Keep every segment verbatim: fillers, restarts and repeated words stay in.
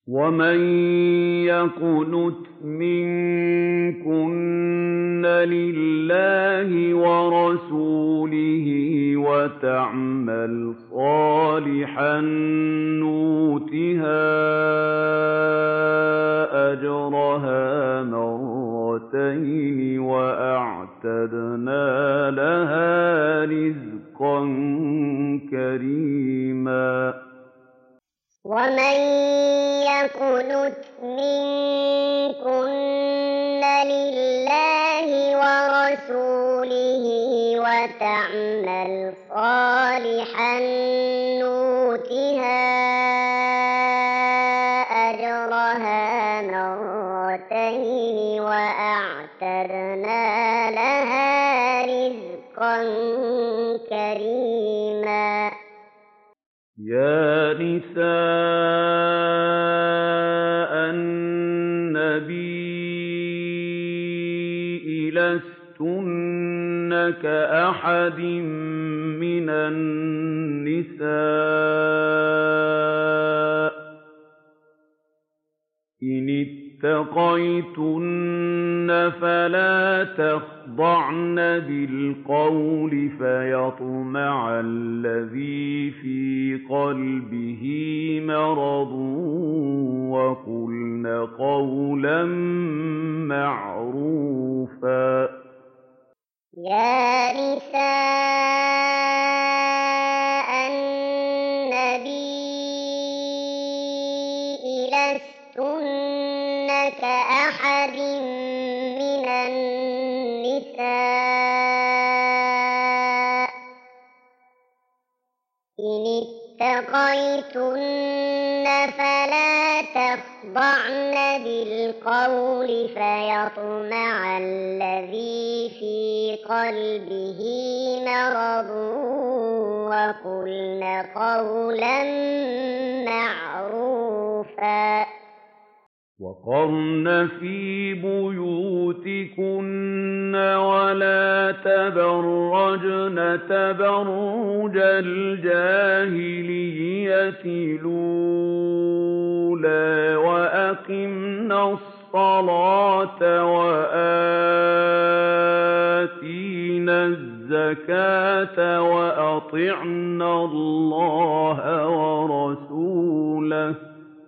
وَمَن يَقْنُتْ مِنكُنَّ لِلَّهِ وَرَسُولِهِ وَتَعْمَلْ صَالِحًا نُّؤْتِهَا أَجْرَهَا مَرَّتَيْنِ وَأَعْتَدْنَا لَهَا رِزْقًا كَرِيمًا وَمَن يَقْنُتْ مِنكُنَّ لِلَّهِ وَرَسُولِهِ وَتَعْمَلْ صَالِحًا نُّؤْتِهَا أَجْرَهَا مَرَّتَيْنِ وَأَعْتَدْنَا لَهَا رِزْقًا كَرِيمًا يَا نِسَاءَ النَّبِيِّ لَسْتُنَّ كَأَحَدٍ مِّنَ النِّسَاءِ إِنِ اتَّقَيْتُنَّ فَلَا تَخْضَعْنَ بِالْقَوْلِ فَيَطْمَعَ الَّذِي فِي قَلْبِهِ مَرَضٌ وَقُلْنَ قَوْلًا مَّعْرُوفًا يَا نِسَاءَ النَّبِيِّ لَسْتُنَّ كَأَحَدٍ مِّنَ النِّسَاءِ إِنِ اتَّقَيْتُنَّ فَلَا تَخْضَعْنَ بِالْقَوْلِ فَيَطْمَعَ الَّذِي فِي قَلْبِهِ مَرَضٌ وَقُلْنَ قَوْلًا مَّعْرُوفًا وَقَرْنَ فِي بُيُوتِكُنَّ وَلَا تَبَرَّجْنَ تَبَرُّجَ الْجَاهِلِيَّةِ الْأُولَىٰ وَأَقِمْنَ الصَّلَاةَ وَآتِينَ الزَّكَاةَ وَأَطِعْنَ اللَّهَ وَرَسُولَهُ ۚ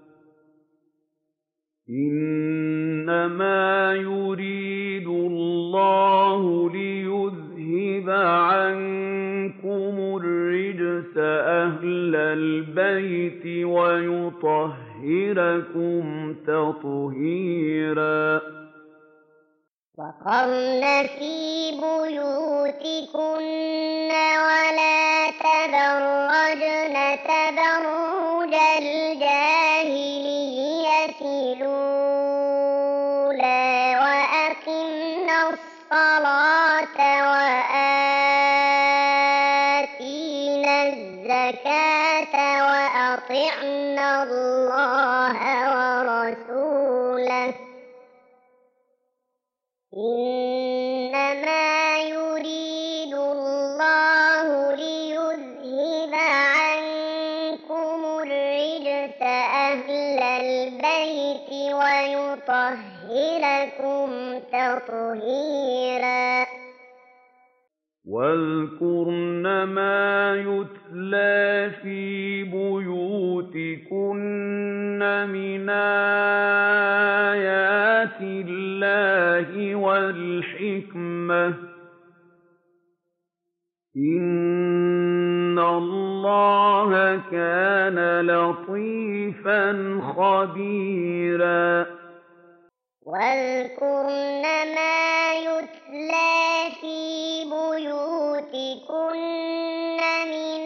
إِنَّمَا يُرِيدُ اللَّهُ لِيُذْهِبَ عَنكُمُ الرِّجْسَ أَهْلَ الْبَيْتِ وَيُطَهِّرَكُمْ تَطْهِيرًا وَقَرْنَ فِي بُيُوتِكُنَّ وَلَا تَبَرَّجْنَ تَبَرُّجَ الْجَاهِلِيَّةِ الْأُولَىٰ وَأَقِمْنَ الصَّلَاةَ وَآتِينَ الزَّكَاةَ وَأَطِعْنَ اللَّهَ وَرَسُولَهُ ۚ إِنَّمَا يُرِيدُ اللَّهُ لِيُذْهِبَ عَنكُمُ الرِّجْسَ أَهْلَ الْبَيْتِ وَيُطَهِّرَكُمْ تَطْهِيرًا وَاذْكُرْنَ مَا يُتْلَىٰ فِي بُيُوتِكُنَّ مِنْ آيَاتِ اللَّهِ وَالْحِكْمَةِ ۚ إِنَّ اللَّهَ كَانَ لَطِيفًا خَبِيرًا وَاذْكُرْنَ مَا يُتْلَىٰ فِي بُيُوتِكُنَّ مِنْ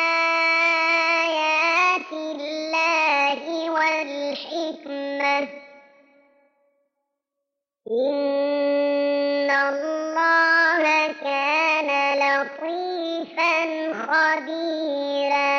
آيَاتِ اللَّهِ وَالْحِكْمَةِ ۚ إِنَّ اللَّهَ كَانَ لَطِيفًا خَبِيرًا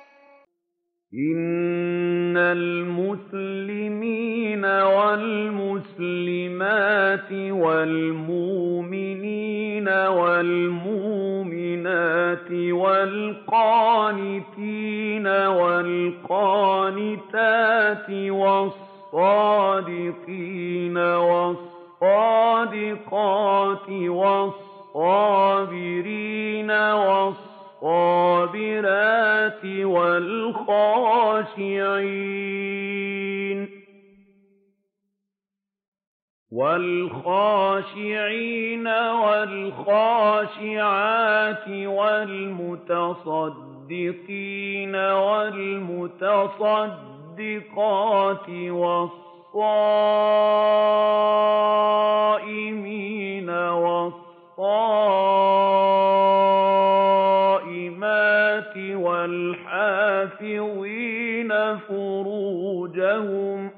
إِنَّ الْمُسْلِمِينَ وَالْمُسْلِمَاتِ وَالْمُؤْمِنِينَ وَالْمُؤْمِنَاتِ وَالْقَانِتِينَ وَالْقَانِتَاتِ وَالصَّادِقِينَ وَالصَّادِقَاتِ وَالصَّابِرِينَ وَالصَّابِرَاتِ وَالْخَاشِعِينَ وَالْخَاشِعِينَ وَالْخَاشِعَاتِ وَالْمُتَصَدِّقِينَ وَالْمُتَصَدِّقَاتِ وَالصَّائِمِينَ وَالصَّائِمَاتِ وَالْحَافِظِينَ فُرُوجَهُمْ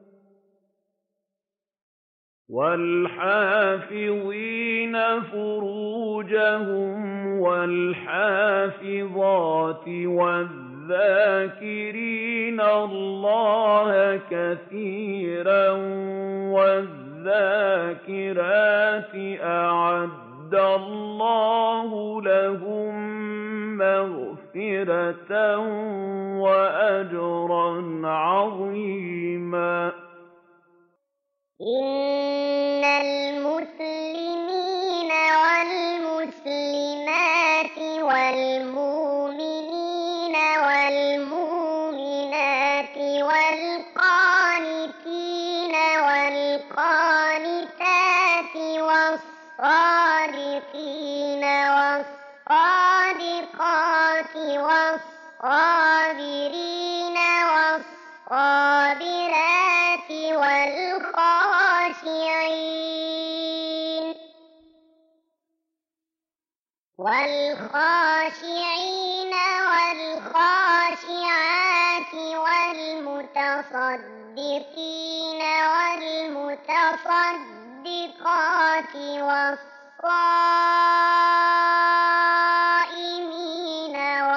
وَالْحَافِظِينَ فُرُوجَهُمْ وَالْحَافِظَاتِ وَالذَّاكِرِينَ اللَّهَ كَثِيرًا وَالذَّاكِرَاتِ أَعَدَّ اللَّهُ لَهُم مَّغْفِرَةً وَأَجْرًا عَظِيمًا. إِنَّ الْمُسْلِمِينَ وَالْمُسْلِمَاتِ وَالْمُؤْمِنِينَ وَالْمُؤْمِنَاتِ وَالْقَانِتِينَ وَالْقَانِتَاتِ وَالصَّادِقِينَ وَالصَّادِقَاتِ وَالصَّابِرِينَ وَالصَّابِرَاتِ وَالْخَاشِعِينَ وَالْخَاشِعِينَ وَالْخَاشِعَاتِ وَالْمُتَصَدِّقِينَ وَالْمُتَصَدِّقَاتِ وَالصَّائِمِينَ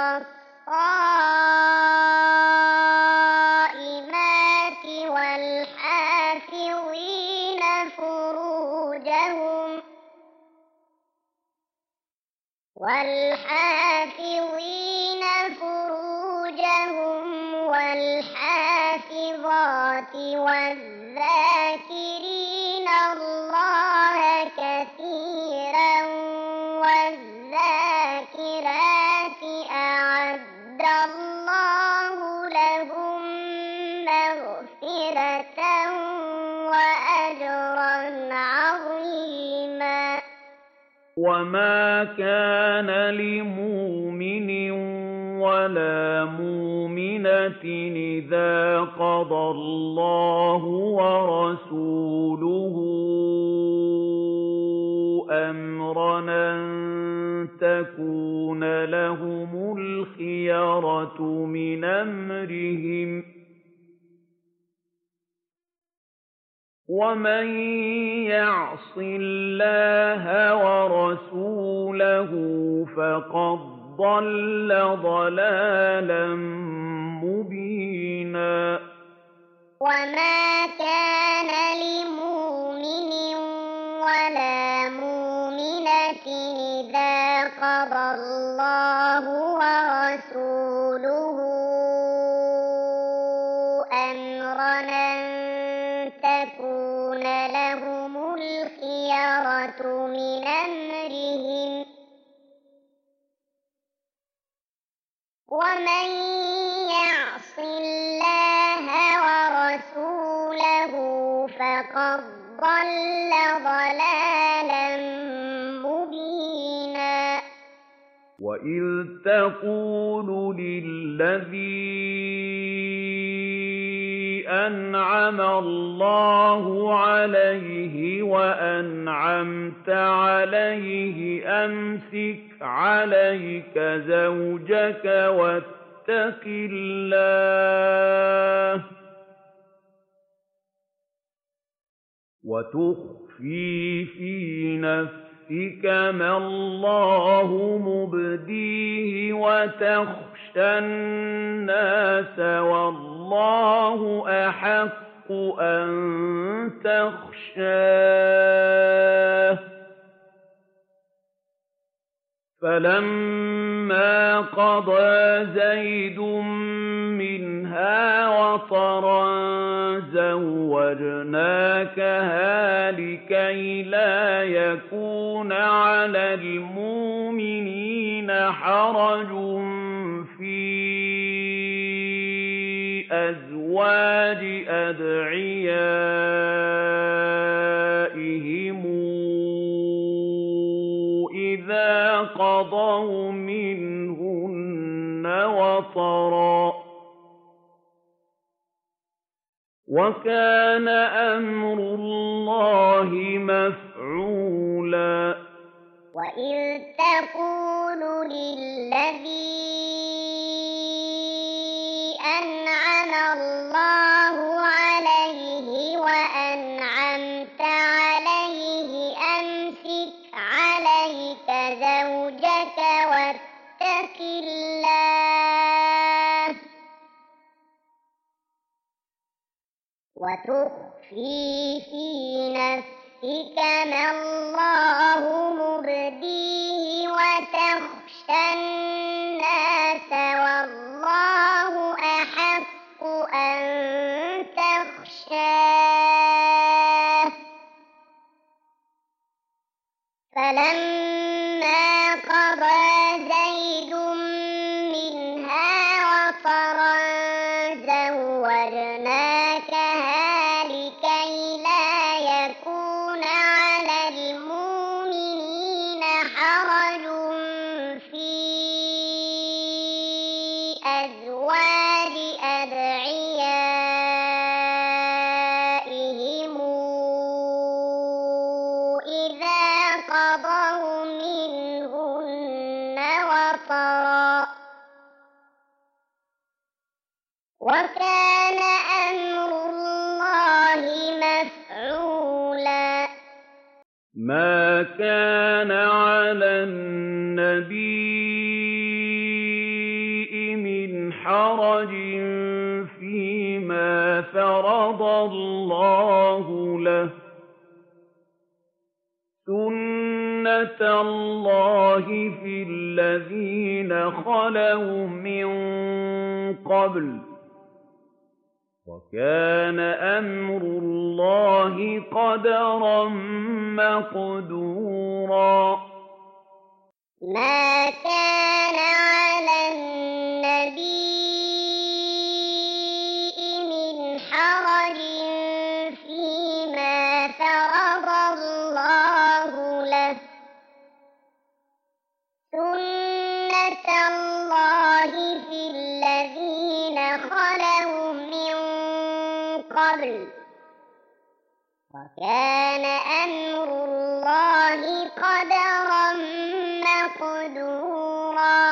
وَالصَّائِمَاتِ وَالْحَافِظِينَ فُرُوجَهُمْ وَالْحَافِظِينَ فُرُوجَهُمْ وَالْحَافِظَاتِ وَالذَّاكِرِينَ اللَّهَ كَثِيرًا وَالذَّاكِرَاتِ أَعَدَّ اللَّهُ لَهُم مَّغْفِرَةً وَأَجْرًا عَظِيمًا. وَمَا كَانَ لِمُؤْمِنٍ وَلَا مُؤْمِنَةٍ إِذَا قَضَى اللَّهُ وَرَسُولُهُ أَمْرًا أَن تَكُونَ لَهُمُ الْخِيَرَةُ مِنْ أَمْرِهِمْ ۗ وَمَن يَعْصِ اللَّهَ وَرَسُولَهُ فَقَدْ ضَلَّ ضَلَالًا مُّبِينًا. وَمَا كَانَ لِمُؤْمِنٍ وَلَا مُؤْمِنَةٍ إِذَا قَضَى اللَّهُ وَرَسُولُهُ أَمْرًا أَن تَكُونَ لَهُمُ الْخِيَرَةُ مِنْ أَمْرِهِمْ ۗ وَمَن يَعْصِ اللَّهَ وَرَسُولَهُ فَقَدْ ضَلَّ ضَلَالًا مُّبِينًا. وَإِذْ تَقُولُ لِلَّذِي أَنْعَمَ اللَّهُ عَلَيْهِ وَأَنْعَمْتَ عَلَيْهِ أَمْسِكْ عَلَيْكَ زَوْجَكَ وَاتَّقِ اللَّهَ وَتُخْفِي فِي نَفْسِكَ مَا اللَّهُ مُبْدِيهِ وَتَخْشَى النَّاسَ وَاللَّهُ أَحَقُّ أَن تَخْشَاهُ، فَلَمَّا قَضَىٰ زَيْدٌ مِّنْهَا وَطَرًا زَوَّجْنَاكَهَا لِكَيْ لَا يَكُونَ عَلَى الْمُؤْمِنِينَ حَرَجٌ فِي أَزْوَاجِ أَدْعِيَائِهِمْ إِذَا قَضَوْا مِنْهُنَّ وَطَرًا ۚ وَكَانَ أَمْرُ اللَّهِ مَفْعُولًا. وَإِذْ تَقُولُ لِلَّذِي أَنْعَمَ اللَّهُ عَلَيْهِ وَأَنْعَمْتَ عَلَيْهِ أَمْسِكْ عَلَيْكَ زَوْجَكَ وَاتَّقِ اللَّهَ وَتُخْفِي فِي نَفْسِكَ مَا اللَّهُ مُبْدِيهِ وَتَخْشَى النَّاسَ وَاللَّهُ أَحَقُّ أَن تَخْشَاهُ ۖ فَلَمَّا قَضَىٰ زَيْدٌ مِّنْهَا وَطَرًا زَوَّجْنَاكَهَا لِكَيْ لَا يَكُونَ عَلَى الْمُؤْمِنِينَ حَرَجٌ فِي أَزْوَاجِ أَدْعِيَائِهِمْ إِذَا قَضَوْا مِنْهُنَّ وَطَرًا ۚ وَكَانَ أَمْرُ اللَّهِ مَفْعُولًا. مَا كَانَ عَلَى النَّبِيِّ مِنْ حَرَجٍ فِيمَا فَرَضَ اللَّهُ لَهُ ۖ سُنَّةَ اللَّهِ فِي الَّذِينَ خَلَوْا مِن قَبْلُ ۚ وَكَانَ أَمْرُ اللَّهِ قَدَرًا مَّقْدُورًا. مَا كَانَ عَلَى النَّبِيِّ مِنْ حَرَجٍ فِيمَا فَرَضَ اللَّهُ لَهُ ۖ سُنَّةَ اللَّهِ فِي الَّذِينَ خَلَوْا مِن قَبْلُ ۚ وَكَانَ أَمْرُ اللَّهِ قَدَرًا مَّقْدُورًا.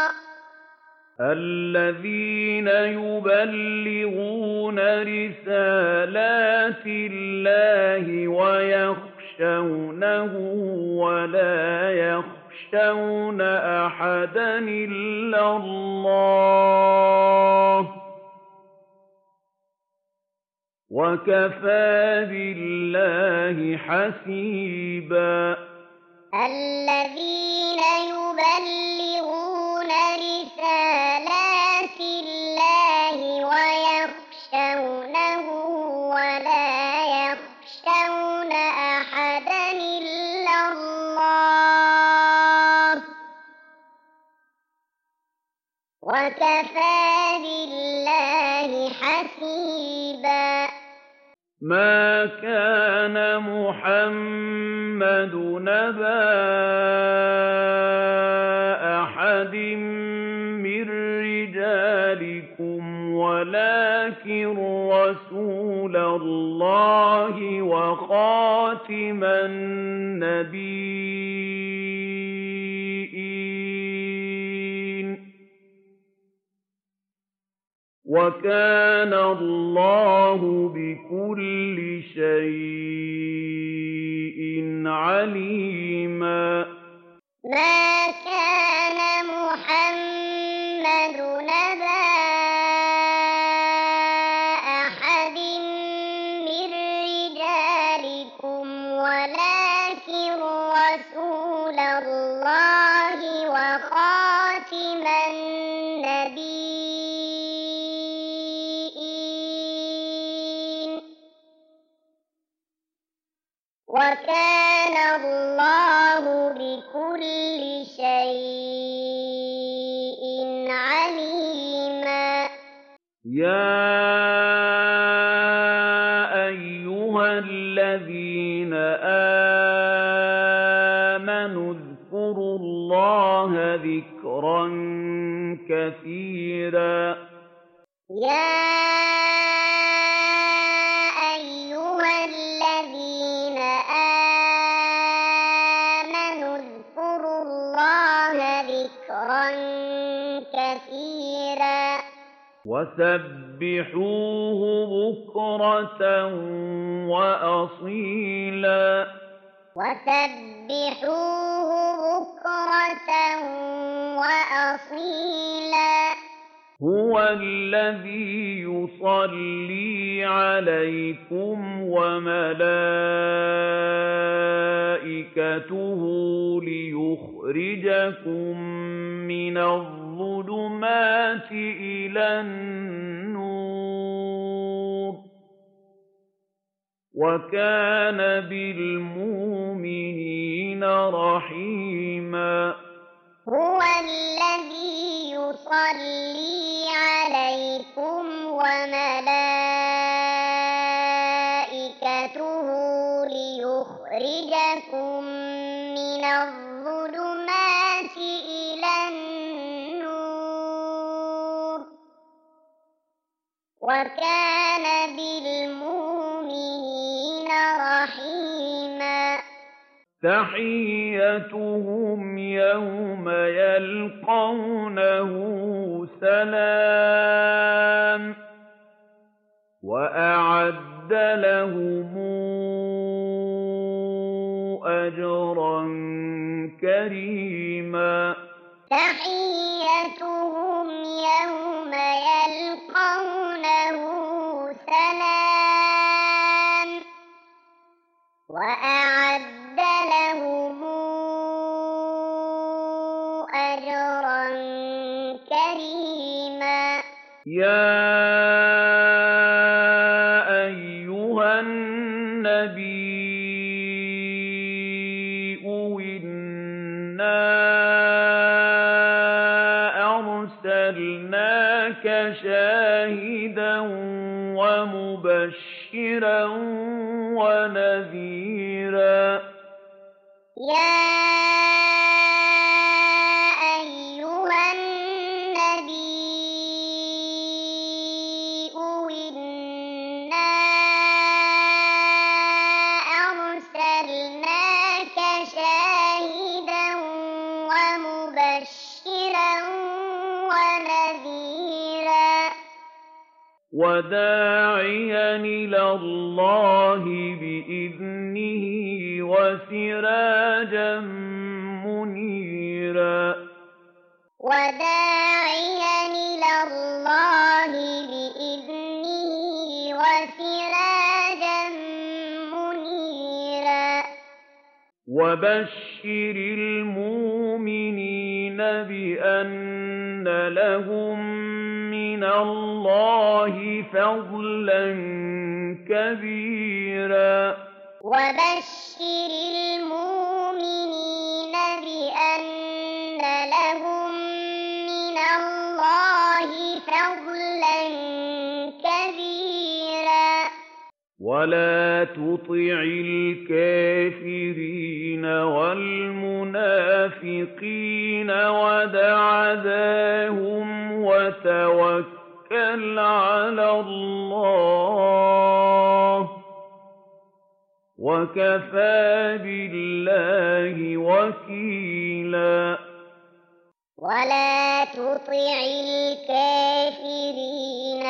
الَّذِينَ يُبَلِّغُونَ رِسَالَاتِ اللَّهِ وَيَخْشَوْنَهُ وَلَا يَخْشَوْنَ أَحَدًا إِلَّا اللَّهَ ۗ وَكَفَىٰ بِاللَّهِ حَسِيبًا. الَّذِينَ يُبَلِّغُونَ رِسَالَاتِ اللَّهِ وَيَخْشَوْنَهُ وَلَا يَخْشَوْنَ أَحَدًا إِلَّا اللَّهَ ۗ وَكَفَىٰ بِاللَّهِ حَسِيبًا. مَا كَانَ مُحَمَّدٌ أَبَا أَحَدٍ مِّن رِّجَالِكُمْ وَلَٰكِن رَّسُولَ اللَّهِ وَخَاتِمَ النَّبِيِّينَ ۗ وَكَانَ اللَّهُ بِكُلِّ شَيْءٍ عَلِيمًا. مَا كَانَ مُحَمَّدٌ أَبَا أَحَدٍ مِّن رِّجَالِكُمْ وَلَٰكِن رَّسُولَ اللَّهِ وَخَاتِمَ وكان الله بكل شيء عليما يا أيها الذين آمنوا اذكروا الله ذكرا كثيرا يا أيها الذين آمنوا اذكروا الله ذكرا كثيرا وسبحوه بكرة وأصيلا وسبحوه بكرة وأصيلا هو الذي يصلي عليكم وملائكته ليخرجكم من الظلمات إلى النور وكان بالمؤمنين رحيما هو الذي يصلي عليكم وملائكته ليخرجكم من الظلمات إلى النور وكان بالمؤمنين رحيما تحيتهم يوم يلقونه سلام وأعد لهم أجرا كريما تحيتهم يوم يلقونه سلام وأعد لهم أجرا كريما يا أيها النبي إنا أرسلناك شاهدا ومبشرا ونذيرا يا أيها النبي إنا أرسلناك شاهدا ومبشرا ونذيرا وداعيا إلى الله بإذنه وسراجا منيرا وداعيا إلى الله بإذنه وسراجا منيرا وبشر المؤمنين بأن لهم من الله فضلا كبيرا وبشر المؤمنين بأن لهم من الله فضلا كبيرا ولا تطع الكافرين والمنافقين ودع ذاهم وتوكل على الله وكفى بالله وكيلا ولا تطع الكافرين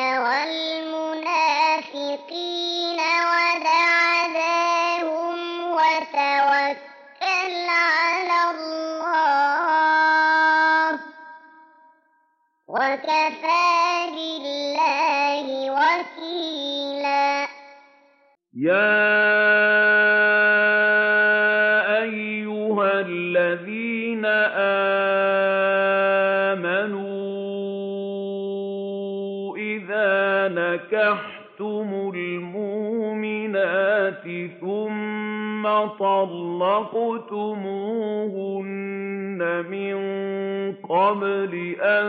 والمنافقين ودع ذاهم وتوكل على الله وكفى بالله وكيلا يا أيها الذين آمنوا إذا نكحتم المؤمنات ثم طلقتموهن من قبل أن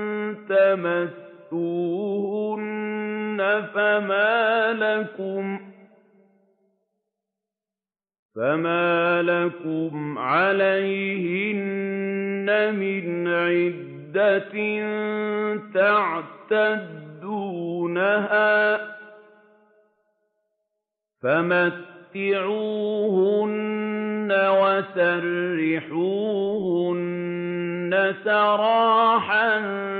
تمسوهن فما لكم فما لكم عليهن من عدة تعتدونها فمتعوهن وسرحوهن سراحا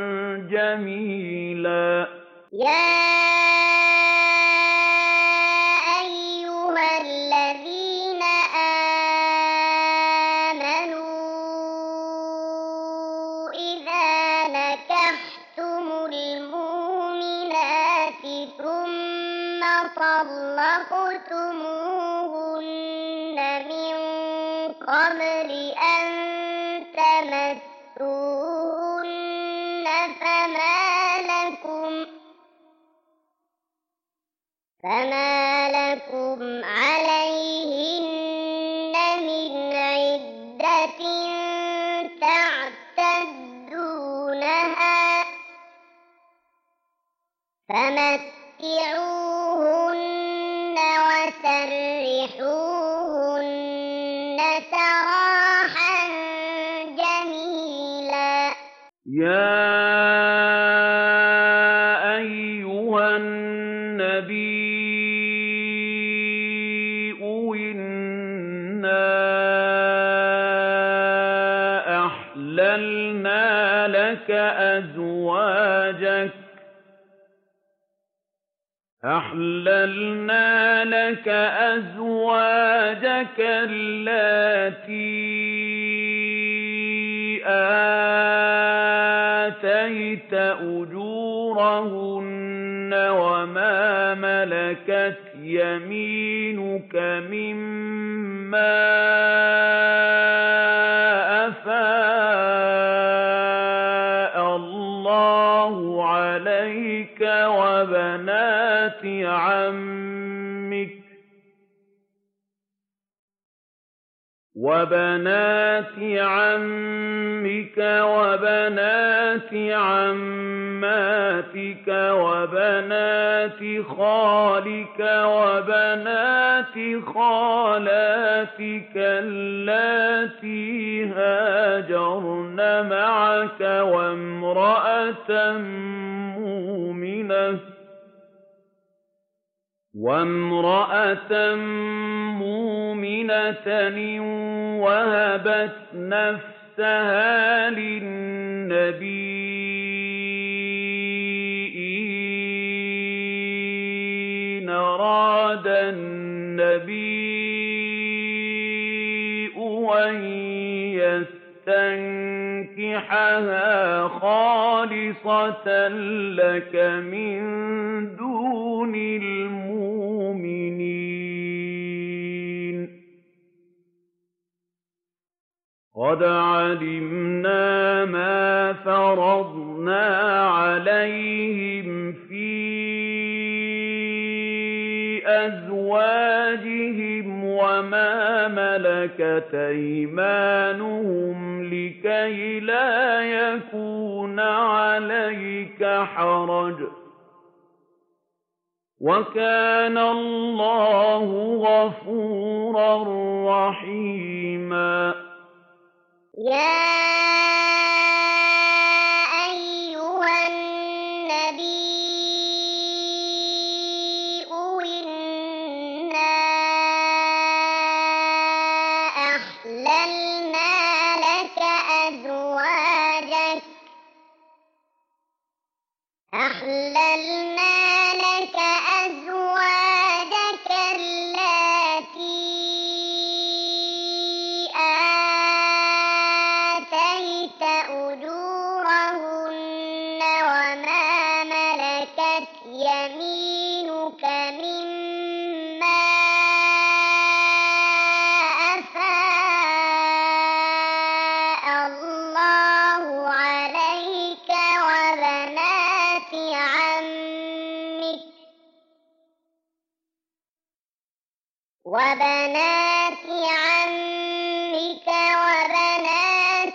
جميلا. يا أيها الذين آمنوا إذا نكحتم المؤمنات ثم طلقتموهن من قبل أن تمسوهن فما لكم فما لكم عليهن من عدة تعتدونها فمتعوهن وسرحوهن سراحا جميلا. يا أيها النبي إنا أحللنا لك أزواجك أحللنا لك أزواجك اللاتي آتيت أجورهن وما ملكت يمينك مما أفاء الله عليك وبنات عمك وبنات عمك وبنات عماتك وبنات خالك وبنات خالاتك اللاتي هاجرن معك وامرأة مؤمنة وامرأة مؤمنة وهبت نفسها للنبي إن أراد النبي أن يستنكحها خالصة لك من دون المؤمنين. قد علمنا ما فرضنا عليهم في أزواجهم وما ملكت أيمانهم لكي لا يكون عليك حرج وكان الله غفورا رحيما. يا أيها النبي إنا أحللنا لك أزواجك أحللنا لك أزواجك اللاتي آتيت وبنات عمك وبنات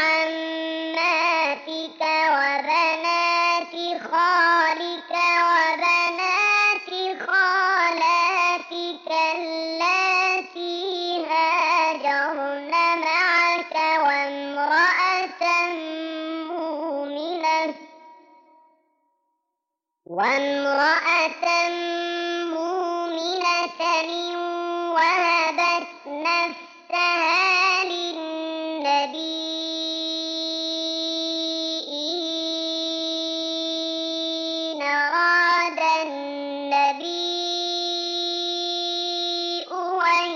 عماتك وبنات خالك وبنات خالاتك اللاتي هاجرن معك وامرأة مؤمنة وامرأة مؤمنة إن وهبت نفسها للنبي إن أراد النبي أن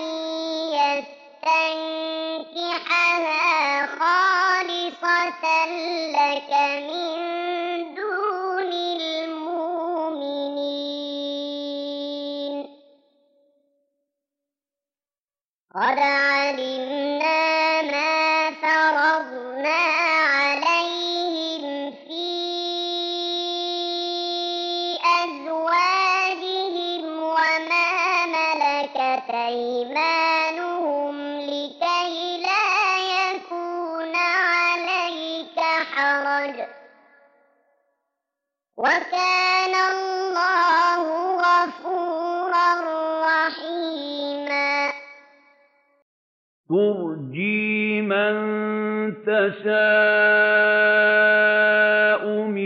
يستنكحها خالصة لك من دون المؤمنين. قد علمنا ما فرضنا عليهم في أزواجهم وما ملكت أيمانهم لكي لا يكون عليك حرج وكان الله غفورا رحيما. ترجي من تشاء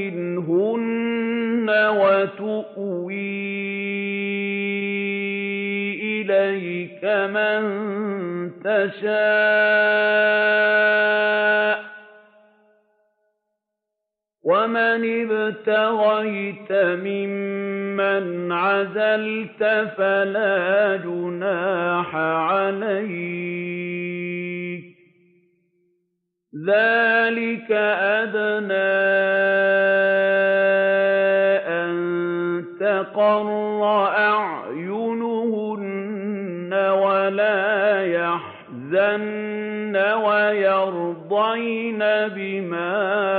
منهن وتؤوي إليك من تشاء ومن ابتغيت ممن عزلت فلا جناح عليك ذلك أدنى أن تقر أعينهن ولا يحزن ويرضين بما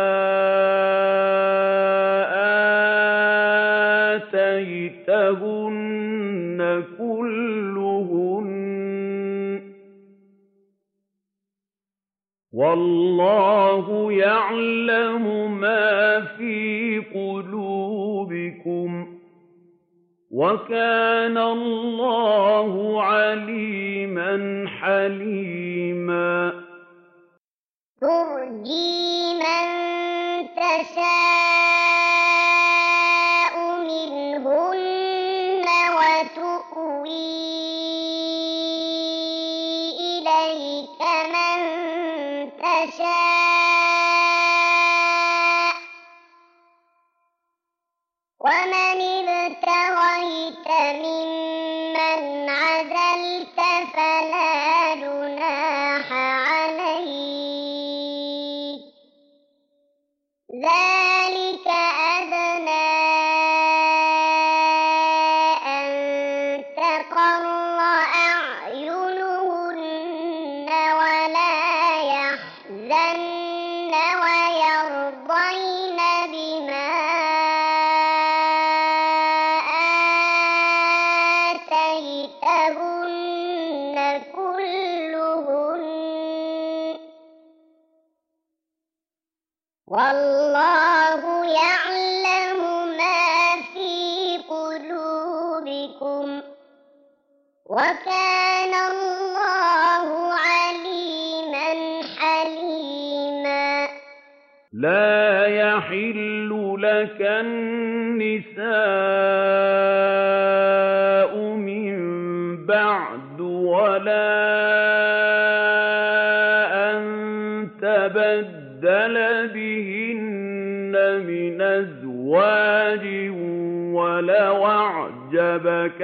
آتيتهن كلهن والله يعلم ما في قلوبكم وكان الله عليما حليما. ترجي من تشاء منهن وتؤوي إليك من تشاء ومن ابتغيت ممن عزلت فلا جناح عليك ذلك أدنى أن تقر أعينهن ولا يحزن ويرضين بما آتيتهن كلهن والله يعلم ما في قلوبكم وكان الله عليما حليما. لا يحل لك النساء من بعد ولا أن تبدل بهن من أزواج ولو أعجبك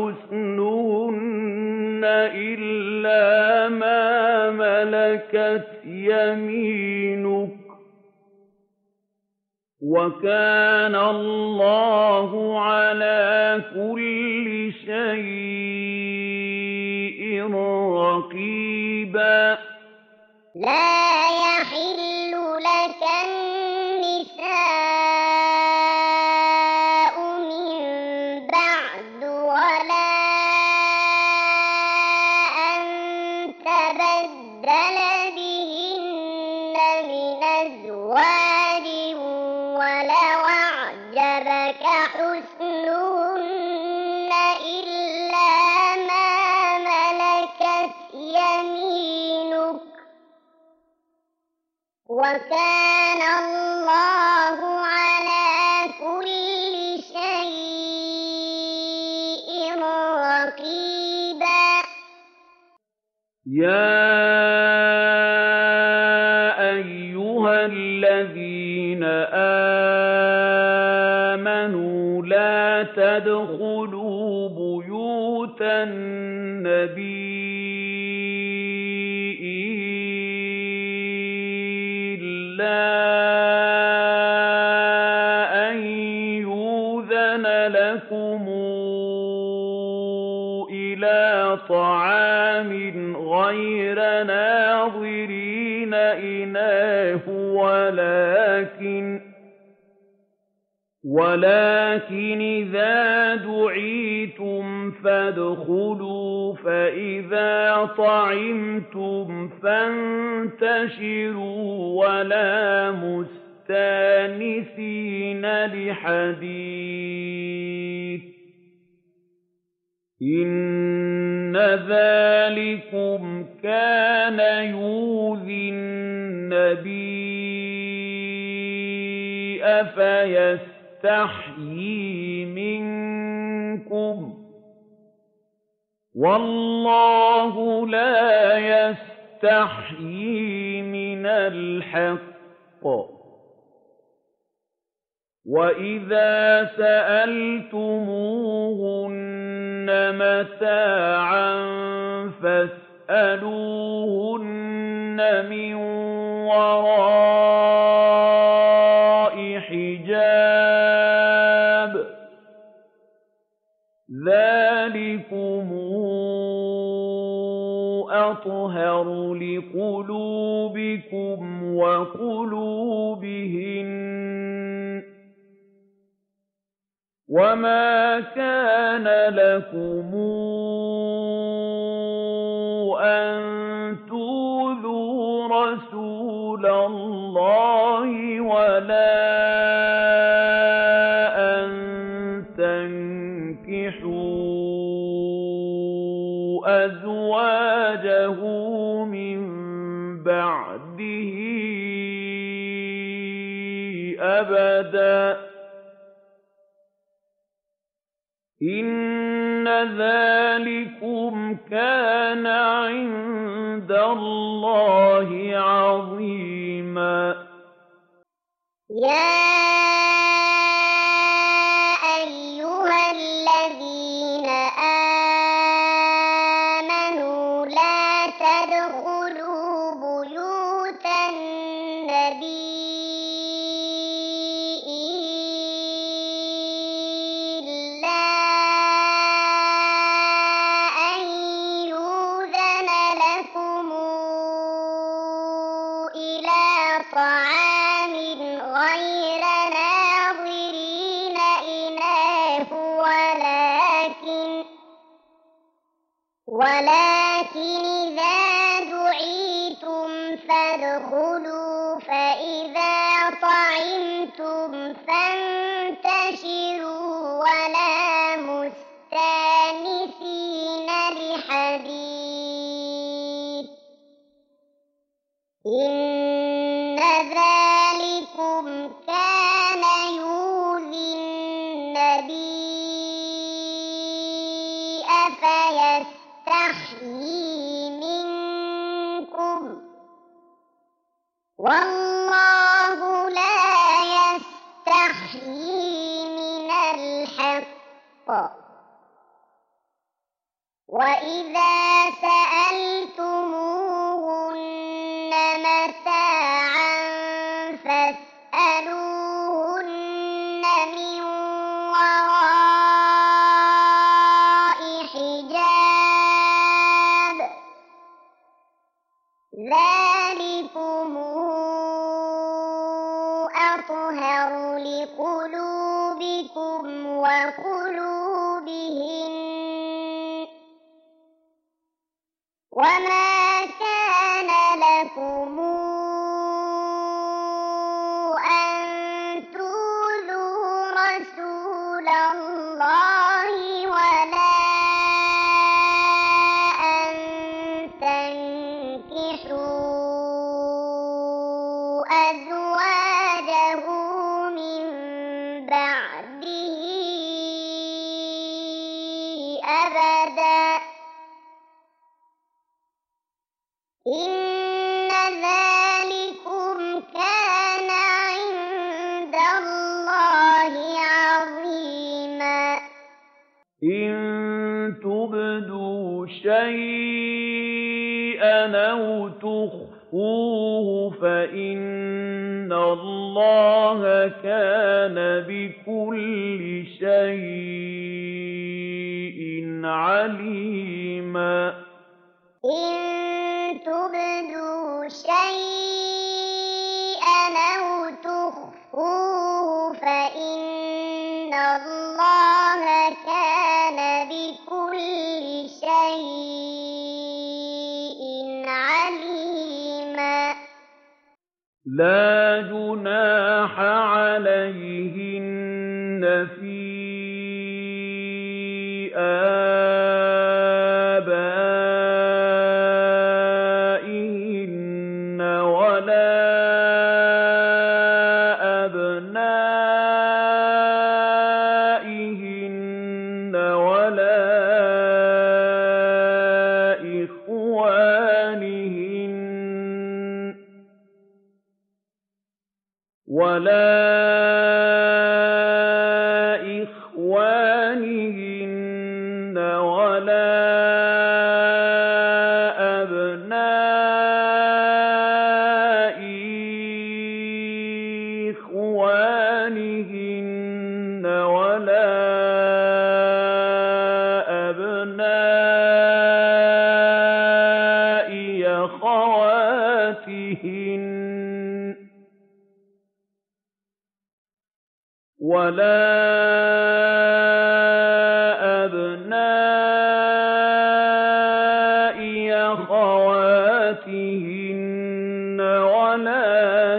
حسنهن إلا ما ملكت يمينك وكان الله على كل شيء رقيبا. لا يحل لك النساء من بعد ولا وكان الله على كل شيء رقيبا يا أيها الذين آمنوا لا تدخلوا بيوت النبي إلا أن يؤذن لكم إلى طعام غير ناظرين إناه ولكن ولكن إذا دعيتم فادخلوا فإذا طعمتم فانتشروا ولا مستانسين لحديث إن ذلكم كان يؤذي النبي فيستحيي منكم والله لا يستحيي من الحق وإذا سألتموهن متاعا فاسألوهن من وراء حجاب ذلكم أطهر لقلوبكم وقلوبهن وما كان لكم أن تؤذوا رسول الله ولا أن تنكحوا أزواجه من بعده أبداً إن ذلكم كان عند الله عظيما يا أيها الذين آمنوا لا تدخلوا بيوت النبي طعام غير ناظرين إناه ولكن ولكن إذا دعيتم فادخلوا فإذا طعمتم فانتشروا ولا مستانسين لحديث إن ذلكم كان يؤذي النبي فيستحيي منكم والله لا يستحيي من الحق وإذا سألتموهن متاعا فاسألوهن من وراء حجاب ذلكم أطهر لقلوبكم وقلوبهن وما كان لكم أن تؤذوا رسول الله ولا أن تنكحوا أبدا إن ذلكم كان عند الله عظيما إن تبدوا شيئا أو تخفوه فإن الله كان بكل شيء عليما إن تبدوا شيئا أو تخفوه فإن الله كان بكل شيء عليما لا جناح عليهن في آبائهن ولا أبنائهن ولا إخوانهن ولا إخوانهن ولا أبناء إخوانهن ولا أبناء أخواتهن ولا أبناء أخواتهن ولا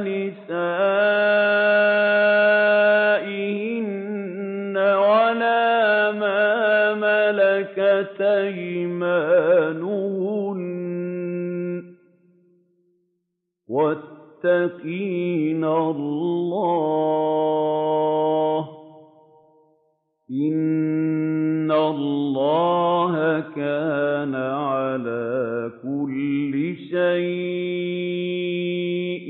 نسائهن ولا ما ملكت أيمانهن واتقين الله إن الله كان على كل شيء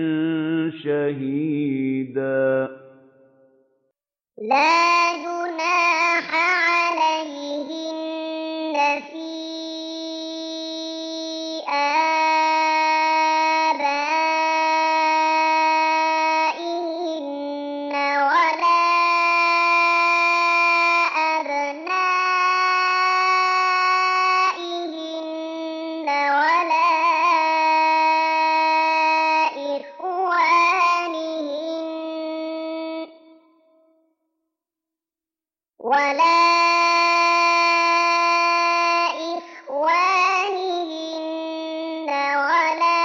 شهيدا لا جناح عليهن في آبائهن ولا أبنائهن ولا إخوانهن ولا إخوانهن ولا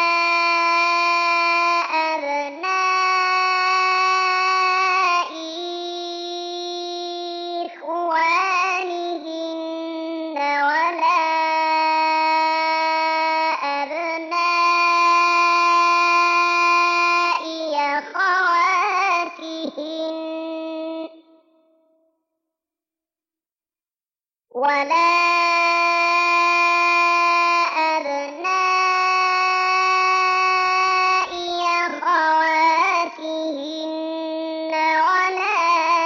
أبناء إخوانهن ولا أبناء أخواتهن ولا أبناء أخواتهن ولا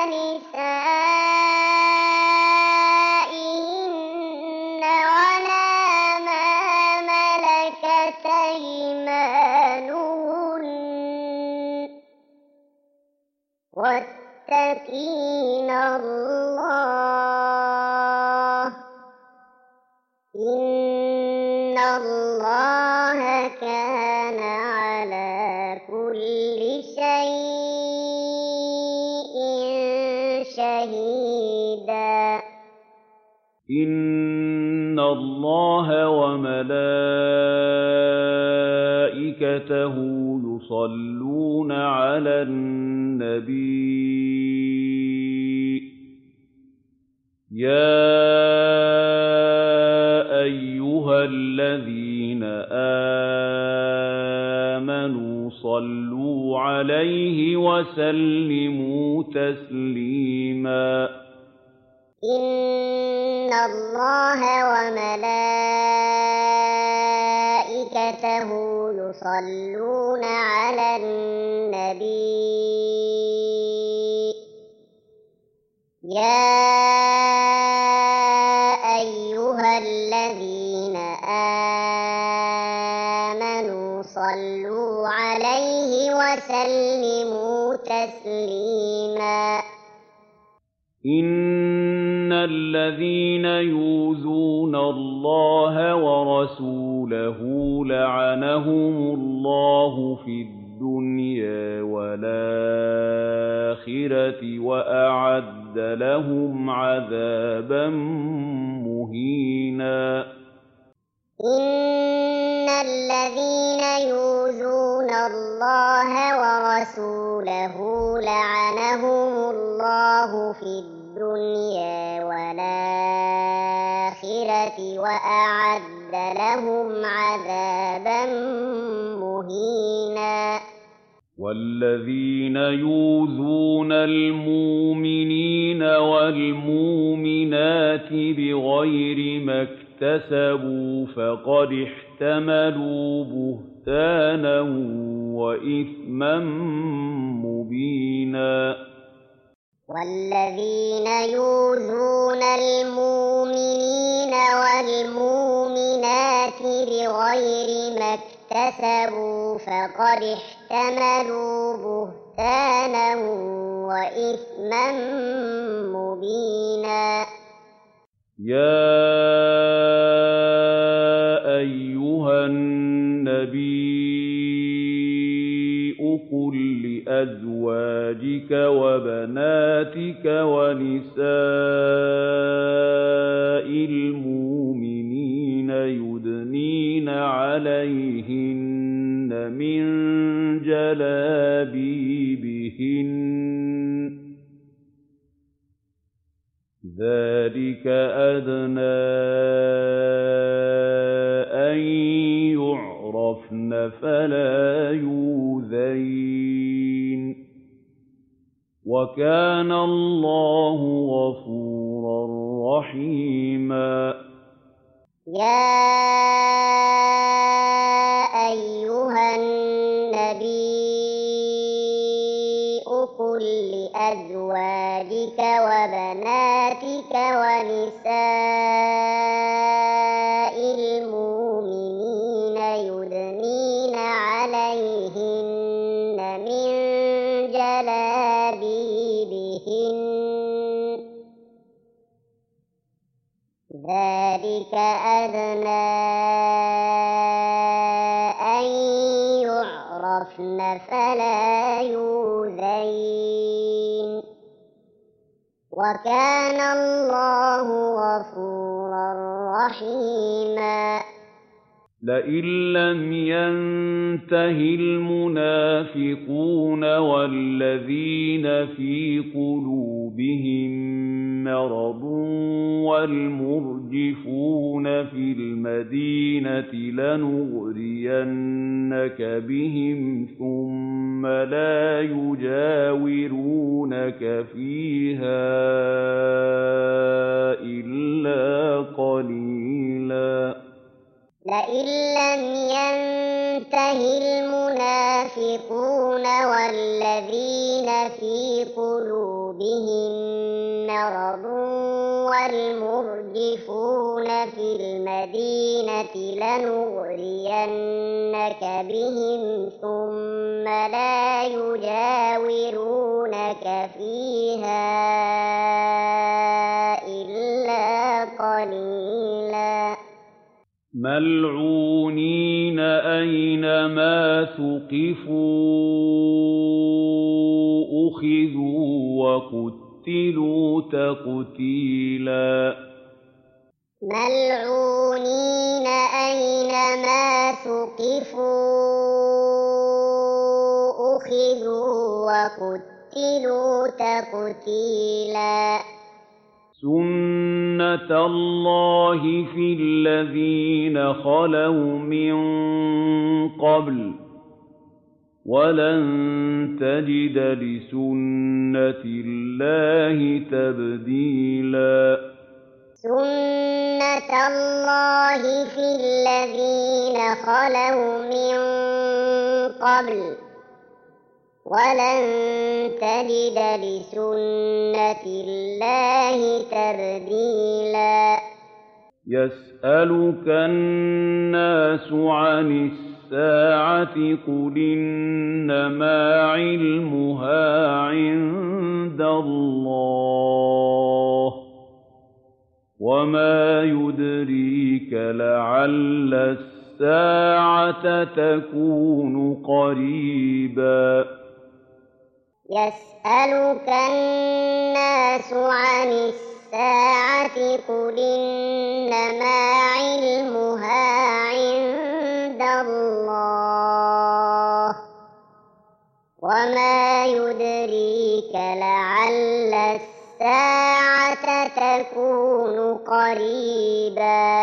نسائهن ولا ما ملكت أيمانهن واتقين الله إن الله كان على كل شيء شهيدا إن الله وملائكته يصلون على النبي يا أيها الذين آمنوا صلوا عليه وسلموا تسليما إن اللَّهَ وَمَلَائِكَتَهُ يُصَلُّونَ عَلَى النَّبِيِّ يَا أَيُّهَا الَّذِينَ آمَنُوا صَلُّوا عَلَيْهِ وَسَلِّمُوا تَسْلِيمًا إِنَّ الَّذِينَ يُؤْذُونَ اللَّهَ وَرَسُولَهُ لَعَنَهُمُ اللَّهُ فِي الدُّنْيَا وَالْآخِرَةِ وَأَعَدَّ لَهُمْ عَذَابًا مُّهِينًا إِنَّ الَّذِينَ يُؤْذُونَ اللَّهَ وَرَسُولَهُ لَعَنَهُمُ اللَّهُ فِي الدُّنْيَا وَالْآخِرَةِ وَأَعَدَّ لَهُمْ عَذَابًا مُّهِينًا وَالَّذِينَ يُؤْذُونَ الْمُؤْمِنِينَ وَالْمُؤْمِنَاتِ بِغَيْرِ مَا اكْتَسَبُوا فَقَدِ احْتَمَلُوا بُهْتَانًا وَإِثْمًا مُّبِينًا وَالَّذِينَ يُؤْذُونَ الْمُؤْمِنِينَ وَالْمُؤْمِنَاتِ بِغَيْرِ مَا اكْتَسَبُوا فَقَدِ احْتَمَلُوا بُهْتَانًا وَإِثْمًا مُّبِينًا يَا أَيُّهَا النَّبِيُّ قُل لِّأَزْوَاجِكَ وَبَنَاتِكَ وَنِسَاءِ الْمُؤْمِنِينَ يُدْنِينَ عَلَيْهِنَّ مِن جَلَابِيبِهِنَّ ۚ ذَٰلِكَ أَدْنَىٰ أَن يُعْرَفْنَ فَلَا يُؤْذَيْنَ ۗ وَكَانَ اللَّهُ غَفُورًا رَّحِيمًا يَا أَيُّهَا النَّبِيُّ قُل لِّأَزْوَاجِكَ وَبَنَاتِكَ وَنِسَاءِ الْمُؤْمِنِينَ يُدْنِينَ عَلَيْهِنَّ مِن جَلَابِيبِهِنَّ ۚ ذَٰلِكَ أَدْنَىٰ أَن يُعْرَفْنَ فَلَا يُؤْذَيْنَ ۗ وَكَانَ اللَّهُ غَفُورًا رَّحِيمًا لَئِن لَّمْ يَنتَهِ الْمُنَافِقُونَ وَالَّذِينَ فِي قُلُوبِهِم مَّرَضٌ وَالْمُرْجِفُونَ فِي الْمَدِينَةِ لَنُغْرِيَنَّكَ بِهِمْ ثُمَّ لَا يُجَاوِرُونَكَ فِيهَا إِلَّا قَلِيلًا لئن لم ينته المنافقون والذين في قلوبهم مرض والمرجفون في المدينة لنغرينك بهم ثم لا يجاورونك فيها إلا قليلا مَّلْعُونِينَ أَيْنَمَا ثُقِفُوا أُخِذُوا وَقُتِّلُوا تَقْتِيلًا مَّلْعُونِينَ أَيْنَمَا ثُقِفُوا أُخِذُوا وَقُتِّلُوا تَقْتِيلًا سُنَّةَ اللَّهِ فِي الَّذِينَ خَلَوْا مِن قَبْلُ ۖ وَلَن تَجِدَ لِسُنَّةِ اللَّهِ تَبْدِيلًا سُنَّةَ اللَّهِ فِي الَّذِينَ خَلَوْا مِن قَبْلُ ۖ وَلَن تَجِدَ لِسُنَّةِ اللَّهِ تَبْدِيلًا يَسْأَلُكَ النَّاسُ عَنِ السَّاعَةِ قُلْ إِنَّمَا عِلْمُهَا عِندَ اللَّهِ ۚ وَمَا يُدْرِيكَ لَعَلَّ السَّاعَةَ تَكُونُ قَرِيبًا يَسْأَلُكَ النَّاسُ عَنِ السَّاعَةِ قُلْ إِنَّمَا عِلْمُهَا عِندَ اللَّهِ ۚ وَمَا يُدْرِيكَ لَعَلَّ السَّاعَةَ تَكُونُ قَرِيبًا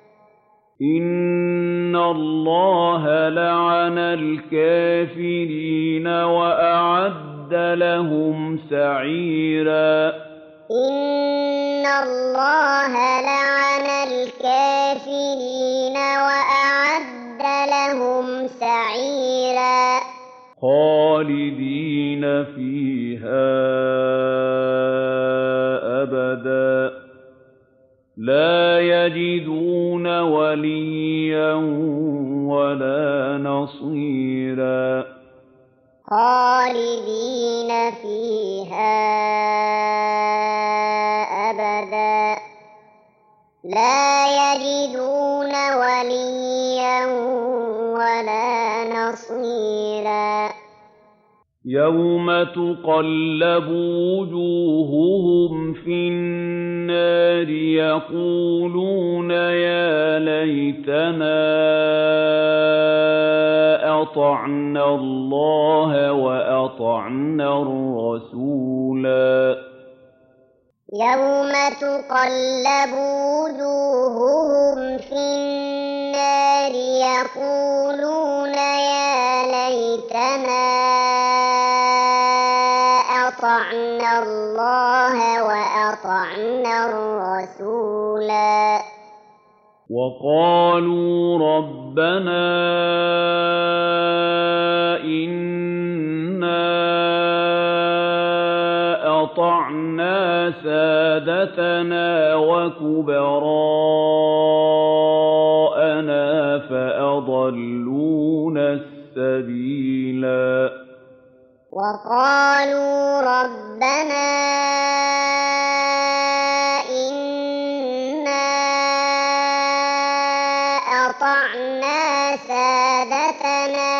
إِنَّ اللَّهَ لَعَنَ الْكَافِرِينَ وَأَعَدَّ لَهُمْ سَعِيرًا إِنَّ اللَّهَ لَعَنَ الْكَافِرِينَ وَأَعَدَّ لَهُمْ سَعِيرًا خَالِدِينَ فِيهَا أَبَدًا لَّا يَجِدُونَ وَلِيًّا وَلَا نَصِيرًا خَالِدِينَ فِيهَا أَبَدًا لَّا يَجِدُونَ وَلِيًّا وَلَا نَصِيرًا يَوْمَ تُقَلَّبُ وُجُوهُهُمْ فِي النَّارِ يَقُولُونَ يَا لَيْتَنَا أَطَعْنَا اللَّهَ وَأَطَعْنَا الرَّسُولَا يَوْمَ تُقَلَّبُ وُجُوهُهُمْ فِي النَّارِ يَقُولُونَ يَا لَيْتَنَا أَطَعْنَا اللَّهَ وَأَطَعْنَا الرَّسُولَا وَقَالُوا رَبَّنَا إِنَّا أَطَعْنَا سَادَتَنَا وَكُبَرَاءَنَا فَأَضَلُّونَا السَّبِيلَا وَقَالُوا رَبَّنَا إِنَّا أَطَعْنَا سَادَتَنَا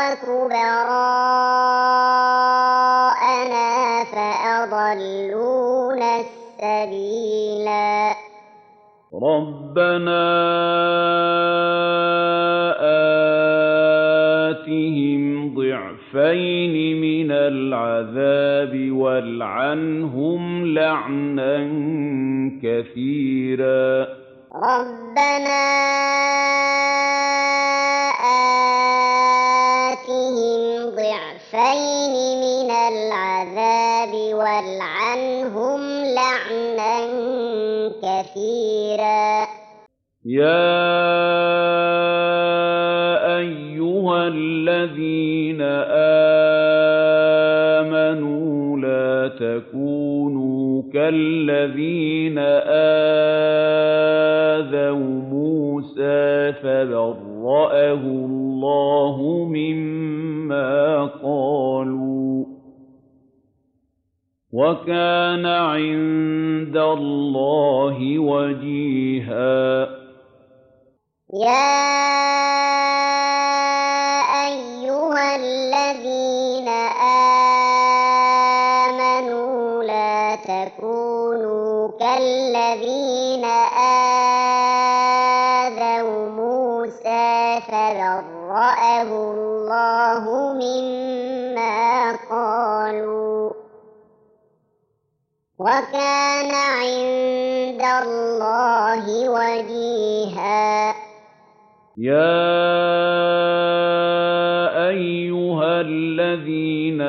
وَكُبَرَاءَنَا فَأَضَلُّونَا السَّبِيلَا رَبَّنَا آتِهِمْ ضِعْفَيْنِ مِنَ الْعَذَابِ وَالْعَنْهُمْ لَعْنًا كَثِيرًا رَبَّنَا آتِهِمْ ضِعْفَيْنِ مِنَ الْعَذَابِ وَالْعَنْهُمْ لَعْنًا كَثِيرًا يَا أَيُّهَا الَّذِينَ آمَنُوا لَا تَكُونُوا كَالَّذِينَ آذَوْا مُوسَىٰ فَبَرَّأَهُ اللَّهُ مِمَّا قَالُوا ۚ وَكَانَ عِندَ اللَّهِ وَجِيهًا يَا أَيُّهَا الَّذِينَ آمَنُوا لَا تَكُونُوا كَالَّذِينَ آذَوْا مُوسَىٰ فَبَرَّأَهُ اللَّهُ مِمَّا قَالُوا ۚ وَكَانَ عِندَ اللَّهِ وَجِيهًا يَا أَيُّهَا الَّذِينَ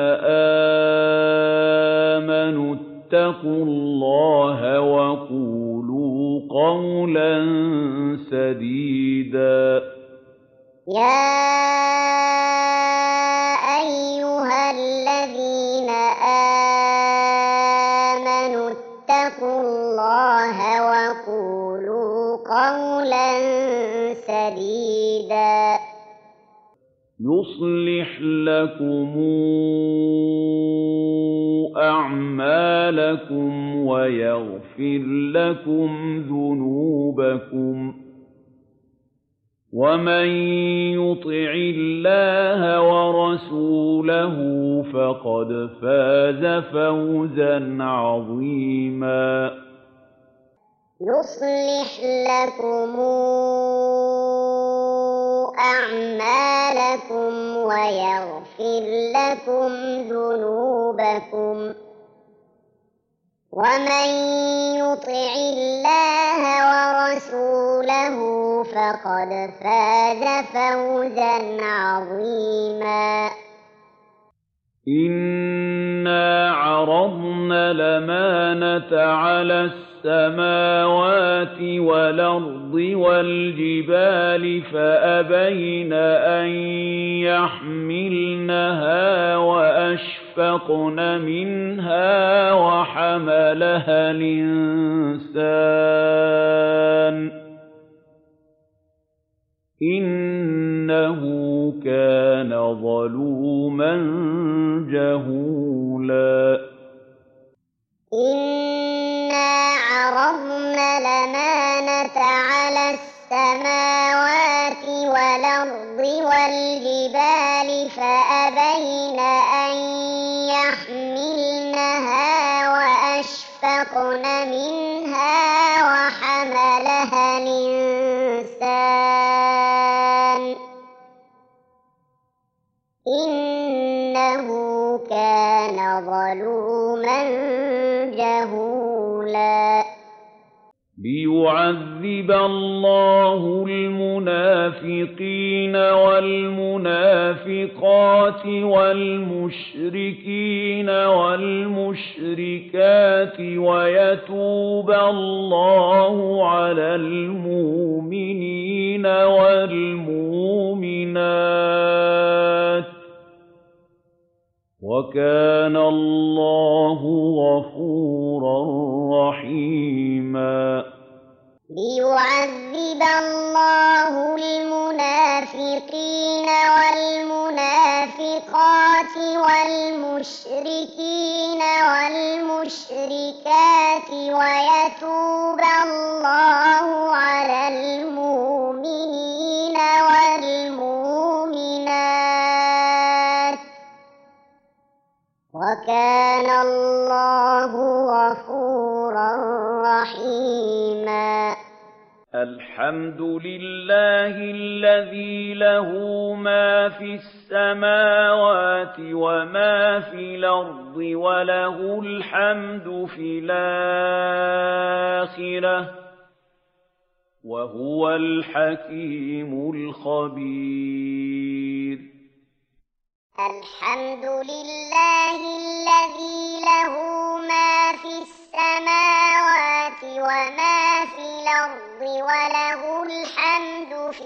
آمَنُوا اتَّقُوا اللَّهَ وَقُولُوا قَوْلًا سَدِيدًا يَا أَيُّهَا الَّذِينَ آمَنُوا اتَّقُوا اللَّهَ وَقُولُوا قَوْلًا سَدِيدًا يُصْلِحْ لَكُمْ أَعْمَالَكُمْ وَيَغْفِرْ لَكُمْ ذُنُوبَكُمْ وَمَن يُطِعِ اللَّهَ وَرَسُولَهُ فَقَدْ فَازَ فَوْزًا عَظِيمًا يُصْلِحْ لَكُمْ أَعْمَالَكُمْ وَيَغْفِرْ لَكُمْ ذُنُوبَكُمْ وَمَن يُطِعِ اللَّهَ وَرَسُولَهُ فَقَدْ فَازَ فَوْزًا عَظِيمًا إِنَّا عَرَضْنَا الْأَمَانَةَ عَلَى السَّمَاوَاتِ وَالْأَرْضِ وَالْجِبَالِ فَأَبَيْنَ أَن يَحْمِلْنَهَا وَأَشْفَقْنَ مِنْهَا وَحَمَلَهَا الْإِنسَانُ إِنَّهُ كَانَ ظَلُومًا جَهُولًا إِنَّا عَرَضْنَا الْأَمَانَةَ عَلَى السَّمَاوَاتِ وَالْأَرْضِ وَالْجِبَالِ فَأَبَيْنَ أَن يَحْمِلْنَهَا وَأَشْفَقْنَ مِنْهَا وَحَمَلَهَا الْإِنسَانُ إِنَّهُ كَانَ ظَلُومًا جَهُولًا لِيُعَذِّبَ اللَّهُ الْمُنَافِقِينَ وَالْمُنَافِقَاتِ وَالْمُشْرِكِينَ وَالْمُشْرِكَاتِ وَيَتُوبَ اللَّهُ عَلَى الْمُؤْمِنِينَ وَالْمُؤْمِنَاتِ وَكَانَ اللَّهُ غَفُورًا رَّحِيمًا لِيُعَذِّبَ اللَّهُ الْمُنَافِقِينَ وَالْمُنَافِقَاتِ وَالْمُشْرِكِينَ وَالْمُشْرِكَاتِ وَيَتُوبَ اللَّهُ عَلَى الْمُؤْمِنِينَ وَالْمُؤْمِنَاتِ وَكَانَ اللَّهُ غَفُورًا رَّحِيمًا الْحَمْدُ لِلَّهِ الَّذِي لَهُ مَا فِي السَّمَاوَاتِ وَمَا فِي الْأَرْضِ وَلَهُ الْحَمْدُ فِي الْآخِرَةِ وَهُوَ الْحَكِيمُ الْخَبِيرُ الْحَمْدُ لِلَّهِ الَّذِي لَهُ مَا فِي السَّمَاوَاتِ وَمَا فِي الْأَرْضِ وَلَهُ الْحَمْدُ فِي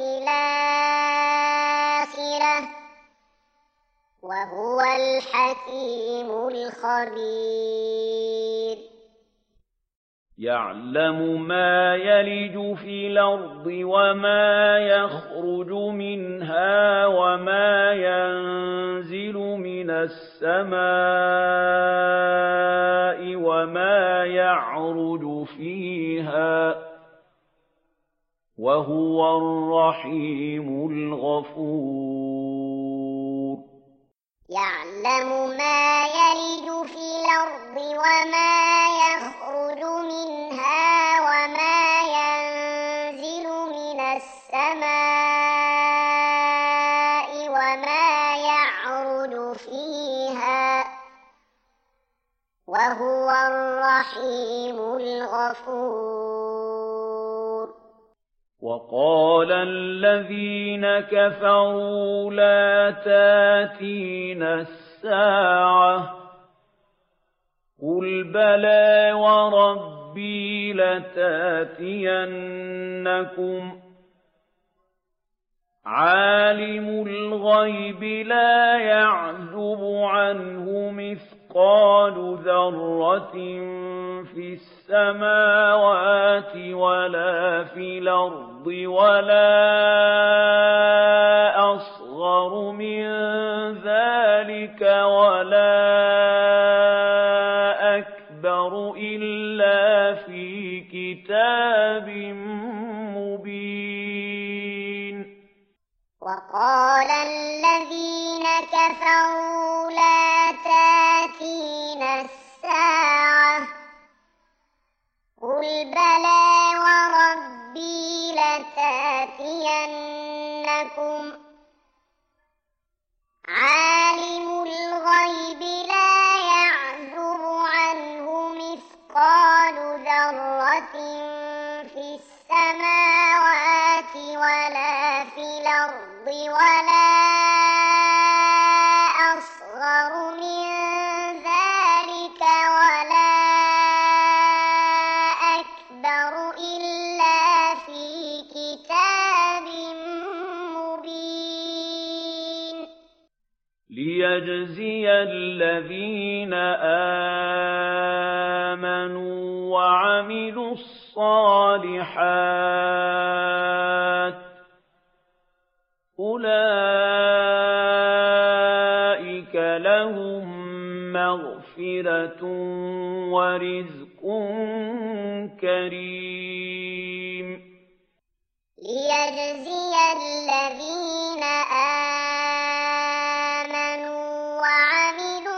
الْآخِرَةِ وَهُوَ الْحَكِيمُ الْخَبِيرُ يَعْلَمُ مَا يَلِجُ فِي الْأَرْضِ وَمَا يَخْرُجُ مِنْهَا وَمَا يَنزِلُ مِنَ السَّمَاءِ وَمَا يَعْرُجُ فِيهَا وَهُوَ الرَّحِيمُ الْغَفُورُ يَعْلَمُ مَا يَلِجُ فِي الْأَرْضِ وَمَا يَخْرُجُ مِنْهَا وَمَا يَنزِلُ مِنَ السَّمَاءِ وَمَا يَعْرُجُ فِيهَا وَهُوَ الرَّحِيمُ الْغَفُورُ وَقَالَ الَّذِينَ كَفَرُوا لَا تَأْتِينَا السَّاعَةُ قُلْ بَلَىٰ وَرَبِّي ربي لتاتينكم عالم الغيب لا يعزب عنه مثقال ذرة في السماوات ولا في الأرض ولا أصغر من ذلك ولا أكبر إلا في كتاب مبين. وقال الذين كفروا لا تاتينا الساعة قل بلى وربي لتاتينكم عالم الغيب لا يعزب عنه مثقال ذرة في السماوات ولا في الأرض ولا أصغر من ذلك ولا أكبر إلا في كتاب مبين. ليجزي الذين آمنوا وعملوا الصالحات أولئك لهم مغفرة ورزق كريم. ليجزي الذين آمنوا وعملوا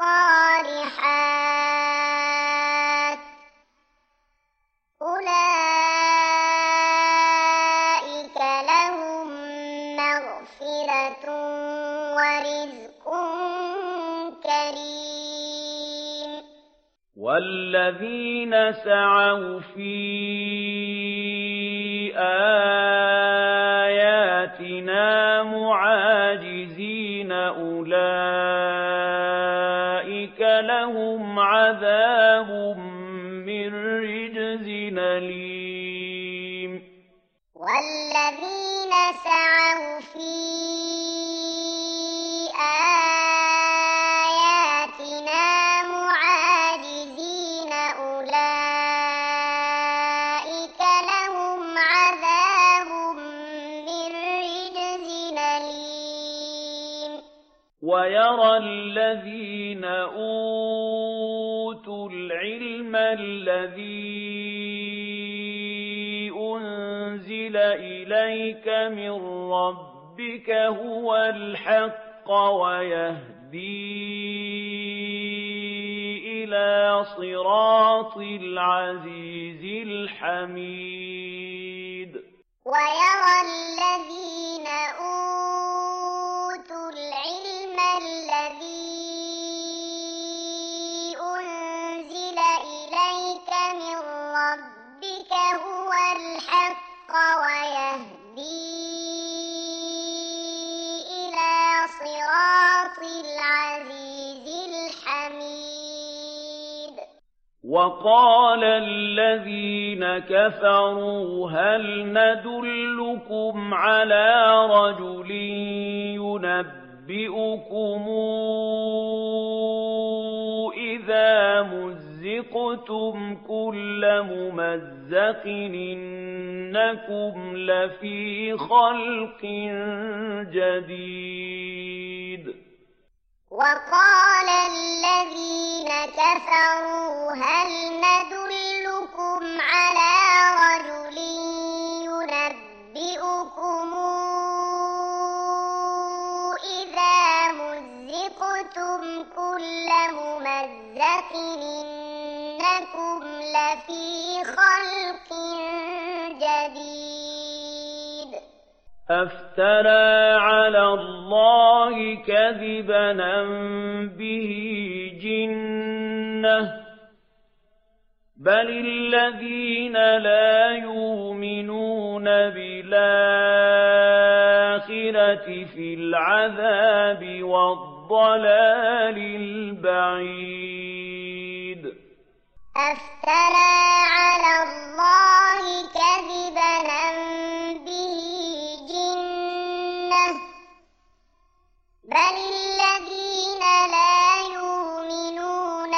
الصالحات أولئك لهم مغفرة ورزق كريم. والذين سعوا في آياتنا معاجزين أولئك لهم عذاب من رجز أليم. والذين سعوا في آياتنا معاجزين أولئك لهم عذاب من رجز أليم. ويرى الذين أوتوا العلم الذي أنزل إليك من ربك هو الحق ويهدي إلى صراط العزيز الحميد. ويرى الذين أوتوا العلم الذي أنزل إليك من ربك هو الحق ويهدي إلى صراط العزيز الحميد. وقال الذين كفروا هل ندلكم على رجل ينبئكم إذا مزقتم كل ممزق إنكم لفي خلق جديد. وقال الذين كفروا هل ندلكم على رجل ينبئكم إذا مزقتم كل ممزق إنكم لفي خلق جديد. أفترى على الله كذبا أم به جنة بل الذين لا يؤمنون بالآخرة في العذاب والضلال البعيد. أفترى على الله كذبا أم به جنة بل الذين لا يؤمنون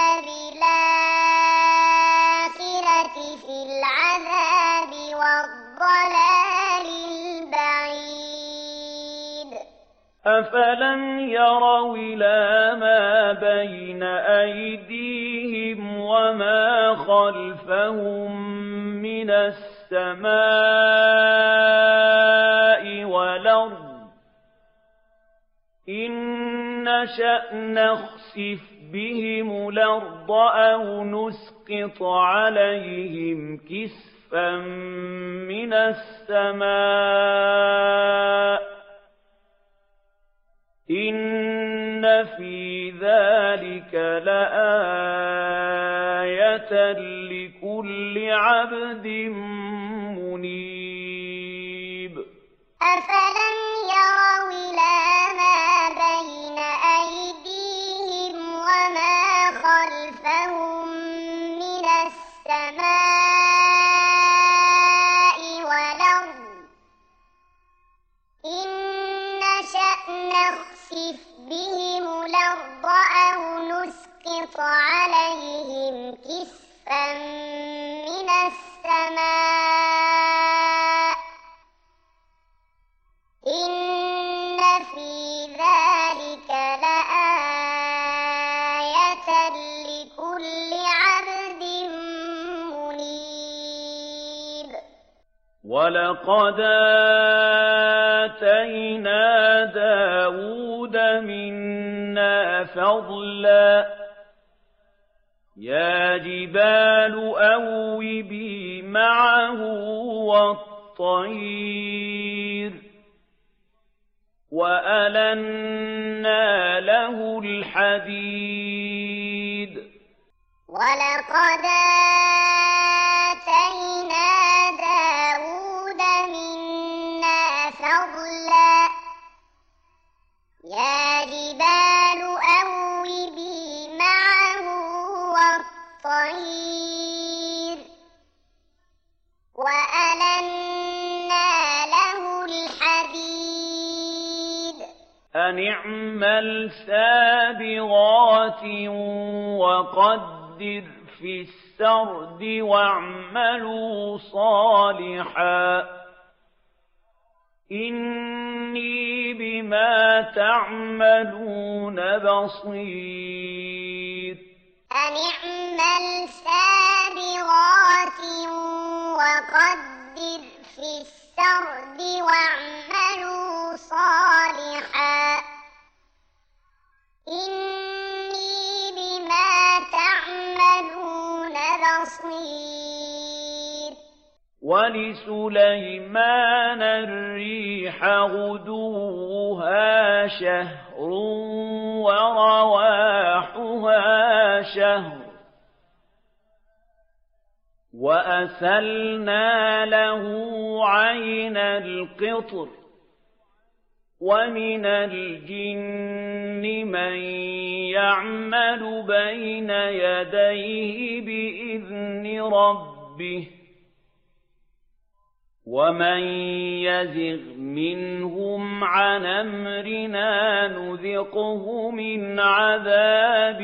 بالآخرة في العذاب والضلال البعيد أفلم يروا إلى ما بين أيديهم وما خلفهم من السماء والأرض إن نشأ نخسف بهم الأرض أو نسقط عليهم كسفا من السماء إن في ذلك لآية لكل عبد منيب أفلم يروا إلى ما بين أيديهم وما خلفهم من السماء والأرض إن نشأ نخسف بهم الأرض أو نسقط عليهم كسفا من السماء إن في ذلك لآية لكل عبد منيب ولقد آتينا داود منا فضلا يا جبال أوبي معه والطير وألنا له الحديد ولقد آتينا داود منا فضلا يا جبال أوبي معه والطير وألنا له الحديد أن اعمل سابغات وقدر في السرد واعملوا صالحا إني بما تعملون بصير أن اعمل سابغات وقدر في السرد واعملوا صالحا إني بما تعملون بصير ولسليمان الريح غدوها شهر ورواحها شهر وأسلنا له عين القطر ومن الجن من يعمل بين يديه بإذن ربه ومن يزغ منهم عن أمرنا نذقه من عذاب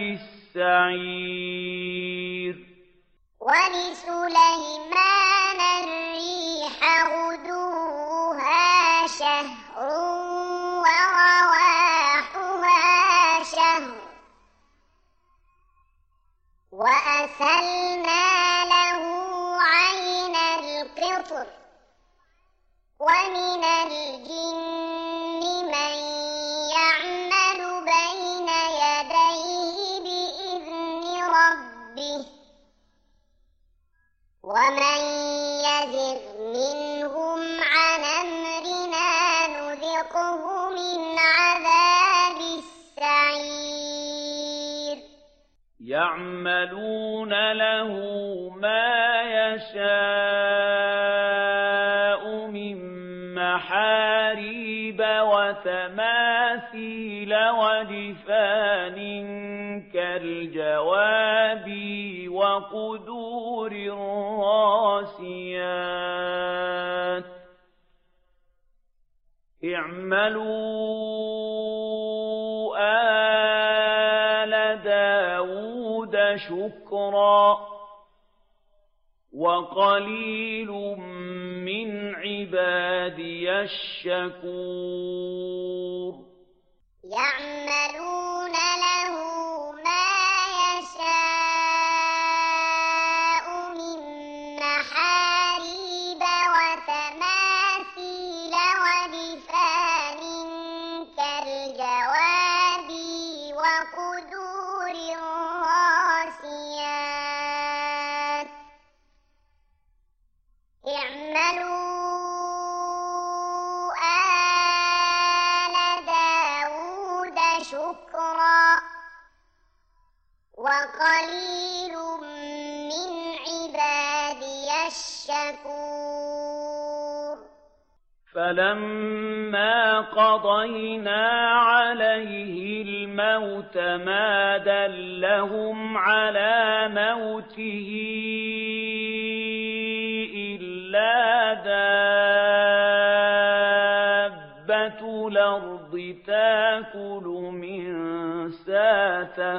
السعير ولسليمان الريح غدوها شهر ورواحها شهر وأسلنا له عين القطر ومن الجن من يعمل بين يديه بإذن ربه ومن يزغ منهم عن أمرنا نذقه من عذاب السعير يعملون له ما يشاء من محاريب وتماثيل وجفان كالجواب وقدور الراسيات اعملوا آل داود شكرا وقليل من عبادي الشكور يعملون له ما يشاء من محاريب وتماثيل ودفان كالجواب وقدور الراسيات اعملوا شكرا وقليل من عبادي الشكور فلما قضينا عليه الموت ما دلهم على موته إلا دابة الأرض تأكل من ساته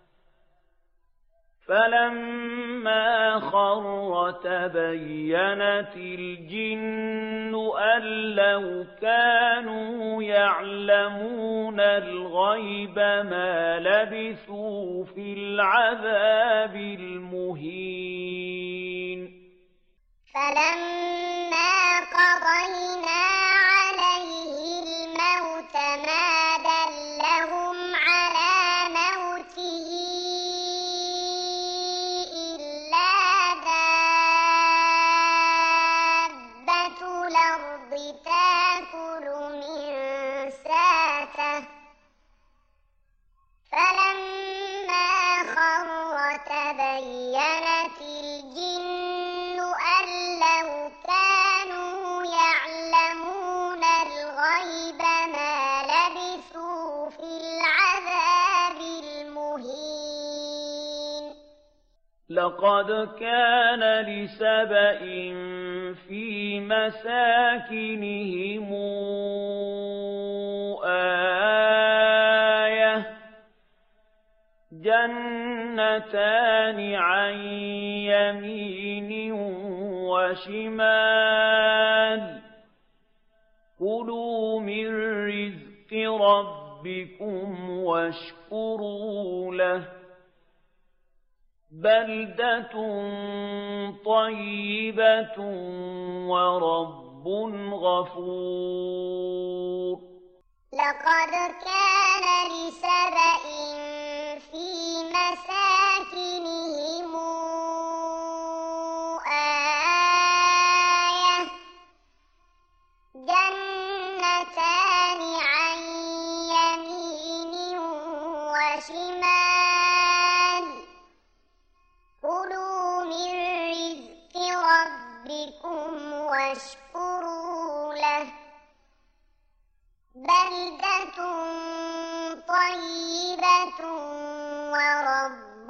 فلما خر تبينت الجن أن لو كانوا يعلمون الغيب ما لبثوا في العذاب المهين فلما قضينا عليه الموت ما دلهم على موته إلا دابة الأرض تأكل من ساته فلما خر تبينت الجن أن لو كانوا يعلمون الغيب ما لبثوا في العذاب المهين لقد كان لسبإ في مساكنهم آية جنتان عن يمين وشمال كلوا من رزق ربكم واشكروا له بلدة طيبة ورب غفور لقد كان لسبإ في مساكنهم آية جنتان عن يمين وشمال كلوا من رزق ربكم واشكروا له بلدة طيبة ورب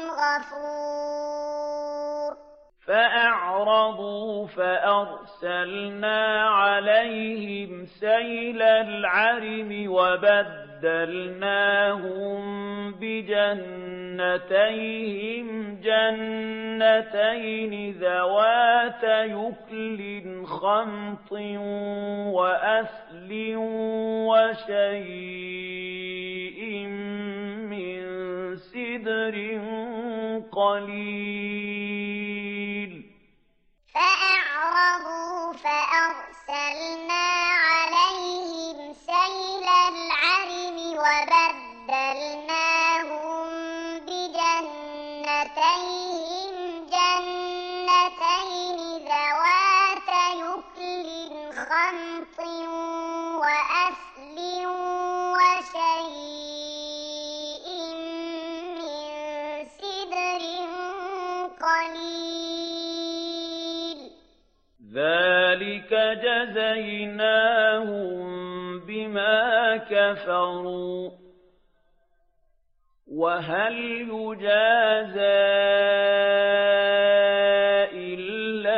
غفور فأعرضوا فأرسلنا عليهم سيل العرم وبدلناهم بجنتيهم جنتين ذوات يكل خمط وأثل وشيء من سدر قليل فأعرضوا فأرسلنا عليهم سيل العرم وبدلناهم بجنتيهم جنتين ذوات يكل خمط وأثل وشيء من سدر قليل ذلك جزيناهم بما كفروا وهل يجازى إلا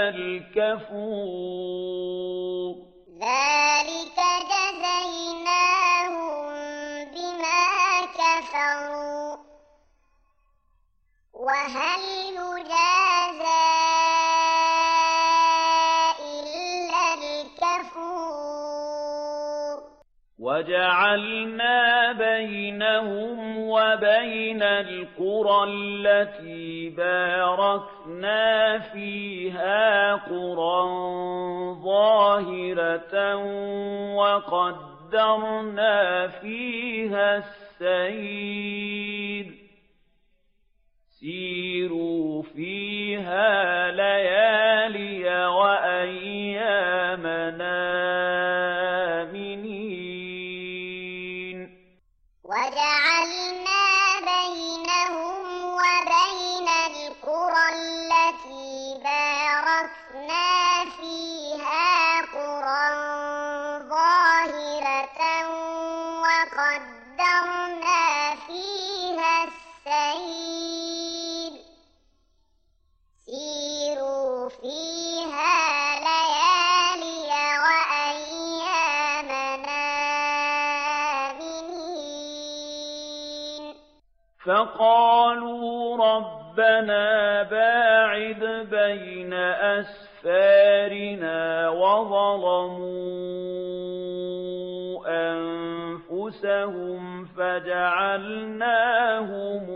الكفور ذلك جزيناهم بما كفروا وهل يجازى إلا الكفور وجعلنا بينهم وبين القرى التي باركنا فيها قرى ظاهرة وقدرنا فيها السير سيروا فيها ليالي وأيامنا آمنين وجعلنا بينهم وبين القرى التي باركنا فيها قرى ظاهرة وقدرنا فيها السير سيروا فيها ليالي وأيامنا آمنين فقالوا ربنا باعد بين أسفارنا وظلموا أنفسهم فجعلناهم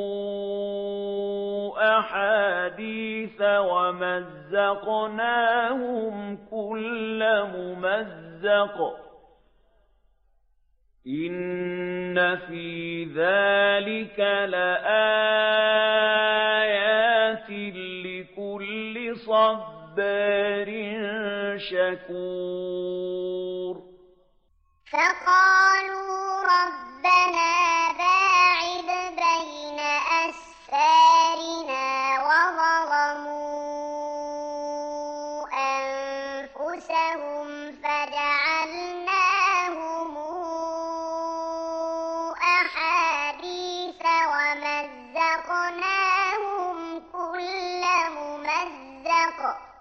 أحاديث ومزقناهم كل ممزق إن في ذلك لآيات لكل صبار شكور فقالوا ربنا باعد بين أسفارنا وظلموا أنفسهم فجعلناهم أحاديث ومزقناهم كل ممزق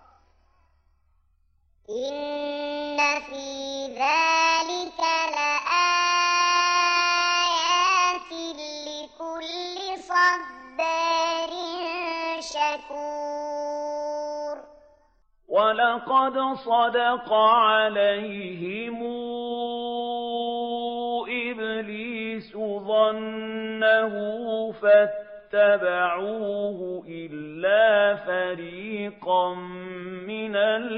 إن في ذلك لآيات لكل صبار شكور ولقد صدق عليهم إبليس ظنه فاتبعوه إلا فريقا من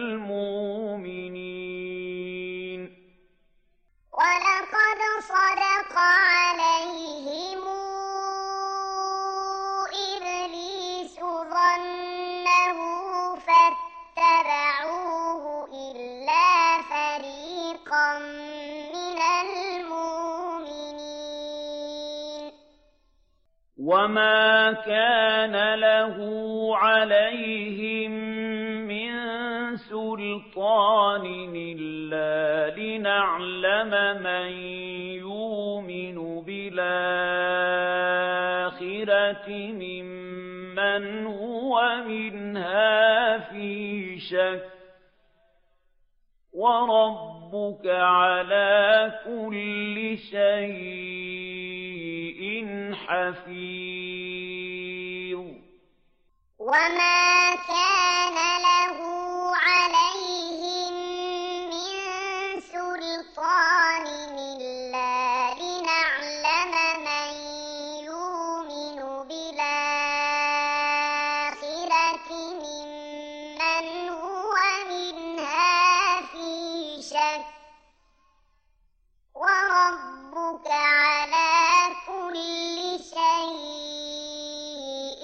المؤمنين ولقد صدق عليهم إبليس ظنه فاتبعوه إلا فريقا من المؤمنين وما كان له عليهم من سلطان إلا لنعلم من يؤمن بالآخرة ممن هو منها في شك وربك على كل شيء حفيظ وما كان له عليهم من سلطان إلا لنعلم من يؤمن بالآخرة ممن هو منها في شك وربك على كل شيء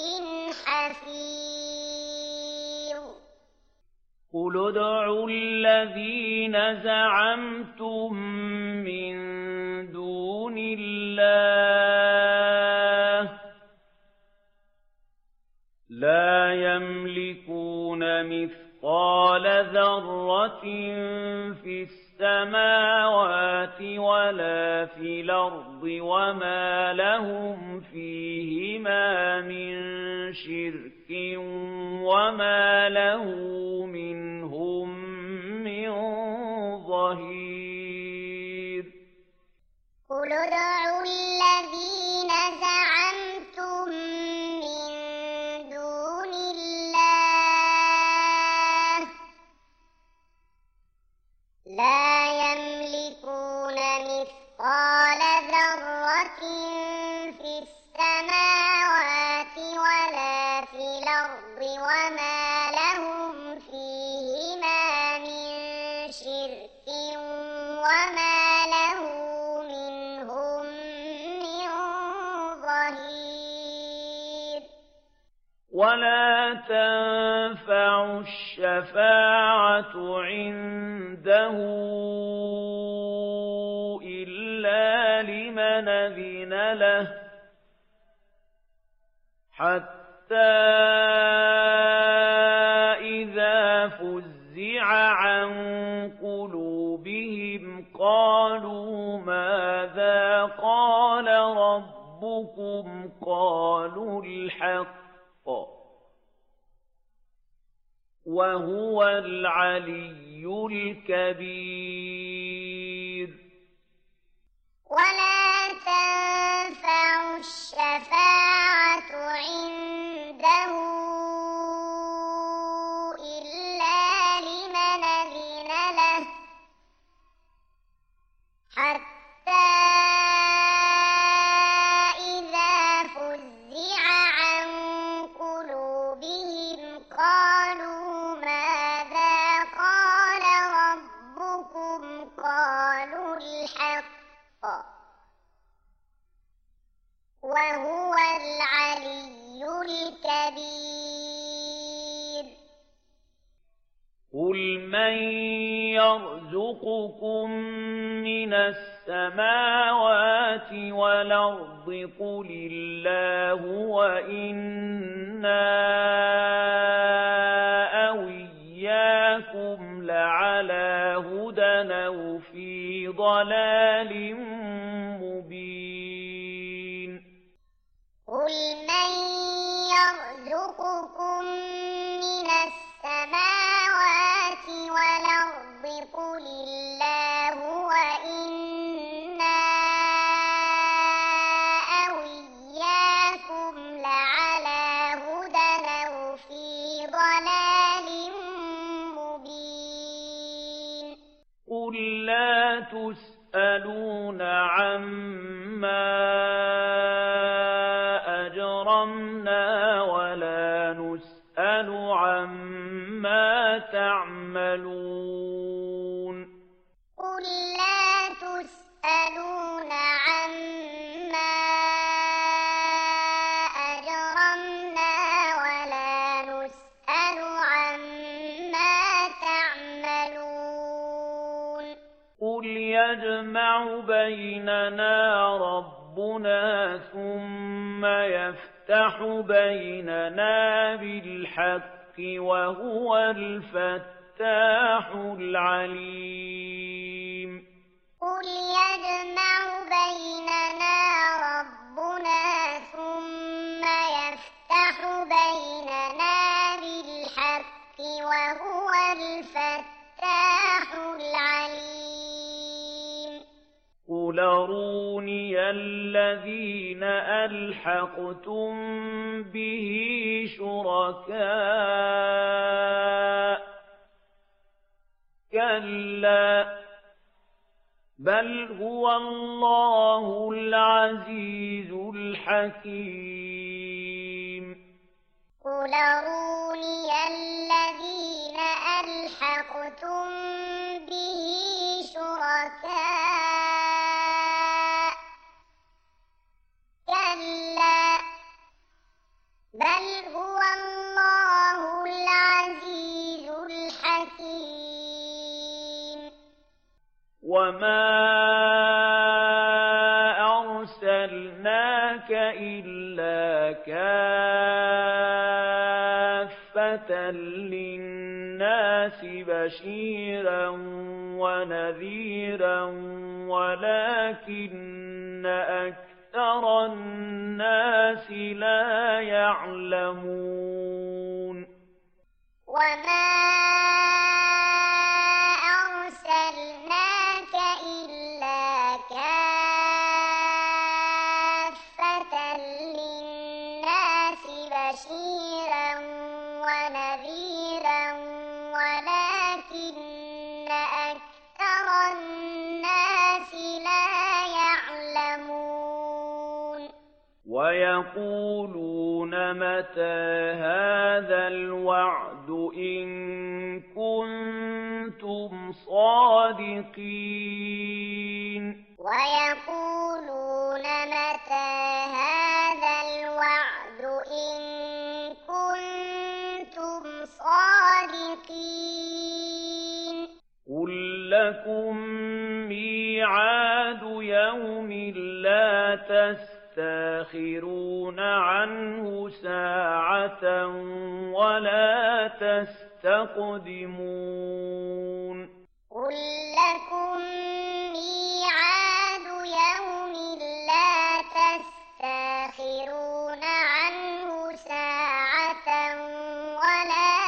حفيظ قل ادعوا الذين زعمتم من دون الله لا يملكون مثقال مثقال ذرة في السماوات ولا في الأرض وما لهم فيهما من شرك وما له منهم من ظهير قل ادعوا الذين زعمتم من دون الله لا يملكون مثقال ذرة في السماوات ولا في الأرض وما لهم فيهما من شرك وما له منهم من ظهير ولا تنفع الشفاعة عنده إلا لمن أذن له حتى إذا فزع عن قلوبهم قالوا ماذا قال ربكم قالوا الحق وهو العلي الكبير ولا تنفع الشفاعة عنده إلا لمن أذن له حتى إذا فزع عن قلوبهم قالوا ماذا قال ربكم قالوا الحق وهو العلي الكبير قل من يرزقكم من السماوات والأرض قل الله وإنا أو إياكم لعلى هدى أو في ضلال مبين قل من يرزقكم من السماوات والأرض قل الله وإنا أو إياكم لعلى هدى أو في ضلال مبين قل لا تسألون عما أجرمنا ولا نسأل عما تعملون قل لا تسألون عما أجرمنا ولا نسأل عما تعملون قل يجمع بيننا ربنا ثم يفتح بيننا بالحق وهو الفتاح العليم قل يجمع بيننا ربنا ثم يفتح بيننا بالحق وهو الفتاح العليم قل أروني الذين ألحقتم به شركاء كلا بل هو الله العزيز الحكيم قل أروني الذين ألحقتم به شركاء كلا بل هو الله العزيز الحكيم وما أرسلناك إلا كافة للناس النَّاسِ بَشِيرًا وَنَذِيرًا وَلَكِنَّ أَكْثَرَ النَّاسِ لَا يَعْلَمُونَ وَمَا أَرْسَلْنَاكَ إِلَّا كَافَّةً لِّلنَّاسِ بَشِيرًا وَنَذِيرًا وَلَكِنَّ أَكْثَرَ النَّاسِ لَا يَعْلَمُونَ وَيَقُولُونَ مَتَىٰ هَٰذَا الْوَعْدُ إِن كُنتُمْ صَادِقِينَ وَيَقُولُونَ مَتَىٰ هَٰذَا الْوَعْدُ إِن كُنتُمْ صَادِقِينَ قُل لَّكُم مِّيعَادُ يَوْمٍ لَّا تَسْتَأْخِرُونَ عَنْهُ سَاعَةً وَلَا تَسْتَقْدِمُونَ قُل لَّكُم مِّيعَادُ يَوْمٍ لَّا تَسْتَأْخِرُونَ عَنْهُ سَاعَةً وَلَا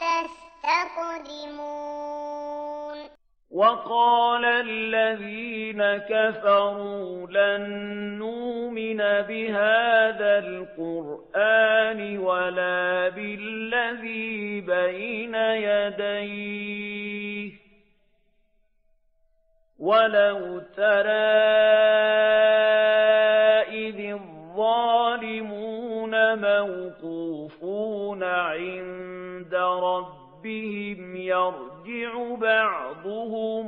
تَسْتَقْدِمُونَ وَقَالَ الَّذِينَ كَفَرُوا لَن نُّؤْمِنَ بِهَٰذَا الْقُرْآنِ وَلَا بِالَّذِي بَيْنَ يَدَيْهِ وَلَوْ تَرَىٰ إِذِ الظَّالِمُونَ مَوْقُوفُونَ عِندَ رَبِّهِمْ يَرْجِعُ بَعْضُهُمْ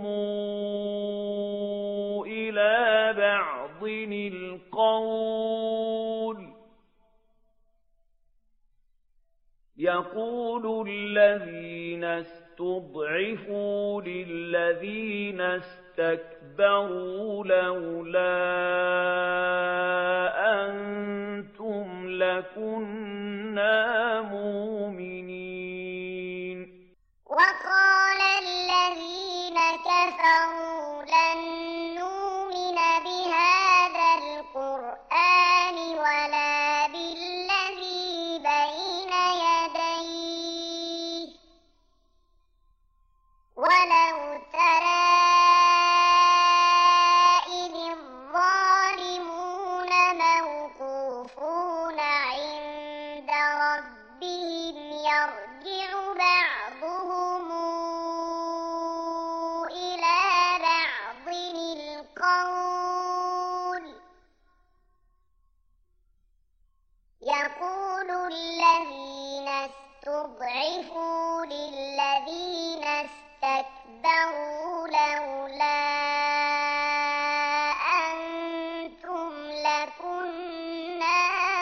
إِلَىٰ بَعْضٍ الْقَوْلَ يَقُولُ الَّذِينَ اسْتُضْعِفُوا لِلَّذِينَ اسْتَكْبَرُوا لَوْلَا أَنتُمْ لَكُنَّا مُؤْمِنِينَ وَقَالَ الَّذِينَ كَفَرُوا لَن نُّؤْمِنَ بِهَٰذَا الْقُرْآنِ وَلَا بِالَّذِي بَيْنَ يَدَيْهِ وَلَوْ تَرَىٰ إِذِ الظَّالِمُونَ مَوْقُوفُونَ عِندَ رَبِّهِمْ يَرْجِعُ بَعْضُهُمْ إِلَىٰ بَعْضٍ الْقَوْلَ يَقُولُ الَّذِينَ اسْتُضْعِفُوا لِلَّذِينَ اسْتَكْبَرُوا لَوْلَا أَنتُمْ لَكُنَّا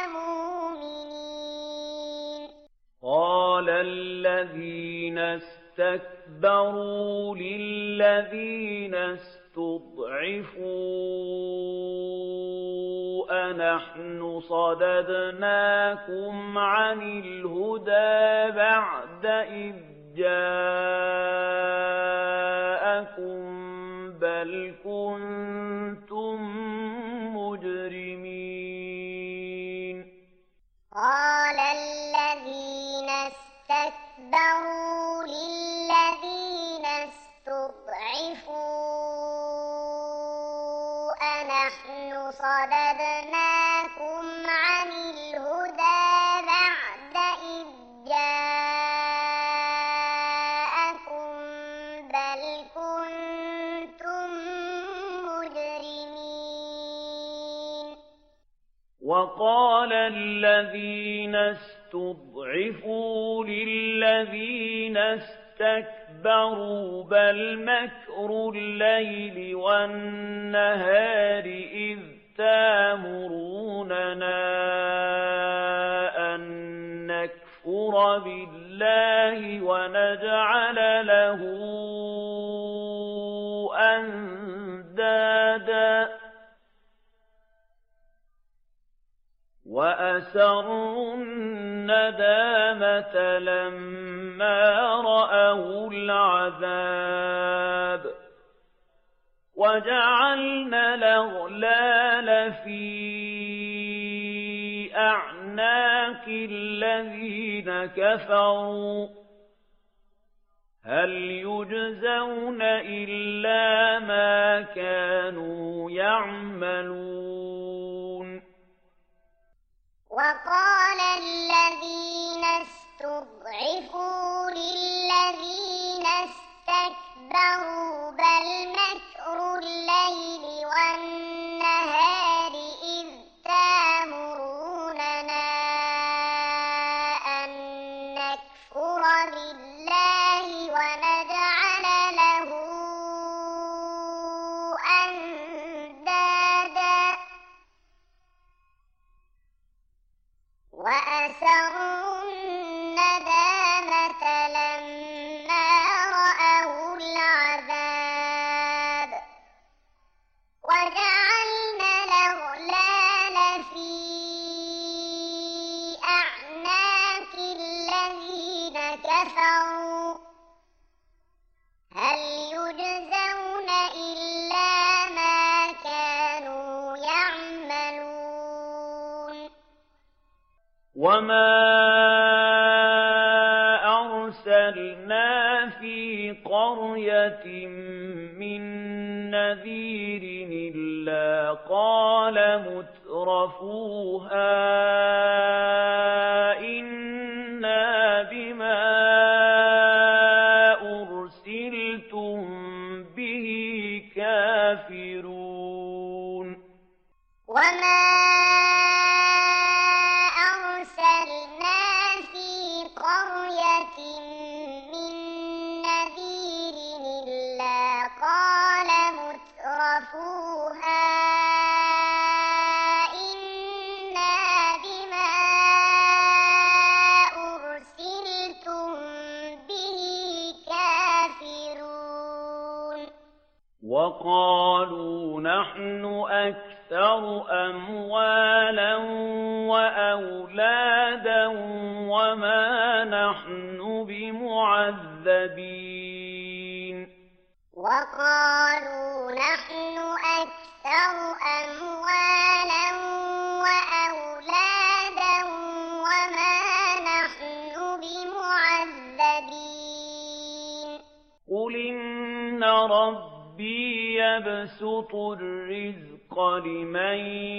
مُؤْمِنِينَ قَالَ الَّذِينَ اسْتَكْبَرُوا لِلَّذِينَ اسْتُضْعِفُوا أَنَحْنُ صَدَدْنَاكُمْ عَنِ الْهُدَىٰ بَعْدَ إِذْ جَاءَكُم بَلْ كُنتُم مُّجْرِمِينَ قَالَ الَّذِينَ اسْتَكْبَرُوا لِلَّذِينَ اسْتُضْعِفُوا أَنَحْنُ صَدَدْنَاكُمْ عَنِ الْهُدَىٰ بَعْدَ إِذْ جَاءَكُم بَلْ كُنتُم مُّجْرِمِينَ وَقَالَ الَّذِينَ اسْتُضْعِفُوا لِلَّذِينَ اسْتَكْبَرُوا بَلْ مَكْرُ اللَّيْلِ وَالنَّهَارِ إِذْ تَأْمُرُونَنَا أَن نَّكْفُرَ بِاللَّهِ وَنَجْعَلَ لَهُ أَندَادًا وَأَسَرُّوا النَّدَامَةَ لَمَّا رَأَوُا الْعَذَابَ وَجَعَلْنَا الْأَغْلَالَ فِي أَعْنَاقِ الَّذِينَ كَفَرُوا هَلْ يُجْزَوْنَ إِلَّا مَا كَانُوا يَعْمَلُونَ وَقَالَ الَّذِينَ اسْتُضْعِفُوا لِلَّذِينَ اسْتَكْبَرُوا بَلْ مَكْرُ اللَّيْلِ وَالنَّهَارِ إِذْ تَأْمُرُونَنَا أَن نَّكْفُرَ بِاللَّهِ وَنَجْعَلَ لَهُ أَندَادًا وَأَسَرُّوا النَّدَامَةَ لَمَّا رَأَوُا الْعَذَابَ وَجَعَلْنَا الْأَغْلَالَ فِي أَعْنَاقِ الَّذِينَ كَفَرُوا هَلْ يُجْزَوْنَ إِلَّا مَا كَانُوا يَعْمَلُونَ وَمَا أَرْسَلْنَا فِي قَرْيَةٍ مِّن نَّذِيرٍ إِلَّا قَالَ مُتْرَفُوهَا إِنَّا بِمَا أُرْسِلْتُم بِهِ كَافِرُونَ وَمَا أَرْسَلْنَا فِي قَرْيَةٍ مِّن نَّذِيرٍ إِلَّا قَالَ مُتْرَفُوهَا إِنَّا بِمَا أُرْسِلْتُم بِهِ كَافِرُونَ وَقَالُوا نَحْنُ أَكْثَرُ أَمْوَالًا وَأَوْلَادًا وَمَا نَحْنُ بِمُعَذَّبِينَ وَقَالُوا نَحْنُ أَكْثَرُ أَمْوَالًا وَأَوْلَادًا وَمَا نَحْنُ بِمُعَذَّبِينَ قُلْ إِنَّ رَبِّي يَبْسُطُ الرِّزْقَ لِمَن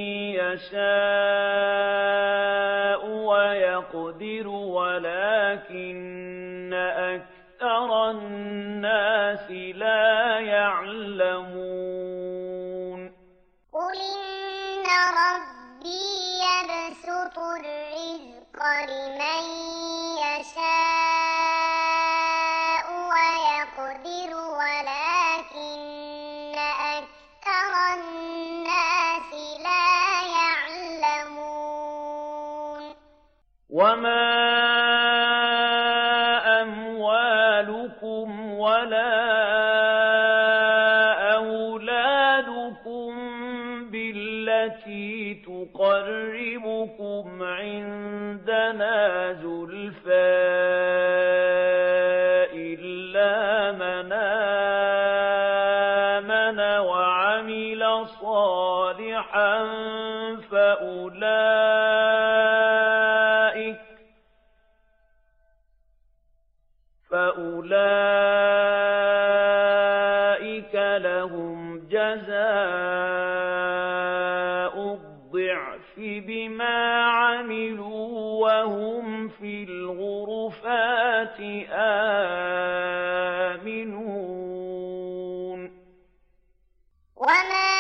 يَشَاءُ وَيَقْدِرُ وَلَكِنَّ أَكْثَرَ النَّاسِ لَا يَعْلَمُونَ قُلْ إِنَّ رَبِّي يَبْسُطُ الرِّزْقَ لِمَن يَشَاءُ وَيَقْدِرُ وَلَكِنَّ أَكْثَرَ النَّاسِ لَا يَعْلَمُونَ وَمَا أَمْوَالُكُمْ وَلَا أَوْلَادُكُم بِالَّتِي تُقَرِّبُكُمْ عِندَنَا زُلْفَىٰ إِلَّا مَنْ آمَنَ وَعَمِلَ صَالِحًا فَأُولَٰئِكَ فَأُولَٰئِكَ لَهُمْ جَزَاءُ الضِّعْفِ بِمَا عَمِلُوا وَهُمْ فِي الْغُرُفَاتِ آمِنُونَ وَمَا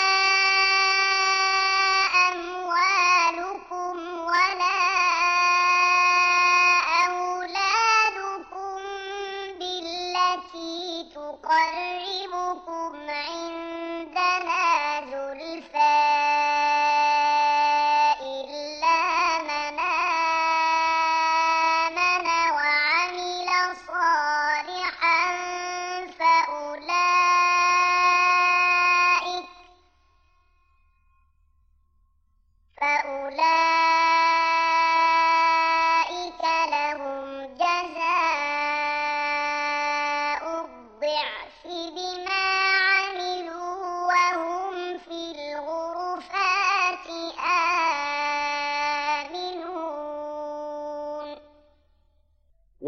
أَمْوَالُكُمْ وَلَا أَوْلَادُكُم بِالَّتِي تُقَرِّبُكُمْ عِندَنَا زُلْفَىٰ إِلَّا مَنْ آمَنَ وَعَمِلَ صَالِحًا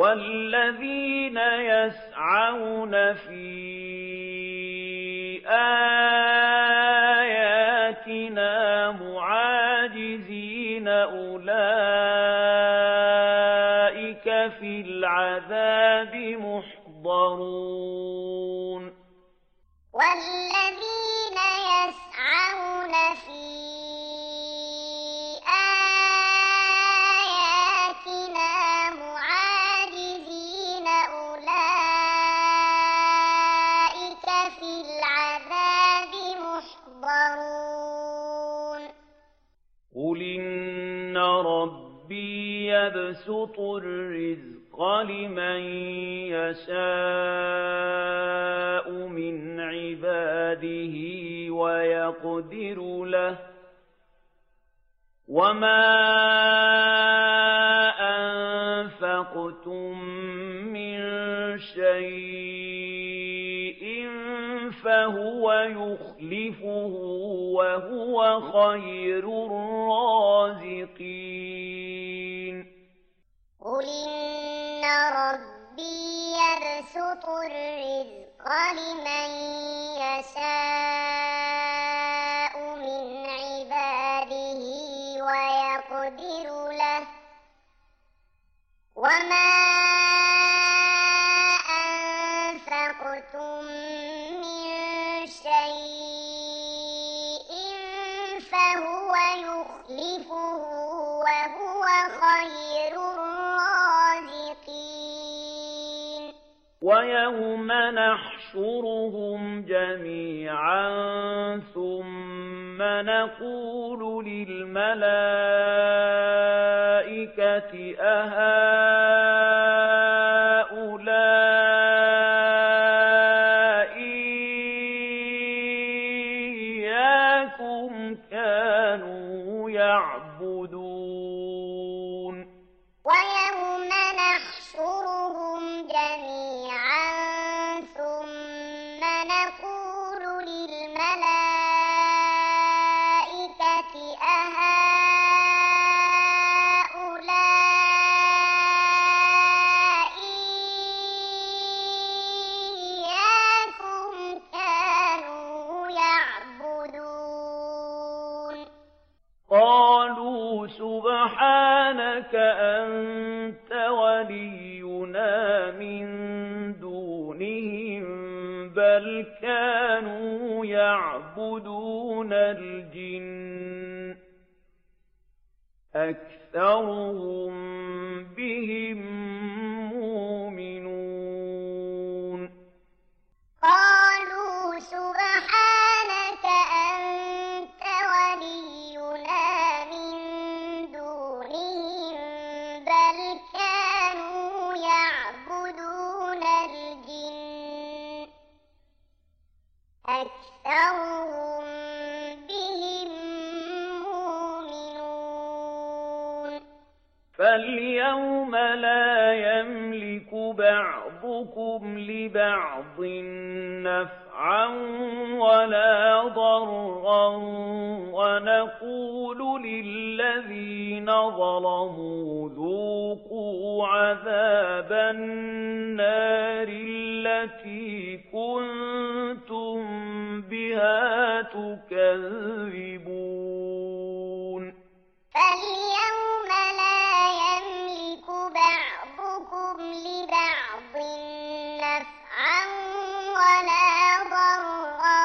والذين يسعون في آياتنا معاجزين أولئك في العذاب محضرون والذين يسعون في آياتنا معاجزين أولئك في العذاب محضرون قل إن ربي يبسط الرزق لمن يشاء من عباده ويقدر له وما أنفقتم من شيء فهو يخلفه وهو خير الرازقين قل إن ربي يبسط الرزق لمن يشاء من عباده ويقدر له وما أنفقتم من شيء فهو يخلفه وهو خير الرازقين ويوم نحشرهم جميعا ثم نقول للملائكة أهؤلاء إياكم كانوا يعبدون ويوم نحشرهم جميعا ثم نقول للملائكة أهؤلاء إياكم كانوا يعبدون قالوا سبحانك أنت ولينا من دونهم بل كانوا يعبدون الجن أكثرهم بهم مؤمنون قالوا سبحانك أنت ولينا من دونهم بل كانوا يعبدون الجن أكثرهم بهم مؤمنون فاليوم لا يملك بعضكم لبعض نفعا ولا ضرا ونقول للذين ظلموا ذوقوا عذاب النار التي كنتم بها تكذبون فاليوم لا يملك بعضكم لبعض نفعا ولا ضرا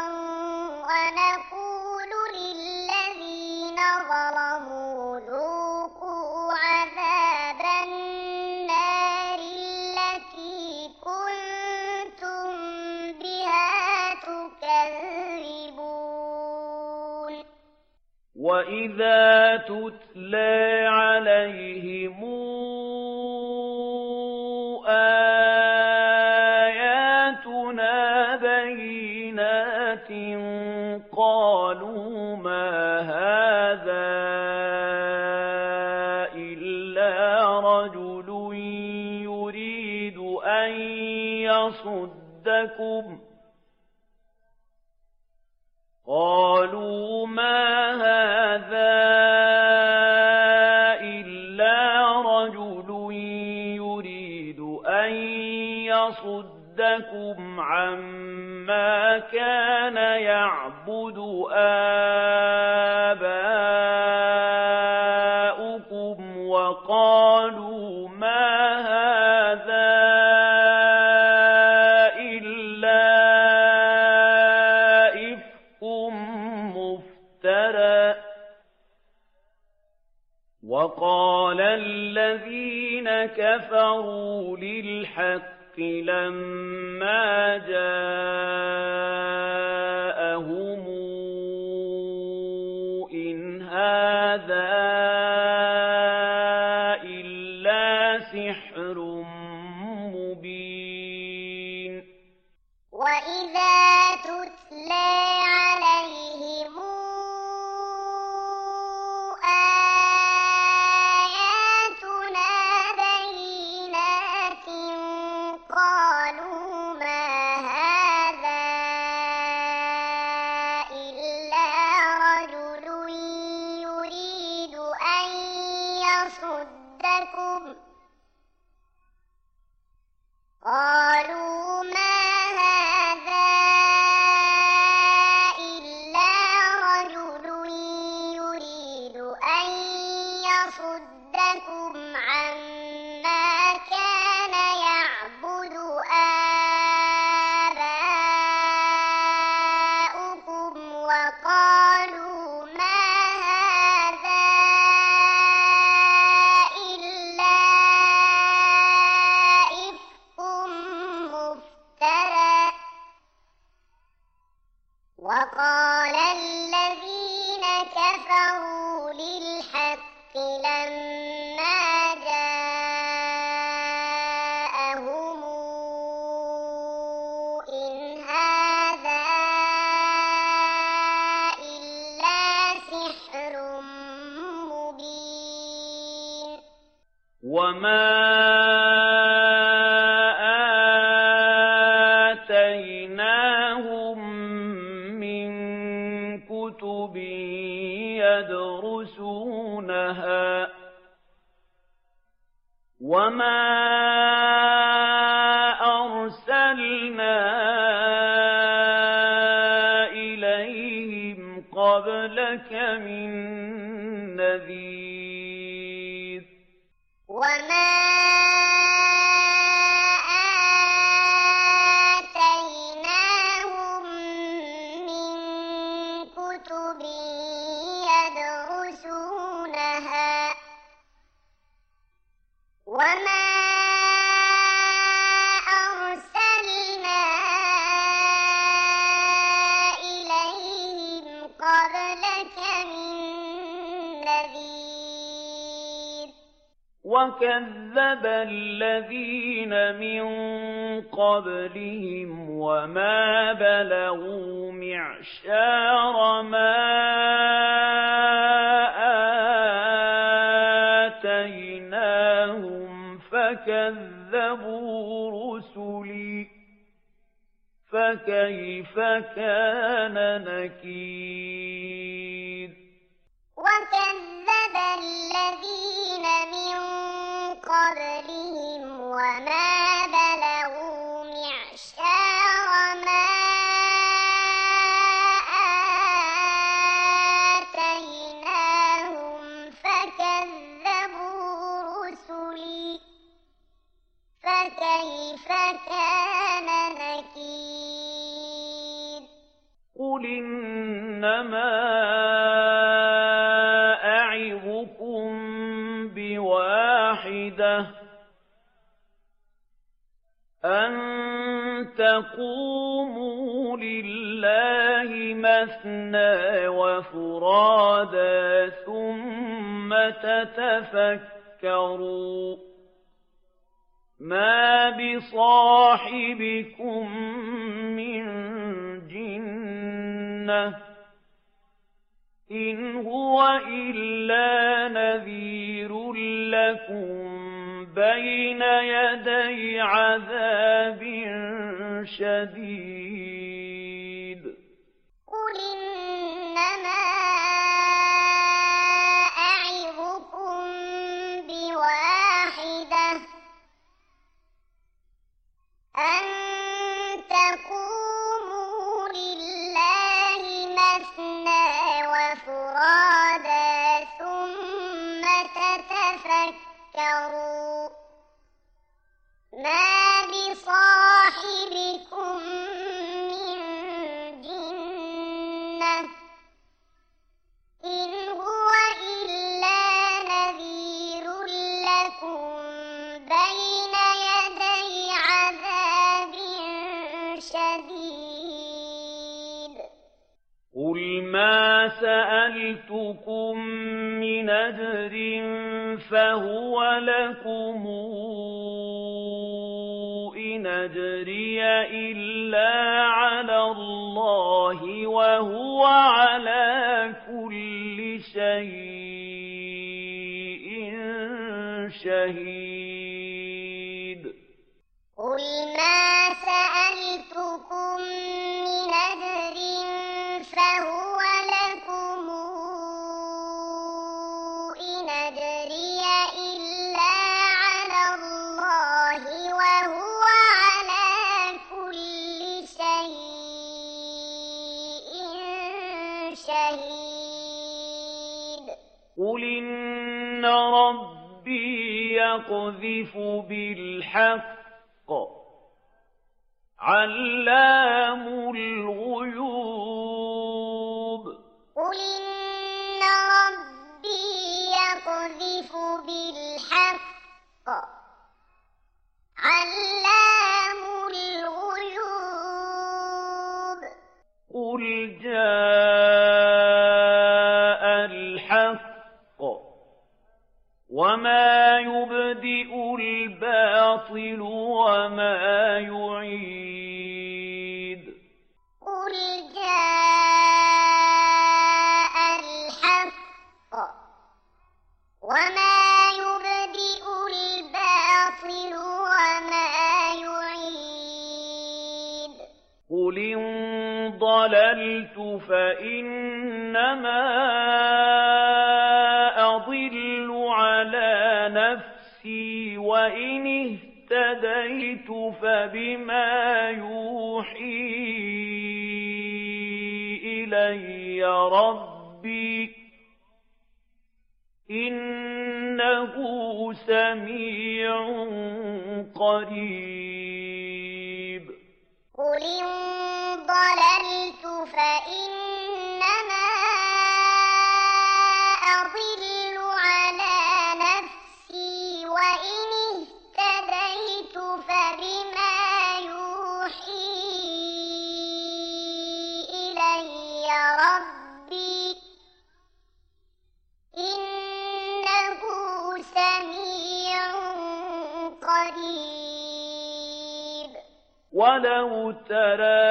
ونقول للذين ظلموا ذوقوا عذاب النار التي كنتم بها تكذبون وإذا تتلى عليهم آياتنا بينات قالوا ما هذا إلا رجل يريد أن يصدكم قالوا ما هذا إلا رجل يريد يَصُدَّكُمْ عَمَّا كَانَ يَعْبُدُ آبَاؤُكُمْ وَقَالُوا مَا هَٰذَا إِلَّا إِفْكٌ مُّفْتَرًى ۚ وَقَالَ الَّذِينَ كَفَرُوا لِلْحَقِّ لَمَّا جَاءَهُمْ إِنْ هَٰذَا إِلَّا سِحْرٌ مُّبِينٌ وَإِذَا تُتْلَىٰ عَلَيْهِمْ آيَاتُنَا بَيِّنَاتٍ قَالُوا مَا هَٰذَا إِلَّا رَجُلٌ يُرِيدُ أَن يَصُدَّكُمْ قَالُوا مَا هَٰذَا إِلَّا رَجُلٌ يُرِيدُ أَن يَصُدَّكُمْ عَمَّا كَانَ يَعْبُدُ آبَاؤُكُمْ وَقَالُوا مَا هَٰذَا إِلَّا إِفْكٌ مُّفْتَرًى ۚ وَقَالَ الَّذِينَ كَفَرُوا لِلْحَقِّ لَمَّا جَاءَهُمْ إِنْ هَٰذَا إِلَّا سِحْرٌ مُّبِينٌ وَمَا آتَيْنَاهُم مِّن كُتُبٍ يَدْرُسُونَهَا وَمَا أَرْسَلْنَا إِلَيْهِمْ قَبْلَكَ مِن نَّذِيرٍ وَمَا آتَيْنَاهُم مِّن كُتُبٍ يَدْرُسُونَهَا وَمَا أَرْسَلْنَا إِلَيْهِمْ قَبْلَكَ مِن نَّذِيرٍ وَكَذَّبَ الَّذِينَ مِن قَبْلِهِمْ وَمَا بَلَغُوا مِعْشَارَ مَا آتَيْنَاهُمْ فَكَذَّبُوا رُسُلِي فَكَيْفَ كَانَ نَكِيرِ وَكَذَّبَ الَّذِينَ مِن قَبْلِهِمْ وَمَا بَلَغُوا مِعْشَارَ مَا آتَيْنَاهُمْ فَكَذَّبُوا رُسُلِي فَكَيْفَ كَانَ نَكِيرِ قُلْ إِنَّمَا أَعِظُكُم بِوَاحِدَةٍ أَن تَقُومُوا لِلَّهِ مَثْنَىٰ وَفُرَادَىٰ ثُمَّ تَتَفَكَّرُوا مَا بِصَاحِبِكُم مِّن جِنَّةٍ إِنْ هُوَ إِلَّا نَذِيرٌ لَّكُم بَيْنَ يَدَيْ عَذَابٍ شَدِيدٍ قُلْ إِنَّمَا أَعِظُكُم بِوَاحِدَةٍ أَن كفروا ما بصاحبكم من جنة إن هو إلا نذير لكم بين يدي عذاب شديد قل ما سألتكم من أجر فهو لكم إن أجري إلا على الله وهو على كل شيء شهيد قل ما سألتكم من أجر فهو لكم إن أجري إلا على الله وهو على كل شيء شهيد قل إن ربي يقذف بالحق علام الغيوب قل إن ربي يقذف بالحق علام الغيوب قل جاء الحق وما يبدئ الباطل وما يعيد قل جاء الحق وما يبدئ الباطل وما يعيد قل إن ضللت فإنما أضل على نفسي وإن اهتديت فبما يوحي إلي ربي إنه سميع قريب قل إن ضللت فإنما أضل على نفسي وإن اهتديت فبما يوحي إلي ربي إنه سميع قريب ولو ترى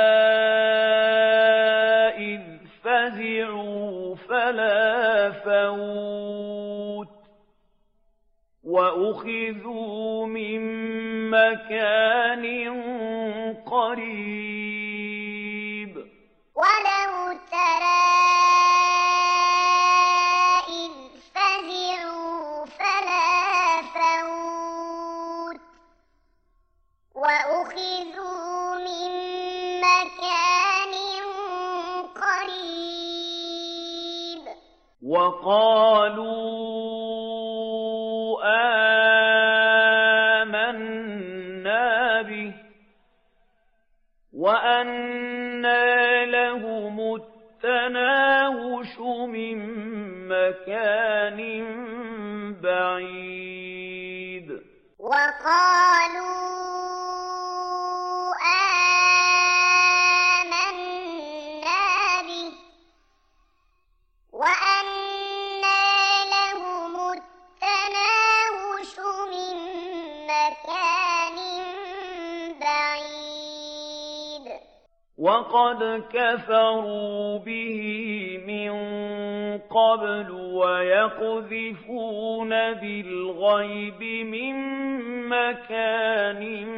إذ فزعوا فلا فوت وأخذوا من مكان قريب ولو ترى إذ فزعوا فلا فوت وأخذوا من مكان قريب وقالوا آمنا به وأنى لهم التناوش من مكان بعيد وقالوا آمنا به وأنى لهم التناوش من مكان بعيد وقد كفروا به من قبل ويقذفون بالغيب من مكان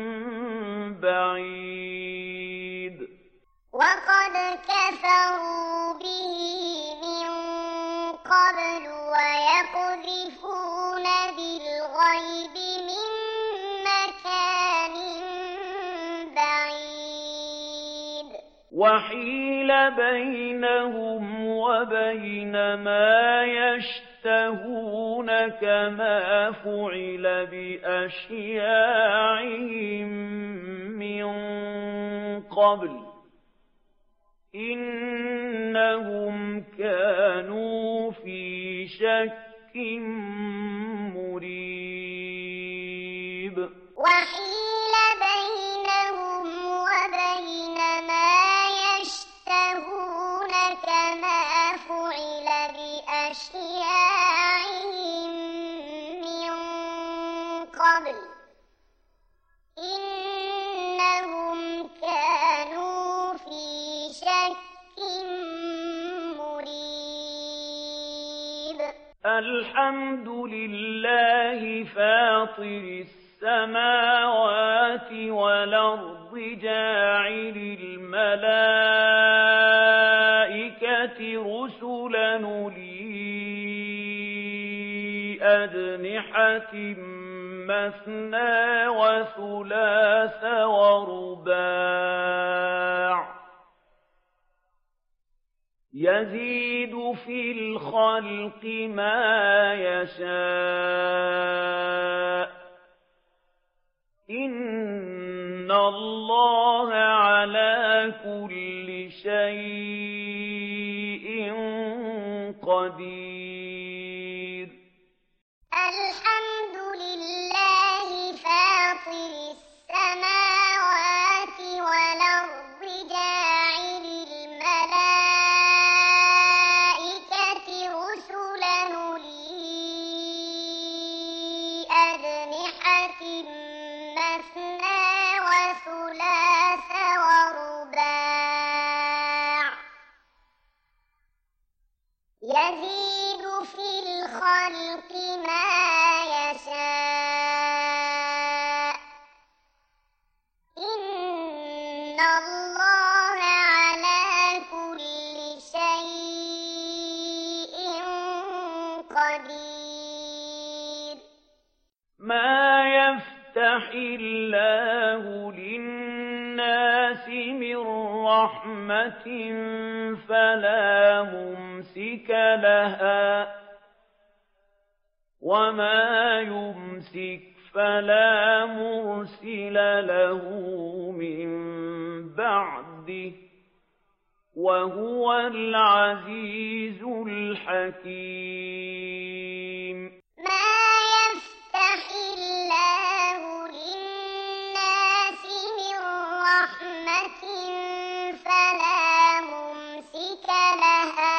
بعيد وقد كفروا به من قبل ويقذفون بالغيب من مكان بعيد وحيل بينهم وبين ما يشتهون يشتهون كما فعل بأشياعهم من قبل إنهم كانوا في شك مريب وحيل بينهم وبين ما يشتهون كما فعل بأشياعهم من قبل إنهم كانوا في شك مريب الحمد لله فاطر السماوات والأرض جاعل الملائكة رسلا أولي أجنحة مثنى وثلاث ورباع يزيد في الخلق ما يشاء إن الله على كل شيء قدير الحمد لله فاطر السماوات والأرض جاعل الملائكة رسلا أولي أجنحة مثنى وثلاث ورباع يزيد في الخلق ما يشاء إن الله على كل شيء قدير ما يفتح الله للناس من رحمة فلا ممسك لها وما يمسك فلا مرسل له من بعده وهو العزيز الحكيم ما يفتح الله للناس من رحمة فلا ممسك لها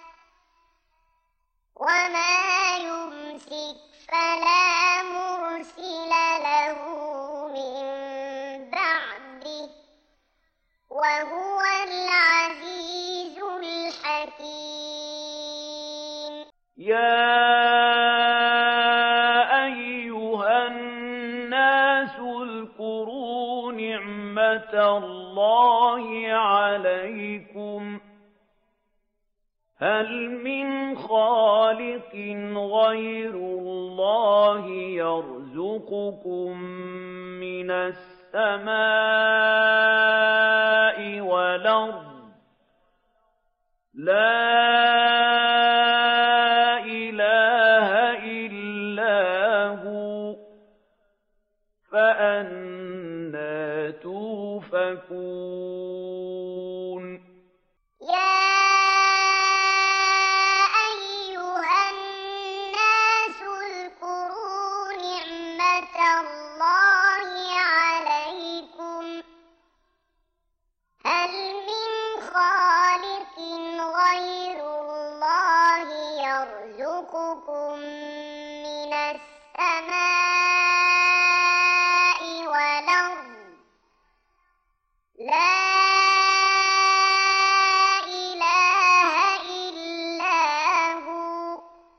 وما يمسك فلا مرسل له من بعده وهو العزيز الحكيم يا أيها الناس اذكروا نعمة الله عليكم هل من خالق غير الله يرزقكم من السماء والأرض لا إله إلا هو فأنى توفكون يا أيها الناس اذكروا نعمة الله عليكم هل من خالق غير الله يرزقكم من السماء والأرض لا إله إلا هو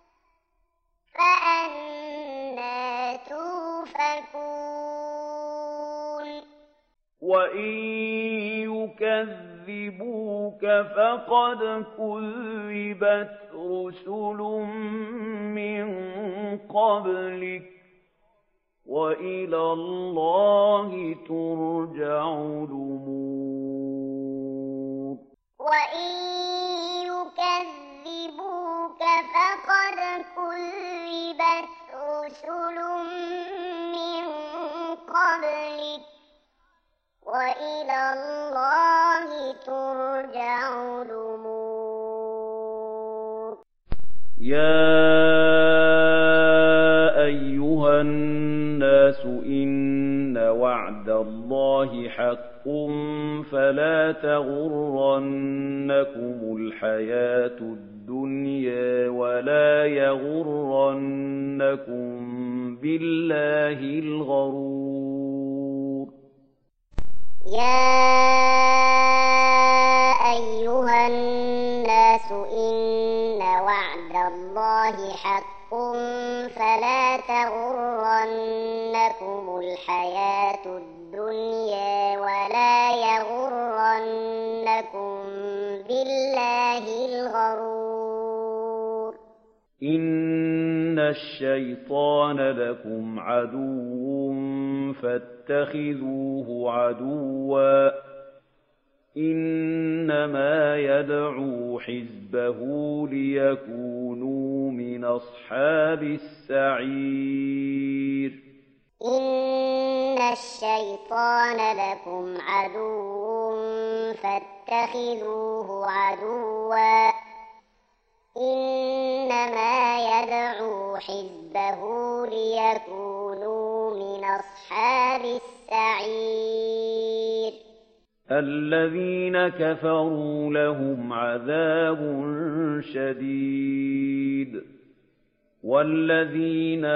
فأنى توفكون وإن يكذبوك فقد كذبت رسل من قبلك وإلى الله ترجع الأمور وإن يكذبوك فقد كذبت رسل من قبلك وإلى الله ترجع الأمور. يا أيها الناس إن وعد الله حق فلا تغرنكم الحياة الدنيا ولا يغرنكم بالله الغرور. يا أيها الناس إن وعد الله حق فلا تغرنكم الحياة الدنيا ولا يغرنكم بالله الغرور. إن الشيطان لكم عدو فاتخذوه عدوا إنما يدعو حزبه ليكونوا من أصحاب السعير. إن الشيطان لكم عدو فاتخذوه عدوا إنما يدعو حزبه ليكونوا من أصحاب السعير. الذين كفروا لهم عذاب شديد والذين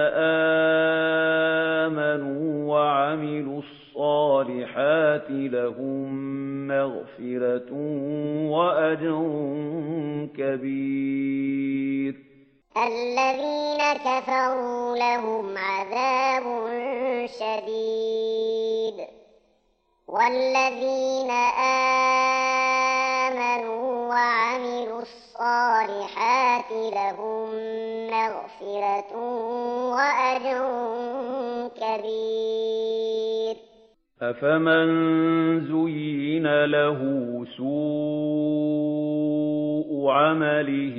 آمنوا وعملوا الصالحات لهم مغفرة وأجر كبير. الذين كفروا لهم عذاب شديد والذين آمنوا وعملوا الصالحات لهم مغفرة وأجر كبير. أفمن زين له سوء عمله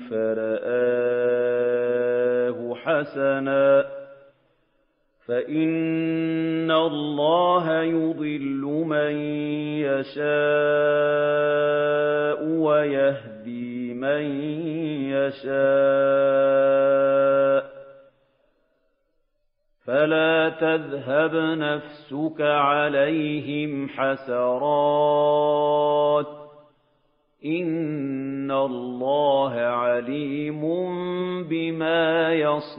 فرآه حسنا فإن الله يضل من يشاء ويهدي من يشاء فلا تذهب نفسك عليهم حسرات إن الله عليم بما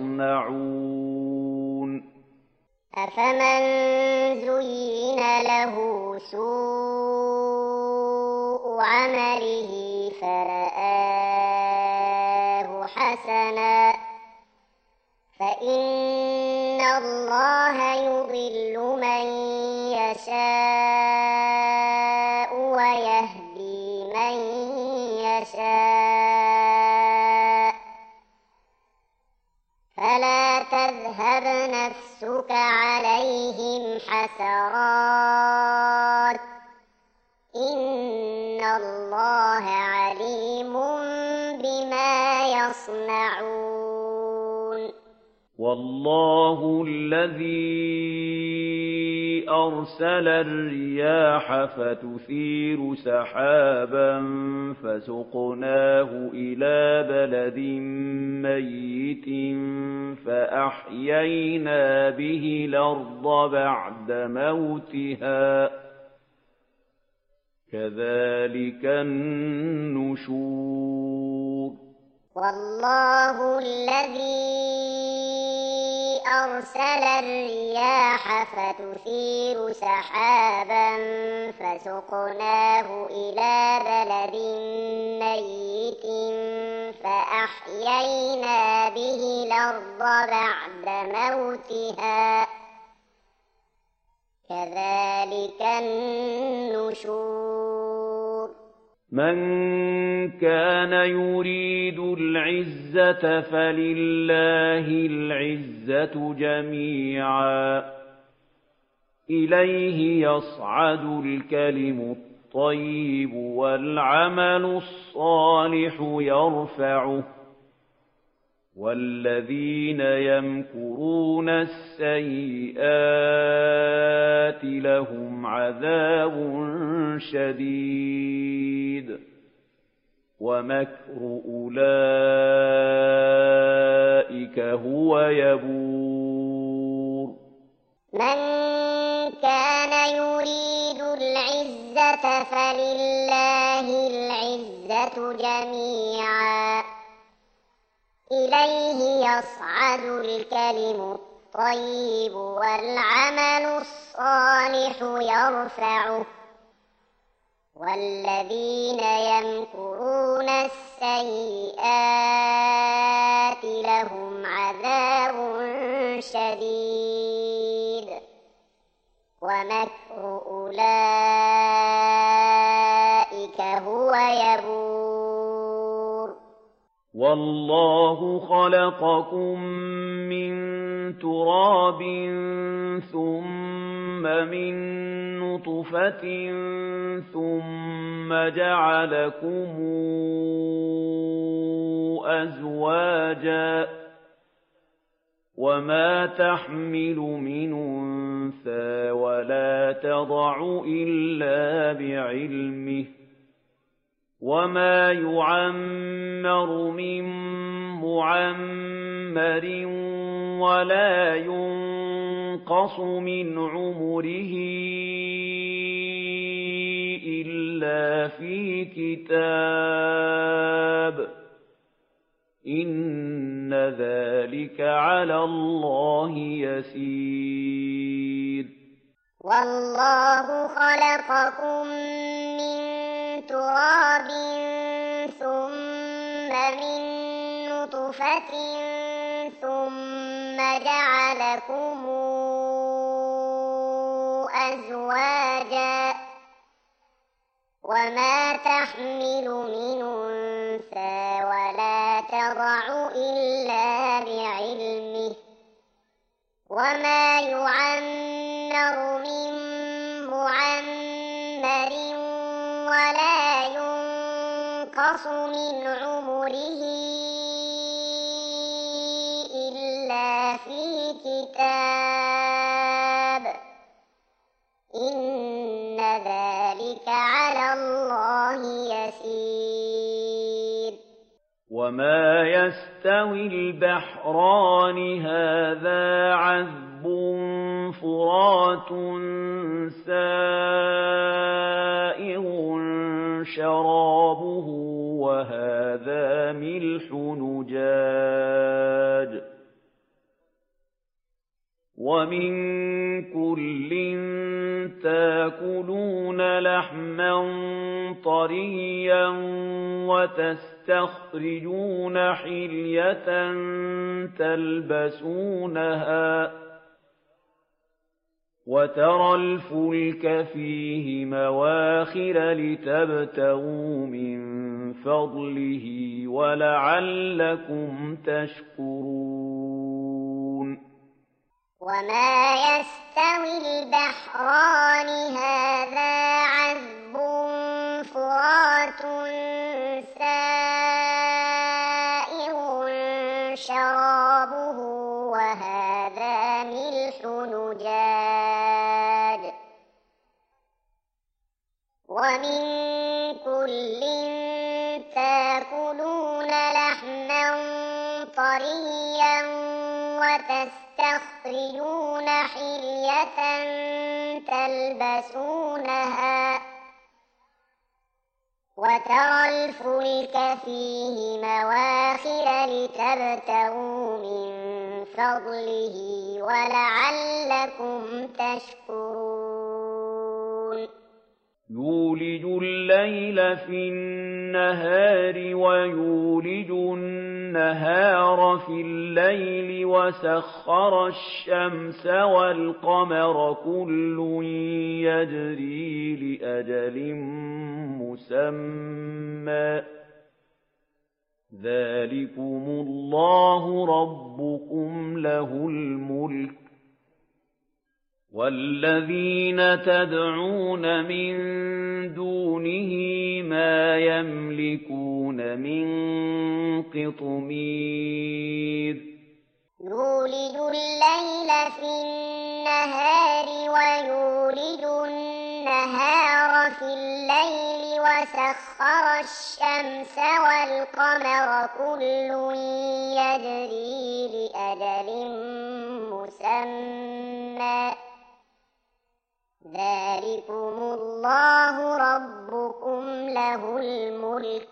يصنعون. أفمن زين له سوء عمله فرآه حسنا فإن الله يضل من يشاء ويهدي من يشاء فلا تذهب نفسك عليهم حسرات إن الله عليم بما يصنعون. والله الذي أرسل الرياح فتثير سحابا فسقناه إلى بلد ميت فأحيينا به الأرض بعد موتها كذلك النشور. والله الذي أرسل الرياح فتثير سحابا فسقناه إلى بلد ميت فأحيينا به الأرض بعد موتها كذلك النشور. من كان يريد العزة فلله العزة جميعا إليه يصعد الكلم الطيب والعمل الصالح يرفعه وَالَّذِينَ يَمْكُرُونَ السَّيِّئَاتِ لَهُمْ عَذَابٌ شَدِيدٌ وَمَكْرُ أُولَئِكَ هُوَ يَبُورُ مَنْ كَانَ يُرِيدُ الْعِزَّةَ فَلِلَّهِ الْعِزَّةُ جَمِيعًا إِلَيْهِ يَصْعَدُ الْكَلِمُ الطَّيِّبُ وَالْعَمَلُ الصَّالِحُ يَرْفَعُهُ وَالَّذِينَ يَمْكُرُونَ السَّيِّئَاتِ لَهُمْ عَذَابٌ شَدِيدٌ وَمَكْرُ أُولَئِكَ هُوَ يَبُورُ وَاللَّهُ خَلَقَكُم مِّن تُرَابٍ ثُمَّ مِن نُّطْفَةٍ ثُمَّ جَعَلَكُمْ أَزْوَاجًا ۚ وَمَا تَحْمِلُ مِنْ أُنثَىٰ وَلَا تَضَعُ إِلَّا بِعِلْمِهِ ۚ وَمَا يُعَمَّرُ مِن مُّعَمَّرٍ وَلَا يُنقَصُ مِنْ عُمُرِهِ إِلَّا فِي كِتَابٍ ۚ إِنَّ ذَٰلِكَ عَلَى اللَّهِ يَسِيرٌ وَاللَّهُ خَلَقَكُم مِّن تُرَابٍ ثُمَّ مِن نُّطْفَةٍ ثُمَّ جَعَلَكُمْ أَزْوَاجًا ۚ وَمَا تَحْمِلُ مِنْ أُنثَىٰ وَلَا تَضَعُ إِلَّا بِعِلْمِهِ ۚ وَمَا يُعَمَّرُ مِن مُّعَمَّرٍ وَلَا يُنقَصُ مِنْ عُمُرِهِ إِلَّا فِي كِتَابٍ ۚ إِنَّ ذَٰلِكَ عَلَى اللَّهِ يَسِيرٌ وَمَا يَسْتَوِي الْبَحْرَانِ هَٰذَا عَذْبٌ فُرَاتٌ سَائِغٌ شَرَابُهُ وَهَٰذَا مِلْحٌ أُجَاجٌ ۖ وَمِن كُلٍّ تَأْكُلُونَ لَحْمًا طَرِيًّا وَتَسْتَخْرِجُونَ حِلْيَةً تَلْبَسُونَهَا ۖ وَتَرَى الْفُلْكَ فِيهِ مَوَاخِرَ لِتَبْتَغُوا مِن فَضْلِهِ وَلَعَلَّكُمْ تَشْكُرُونَ وَمَا يَسْتَوِي الْبَحْرَانِ هَٰذَا عَذْبٌ فُرَاتٌ سَائِغٌ شَرَابُهُ وَهَٰذَا مِلْحٌ أُجَاجٌ ۖ وَمِن كُلٍّ تَأْكُلُونَ لَحْمًا طَرِيًّا وَتَسْتَخْرِجُونَ حِلْيَةً تَلْبَسُونَهَا ۖ وَتَرَى الْفُلْكَ فِيهِ مَوَاخِرَ لِتَبْتَغُوا مِن فَضْلِهِ وَلَعَلَّكُمْ تَشْكُرُونَ يُولِجُ اللَّيْلَ فِي النَّهَارِ وَيُولِجُ النَّهَارَ فِي اللَّيْلِ وَسَخَّرَ الشَّمْسَ وَالْقَمَرَ كُلٌّ يَجْرِي لِأَجَلٍ مُّسَمًّى ۚ ذَٰلِكُمُ اللَّهُ رَبُّكُمْ لَهُ الْمُلْكُ ۚ وَالَّذِينَ تَدْعُونَ مِن دُونِهِ مَا يَمْلِكُونَ مِن قِطْمِيرٍ يولج الليل في النهار ويولج النهار في الليل وسخر الشمس والقمر كل يجري لأجل مسمى ذلكم الله ربكم له الملك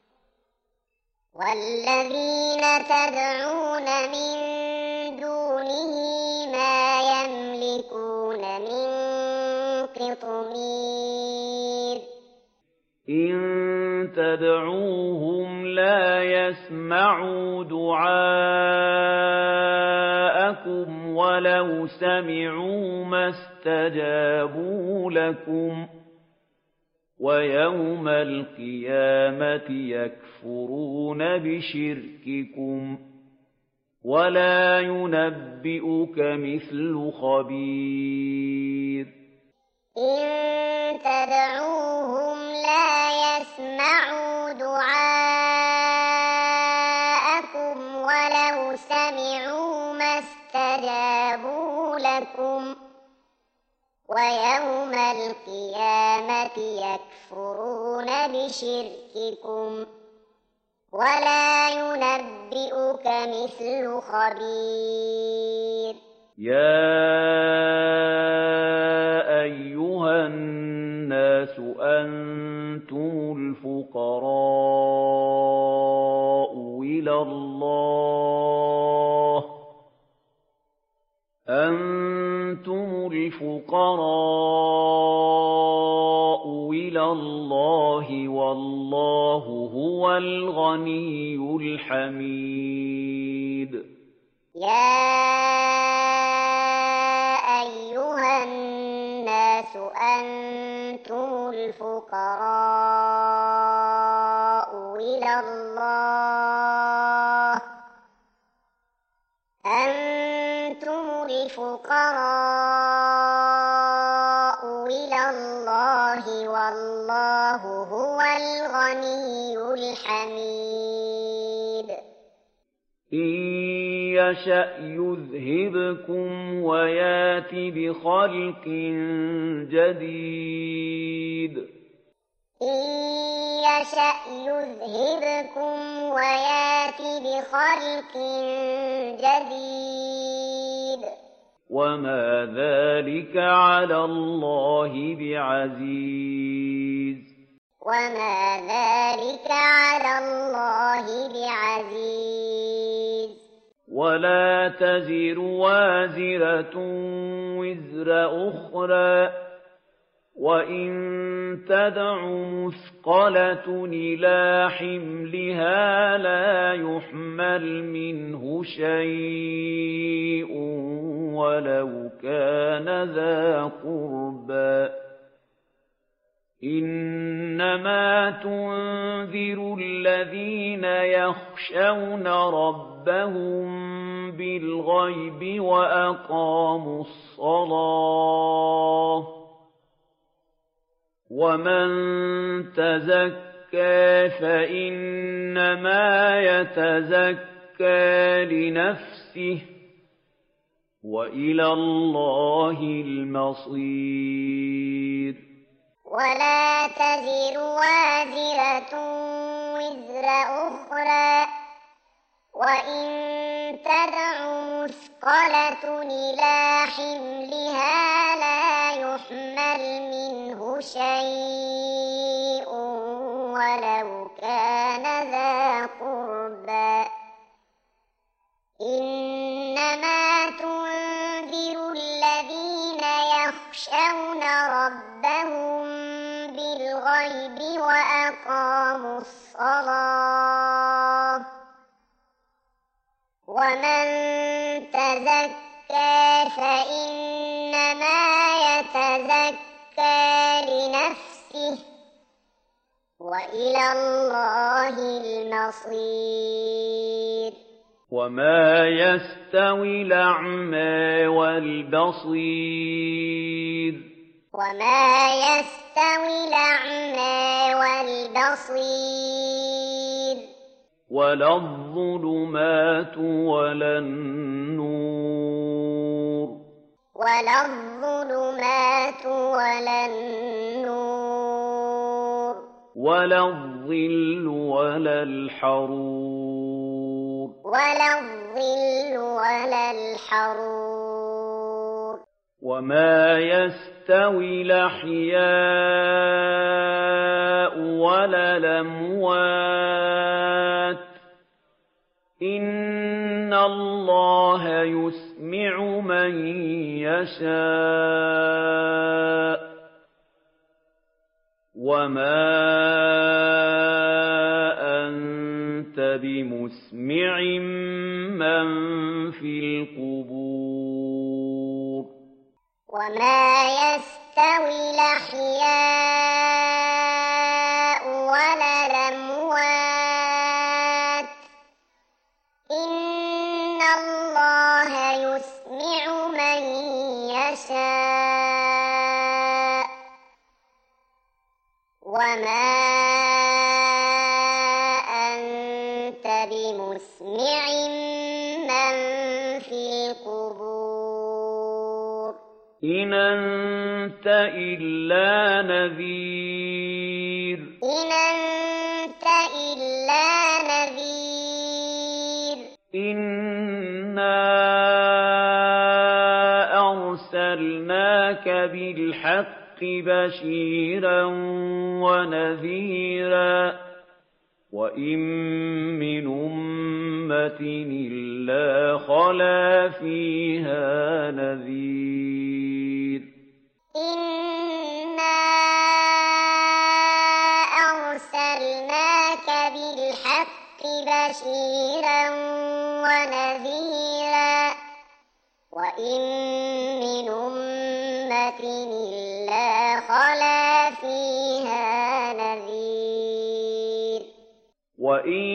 والذين تدعون من دونه ما يملكون من قطمير إن تدعوهم لا يسمعوا دعاءكم ولو سمعوا ما استجابوا لكم ويوم القيامة يكفرون بشرككم ولا ينبئك مثل خبير إن تدعوهم لا يسمعوا دعاءكم ولو سمعوا ما استجابوا لكم ويوم القيامة يكفرون بشرككم ولا ينبئك مثل خبير يا أيها الناس أنتم الفقراء إلى الله أنتم الفقراء إلى الله والله هو الغني الحميد يا أيها الناس أنتم الفقراء إلى الله أنتم الفقراء إلى الله والله هو الغني الحميد إن يشأ يذهبكم ويات بخلق جديد إن يشأ يذهبكم ويات بخلق جديد وما ذلك على الله بعزيز وما ذلك على الله بعزيز ولا تزر وازرة وزر أخرى وإن تدع مثقلة إلى حملها لا يحمل منه شيء ولو كان ذا قربى إنما تنذر الذين يخشون ربهم بالغيب وأقاموا الصلاة ومن تزكى فإنما يتزكى لنفسه وإلى الله المصير ولا تزر وازرة وزر أخرى وإن تدع مثقلة إلى حملها لا يحمل منه شيء ولو كان ذا قربى إنما تنذر الذين يخشون ربهم بالغيب وأقاموا الصلاة ومن تزكى فإنما يتزكى لنفسه وإلى الله المصير وما يستوي الأعمى والبصير وما يستوي الأعمى والبصير ولا الظلمات ولا النور ولا الظلمات ولا النور ولا الظل ولا الحرور ولا الظل ولا الحرور وما يستوي الأحياء ولا الأموات إن الله يسمع من يشاء وما أنت بمسمع من في القبور وما يستوي الأحياء ولا الأموات إن الله يسمع من يشاء وما أنت بمسمع من في القبور إن أنت إلا نذير إن أنت إلا نذير إنا أرسلناك بالحق بشيرا ونذيرا وإن من أمة إلا خلا فيها نذير إنا أرسلناك بالحق بشيرا ونذيرا وإن من أمة إلا خلا فيها نذير وإن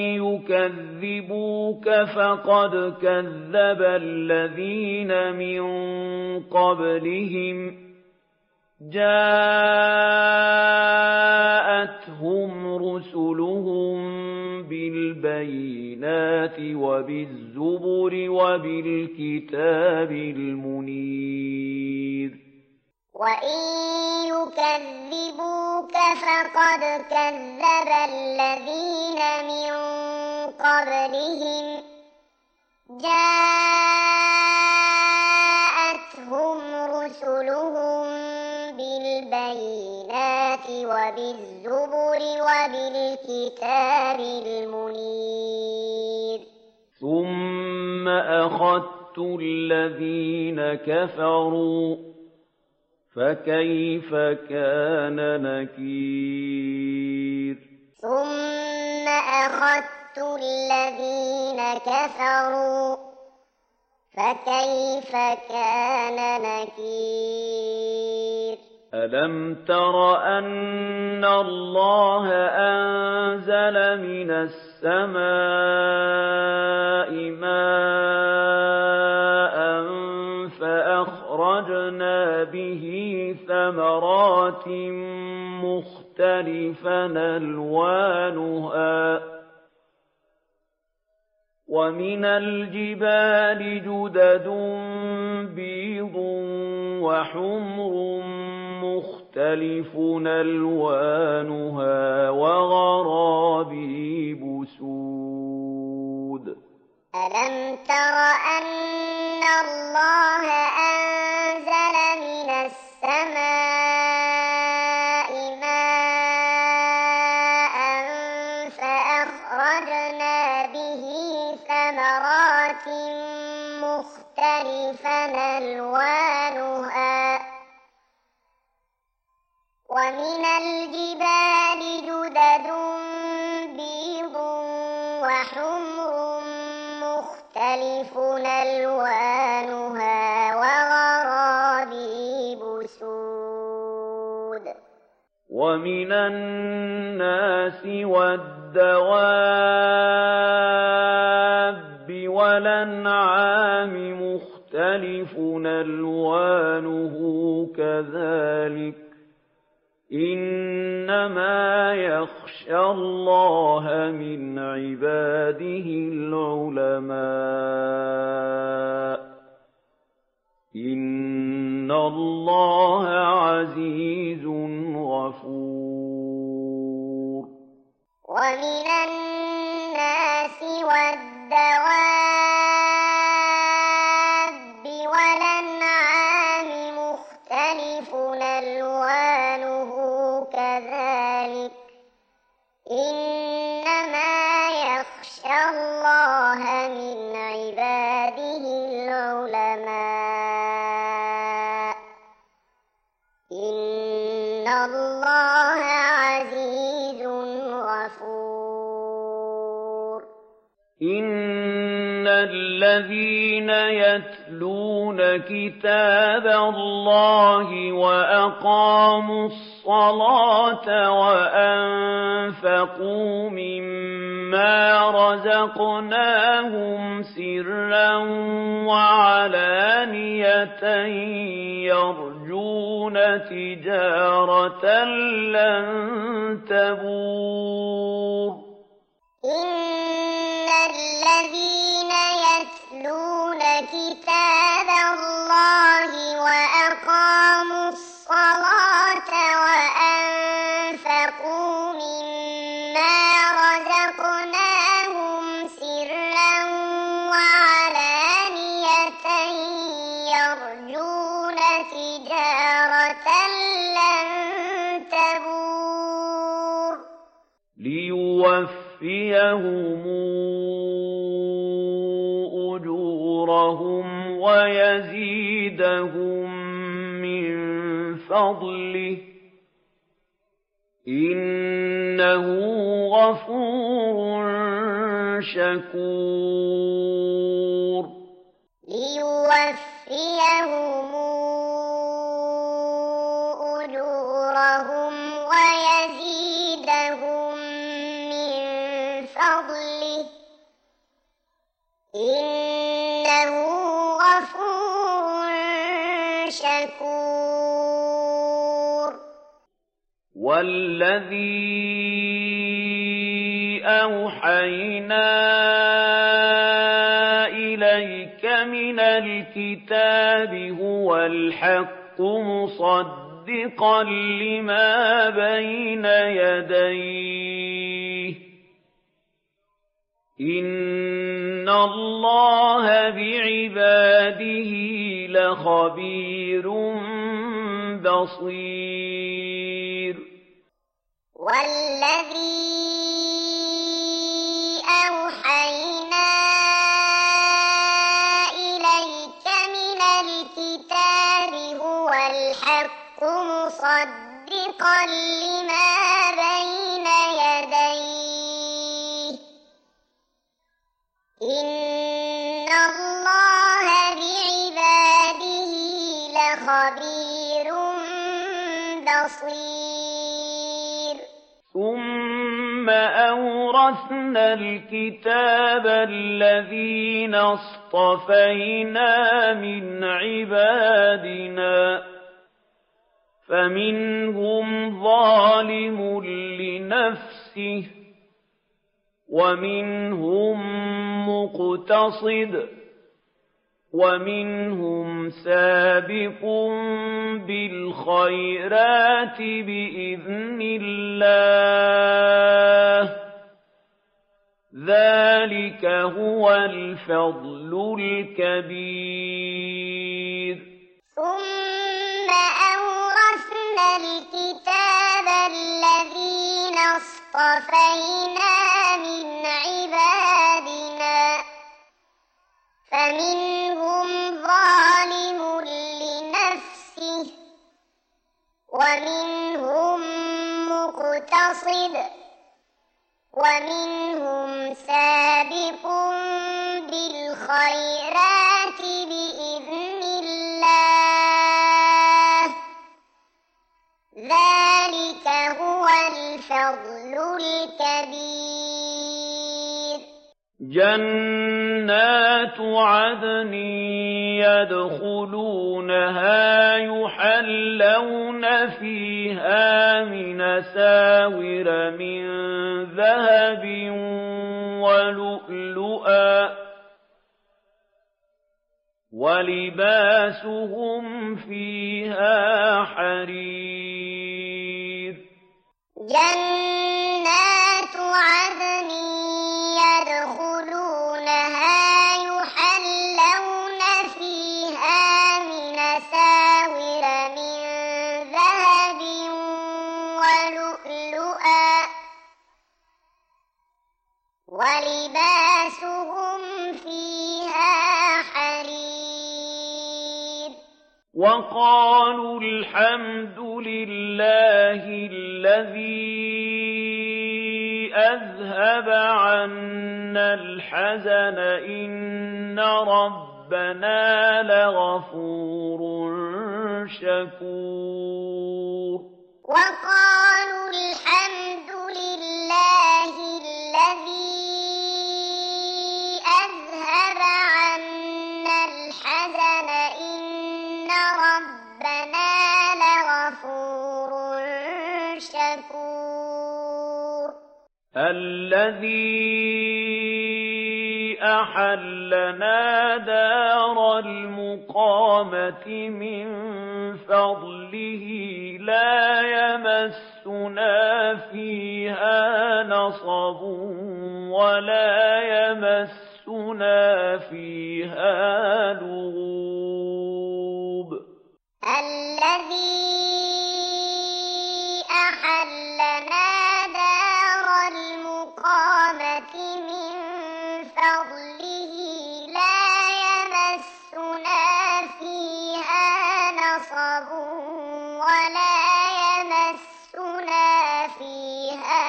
يكذبوك فقد كذب الذين من قبلهم جاءتهم رسلهم بالبينات وبالزبر وبالكتاب المنير وإن يكذبوك فقد كذب الذين من قبلهم جاءتهم رسلهم بالبينات وبالزبر وبالكتاب المنير ثم أخذت الذين كفروا فكيف كان نكير ثم أخذت الذين كفروا فكيف كان نكير ألم تر أن الله أنزل من السماء ماء فأخرجنا به ثمرات مختلفا ألوانها ومن الجبال جدد بيض وحمر مختلف ألوانها وغرابيب سود ألم تر أن الله أنزل من السماء ماء فأخرجنا به ثمرات مختلفا ألوانها ومن الجبال جدد بيض وحمر مختلف ألوانها وغرابيب سود ومن الناس والدواب وَالْأَنْعَامِ مُخْتَلِفٌ أَلْوَانُهُ كَذَٰلِكَ ۗ إِنَّمَا يَخْشَى اللَّهَ مِنْ عِبَادِهِ الْعُلَمَاءُ ۗ إِنَّ اللَّهَ عَزِيزٌ غَفُورٌ. وَمِنَ النَّاسِ وَالدَّوَابِّ وَالْأَنْعَامِ مُخْتَلِفٌ أَلْوَانُهُ كَذَٰلِكَ ۗ إِنَّمَا يَخْشَى اللَّهَ مِنْ عِبَادِهِ الْعُلَمَاءُ ۗ إِنَّ اللَّهَ عَزِيزٌ غَفُورٌ. إِنَّ الَّذِينَ يَتْلُونَ كِتَابَ اللَّهِ وَأَقَامُوا الصَّلَاةَ وَأَنفَقُوا مِمَّا رَزَقْنَاهُمْ سِرًّا وَعَلَانِيَةً يَرْجُونَ تِجَارَةً لَّن تَبُورَ. إِنَّ الَّذِينَ يَتْلُونَ كِتَابَ اللَّهِ وَأَقَامُوا الصَّلَاةَ وَأَنفَقُوا مِمَّا رَزَقْنَاهُمْ سِرًّا وَعَلَانِيَةً يَرْجُونَ تِجَارَةً لَّن تَبُورَ لِيُوَفِّيَهُمْ أُجُورَهُمْ وَيَزِيدَهُم مِّن فَضْلِهِ ۚ إِنَّهُ غَفُورٌ شَكُورٌ. لِيُوَفِّيَهُمْ أُجُورَهُمْ وَيَزِيدَهُم مِّن فَضْلِهِ ۚ إِنَّهُ غَفُورٌ شَكُورٌ. وَالَّذِي أَوْحَيْنَا إِلَيْكَ مِنَ الْكِتَابِ هُوَ الْحَقُّ مُصَدِّقًا لِّمَا بَيْنَ يَدَيْهِ ۗ إِنَّ اللَّهَ بِعِبَادِهِ لَخَبِيرٌ بَصِيرٌ. وَالَّذِي أَوْحَيْنَا إِلَيْكَ مِنَ الْكِتَابِ هُوَ الْحَقُّ مُصَدِّقًا لِّمَا بَيْنَ يَدَيْهِ ۗ إِنَّ اللَّهَ بِعِبَادِهِ لَخَبِيرٌ بَصِيرٌ. ثُمَّ أَوْرَثْنَا الْكِتَابَ الَّذِينَ اصْطَفَيْنَا مِنْ عِبَادِنَا فَمِنْهُمْ ظَالِمٌ لِّنَفْسِهِ وَمِنْهُم مُّقْتَصِدٌ وَمِنْهُمْ سَابِقٌ بِالْخَيْرَاتِ بِإِذْنِ اللَّهِ ۚ ذَلِكَ هُوَ الْفَضْلُ الْكَبِيرُ. ثُمَّ أَوْرَثْنَا الْكِتَابَ الَّذِينَ اصْطَفَيْنَا مِنْ عِبَادِنَا فَمِنْهُمْ ظَالِمٌ لِّنَفْسِهِ وَمِنْهُم مُّقْتَصِدٌ وَمِنْهُمْ سَابِقٌ بِالْخَيْرَاتِ بِإِذْنِ اللَّهِ ۚ ذَلِكَ هُوَ الْفَضْلُ الْكَبِيرُ. جَنَّاتُ عَدْنٍ يَدْخُلُونَهَا يُحَلَّوْنَ فِيهَا مِنْ أَسَاوِرَ مِنْ ذَهَبٍ وَلُؤْلُؤًا وَلِبَاسُهُمْ فِيهَا حَرِيرٌ جَنَّاتُ عَدْنٍ يَدْخُلُونَهَا يُحَلَّوْنَ فِيهَا مِنْ أَسَاوِرَ مِنْ ذَهَبٍ وَلُؤْلُؤًا وَلِبَاسُهُمْ فِيهَا حَرِيرٌ وَقَالُوا الْحَمْدُ لِلَّهِ الَّذِي أَذْهَبَ عَنَّا الْحَزَنَ إِنَّ رَبَّنَا لَغَفُورٌ شَكُورٌ وَقَالُوا الْحَمْدُ لِلَّهِ الَّذِي أَذْهَبَ عَنَّا الْحَزَنَ إِنَّ رَبَّنَا لَغَفُورٌ شَكُورٌ الَّذِي أَحَلَّنَا دَارَ الْمُقَامَةِ مِنْ فَضْلِهِ لَا يَمَسُّنَا فِيهَا نَصَبٌ وَلَا يَمَسُّنَا فِيهَا لُغُوبٌ الَّذِي أَحَلَّنَا دَارَ الْمُقَامَةِ مِنْ فَضْلِهِ لَا يَمَسُّنَا فِيهَا نَصَبٌ وَلَا يَمَسُّنَا فِيهَا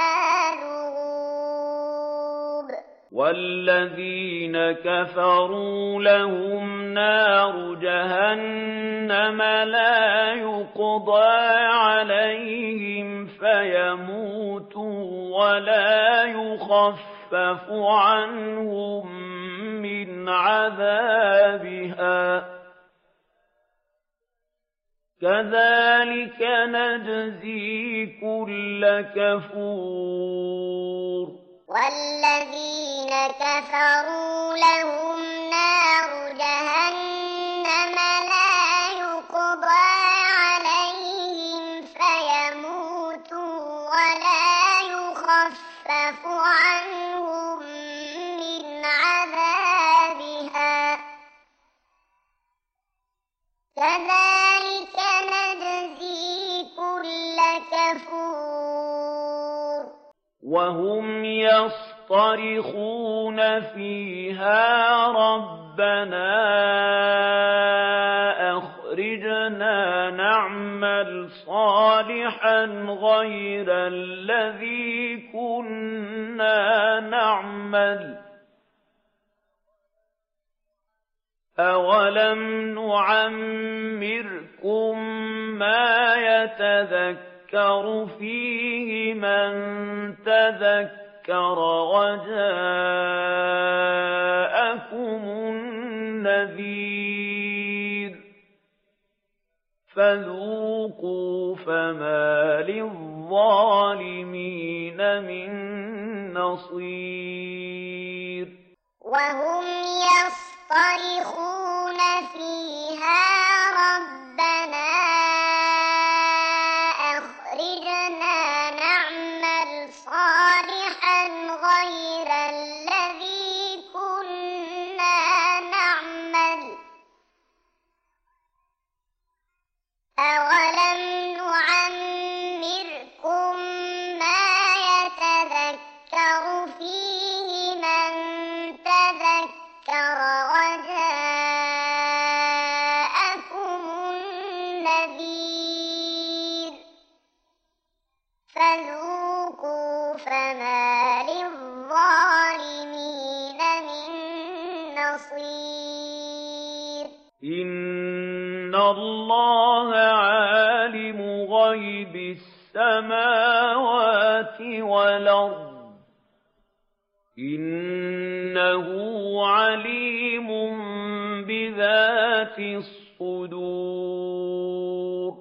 لُغُوبٌ وَالَّذِينَ كَفَرُوا لَهُمْ نَارُ جَهَنَّمَ لَا يُقْضَىٰ عَلَيْهِمْ فَيَمُوتُوا وَلَا يُخَفَّفُ عَنْهُم مِّنْ عَذَابِهَا كَذَٰلِكَ نَجْزِي كُلَّ كَفُورٍ وَالَّذِينَ كَفَرُوا لَهُمْ نَارُ جَهَنَّمَ لَا يُقْضَىٰ عَلَيْهِمْ فَيَمُوتُوا وَلَا يُخَفَّفُ عَنْهُم مِّنْ عَذَابِهَا كَذَٰلِكَ نَجْزِي كُلَّ كَفُورٍ وَهُمْ يَصْطَرِخُونَ فِيهَا رَبَّنَا أَخْرِجْنَا نَعْمَلْ صَالِحًا غَيْرَ الَّذِي كُنَّا نَعْمَلُ أَوَلَمْ نُعَمِّرْكُم مَّا يَتَذَكَّرُ فِيهِ مَن تَذَكَّرَ وَجَاءَكُمُ النَّذِيرُ فَذُوقُوا فَمَا لِلظَّالِمِينَ مِن نَّصِيرٍ وَهُمْ يَصْطَرِخُونَ فِيهَا رَبَّنَا أَخْرِجْنَا نَعْمَلْ صَالِحًا غَيْرَ الَّذِي كُنَّا نَعْمَلُ أَوَلَمْ نُعَمِّرْكُم مَّا يَتَذَكَّرُ فِيهِ مَن تَذَكَّرَ وَجَاءَكُمُ النَّذِيرُ فَذُوقُوا فَمَا لِلظَّالِمِينَ مِن نَّصِيرٍ إِنَّ اللَّهَ عَالِمُ غَيْبِ السَّمَاوَاتِ وَالْأَرْضِ إِنَّ إنه عليم بذات الصدور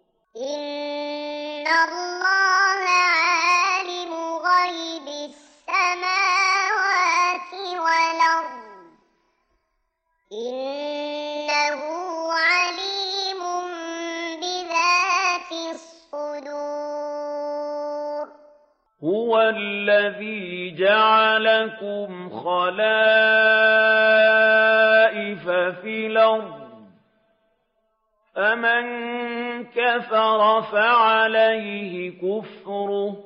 إن الله عالم غيب السماوات والأرض إنه عليم بذات الصدور هو الذي جعلكم خلائف في الأرض فمن كفر فعليه كفره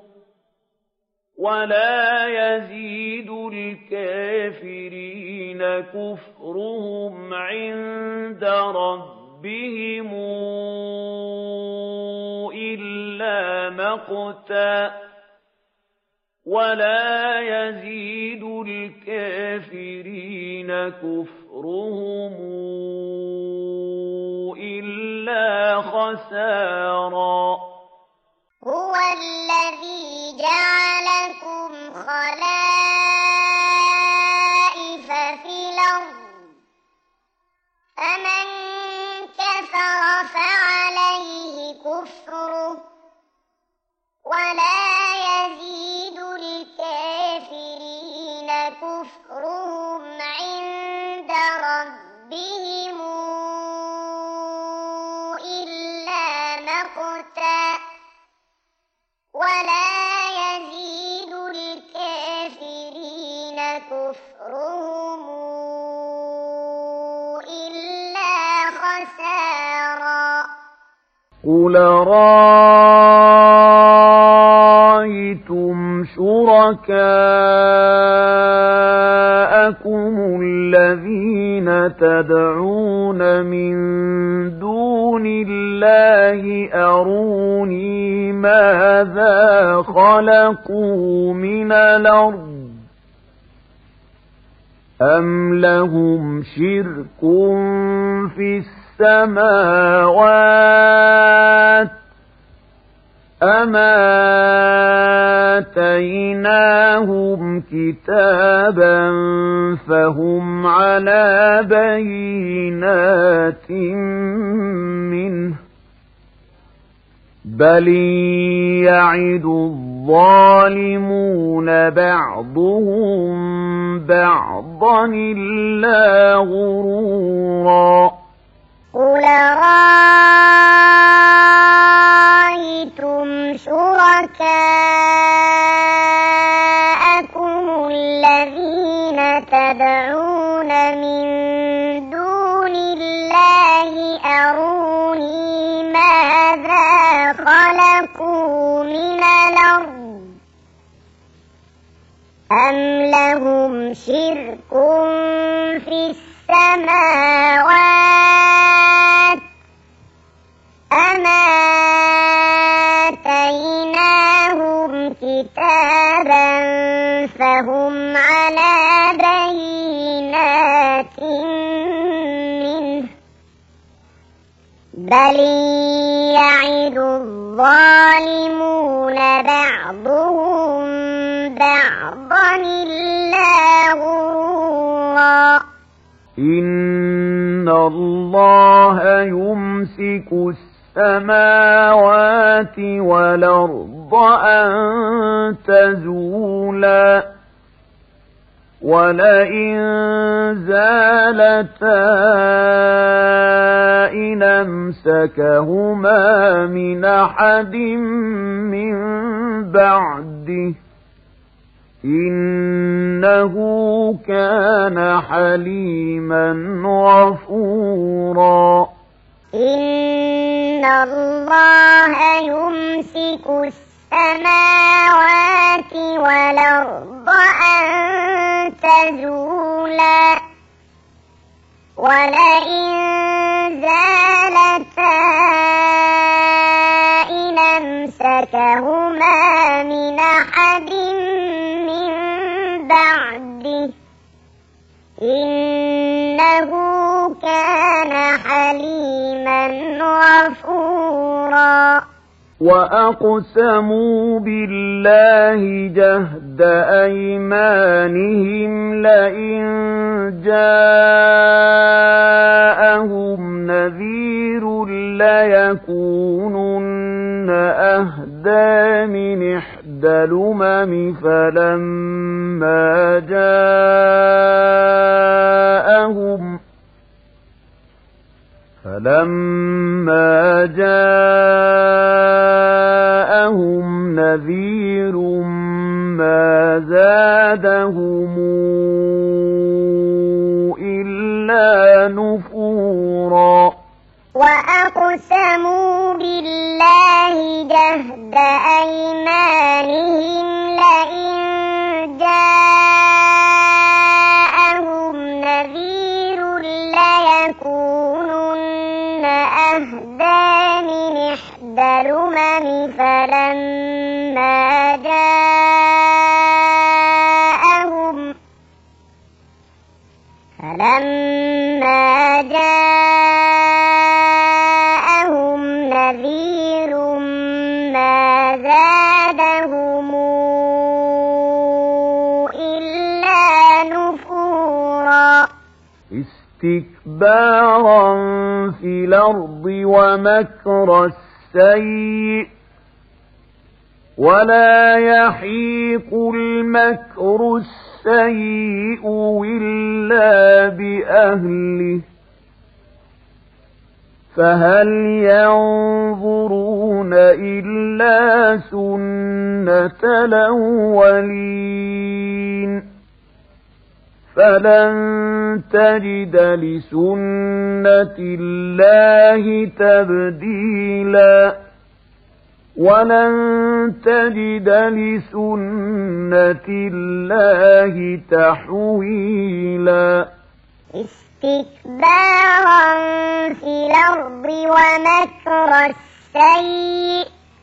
ولا يزيد الكافرين كفرهم عند ربهم إلا مقتا ولا يزيد الكافرين كفرهم إلا خسارا هو الذي جعلكم خلائف في الأرض فمن كفر فعليه كفره ولا يزيد الكافرين كفرهم عند ربهم إلا مقتا ولا يزيد الكافرين كفرهم إلا خسارا قل رأيتم شركاءكم الذين تدعون من دون الله أروني ماذا خلقوا من الأرض أم لهم شرك في السماوات أم آتيناهم كتابا فهم على بينات منه بل يعد الظالمون بعضهم بعضا إلا غرورا قل رأيتم شركاءكم الذين تدعون من دون الله أروني ماذا خلقوا من الأرض أم لهم شرك في السماوات أم آتيناهم كتابا فهم على بينات منه بل يعد الظالمون بعضهم بعضا إلا غرورا إن الله يمسك السماوات والأرض أن تزولا ولئن زالتا إن أمسكهما من أحد من بعده إنه كان حليما غفورا إن الله يمسك السماوات والأرض أن تزولا ولئن زالتا إن أمسكهما من أحد من بعده إنه كان حليما غفورا وأقسموا بالله جهد أيمانهم لئن جاءهم نذير ليكونن أهدى من إحدى الأمم فلما جاءهم فلما جاءهم نذير ما زادهم إلا نفورا وأقسموا بالله جهد أيمانهم لئن جاءهم نذير ليكونن أهدى من إحدى الأمم فلما جاءهم فلما جاءهم نذير ما زادهم إلا نفورا استكبارا في الأرض ومكر السيء ولا يحيق المكر السيء إلا بأهله فهل ينظرون إلا سنة الأولين فلن تجد لسنة الله تبديلا ولن تجد لسنة الله تحويلا استكبارا في الأرض ومكر السيء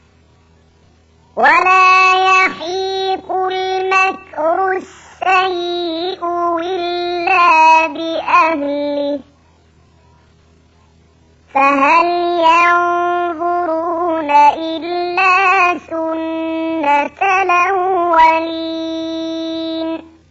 ولا يحيق المكر السيء إلا بأهله فهل ينظرون إلا سنة الأولين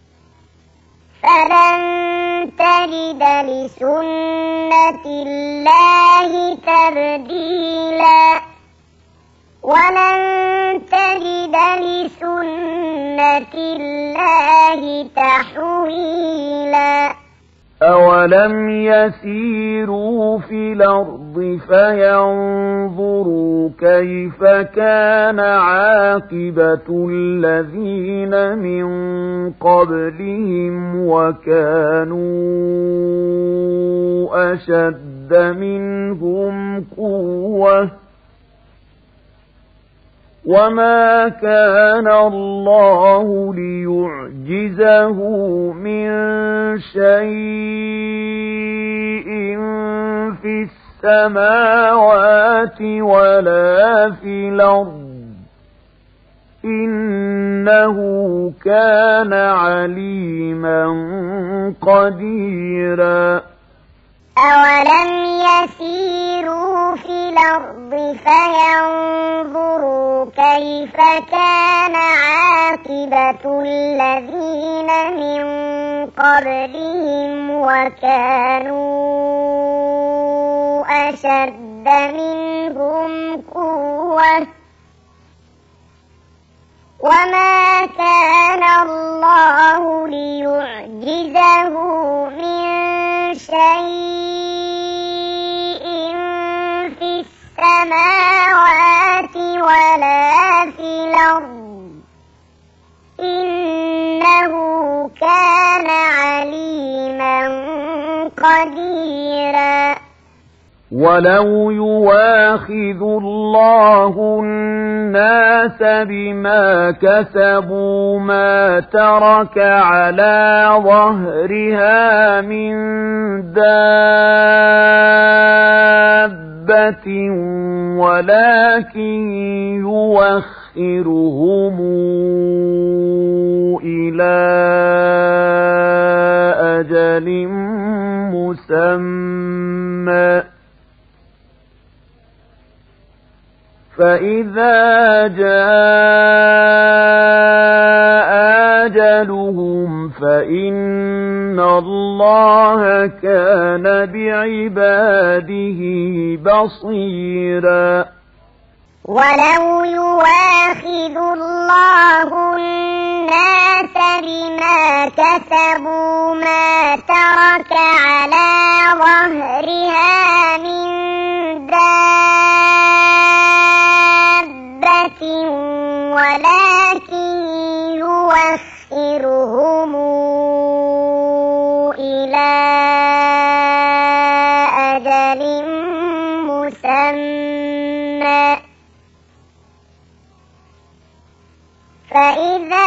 فلن تجد لسنة الله تبديلا ولن تجد لسنة الله تحويلا أولم يسيروا في الأرض فينظروا كيف كان عاقبة الذين من قبلهم وكانوا أشد منهم قوة وما كان الله ليعجزه من شيء في السماوات ولا في الأرض إنه كان عليما قديرا أولم يسيروا في الأرض فينظروا كيف كان عاقبة الذين من قبلهم وكانوا أشد منهم قوة وما كان الله ليعجزه من شيء في السماوات ولا في الأرض إنه كان عليما قديرا ولو يواخذ الله الناس بما كسبوا ما ترك على ظهرها من دابة ولكن يوخرهم إلى أجل مسمى فإذا جاء أجلهم فإن الله كان بعباده بصيرا ولو يواخذ الله الناس بما كسبوا ما ترك على ظهرها من دابة ولكن يوخرهم إلى أجل مسمى فإذا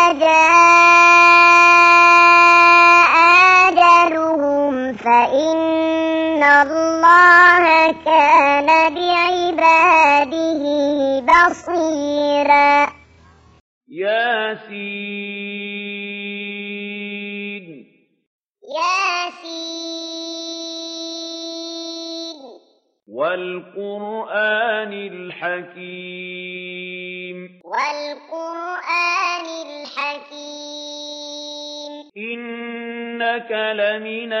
جاء أجلهم فإن الله كان بعباده بصيرا ياسين ياسين والقرآن الحكيم والقرآن الحكيم إنك لمن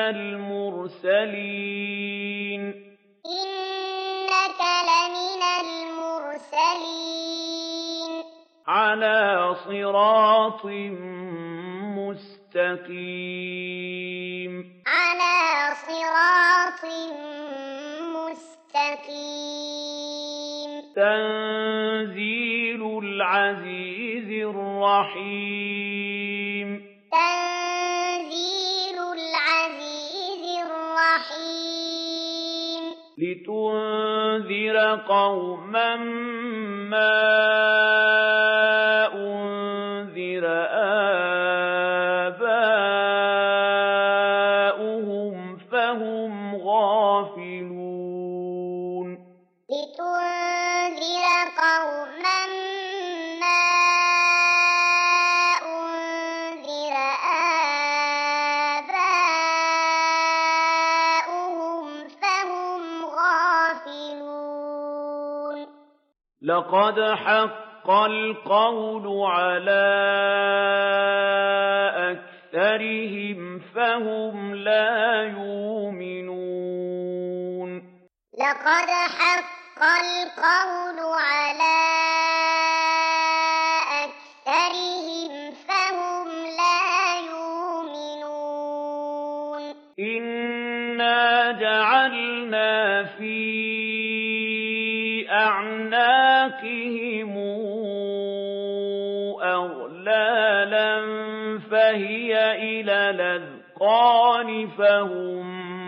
المرسلين إنك لمن المرسلين على صراط مستقيم على صراط مستقيم تنزيل العزيز الرحيم تنزيل العزيز الرحيم لتنذر قوما ما أنذر آباؤهم فهم غافلون لتنذر قوما ما أنذر آباؤهم فهم غافلون لقد حق القول على أكثرهم فهم لا يؤمنون لقد حق القول على أكثرهم فهم لا يؤمنون إنا جعلنا في أعناقهم أغلالا فهي إلى الأذقان فهم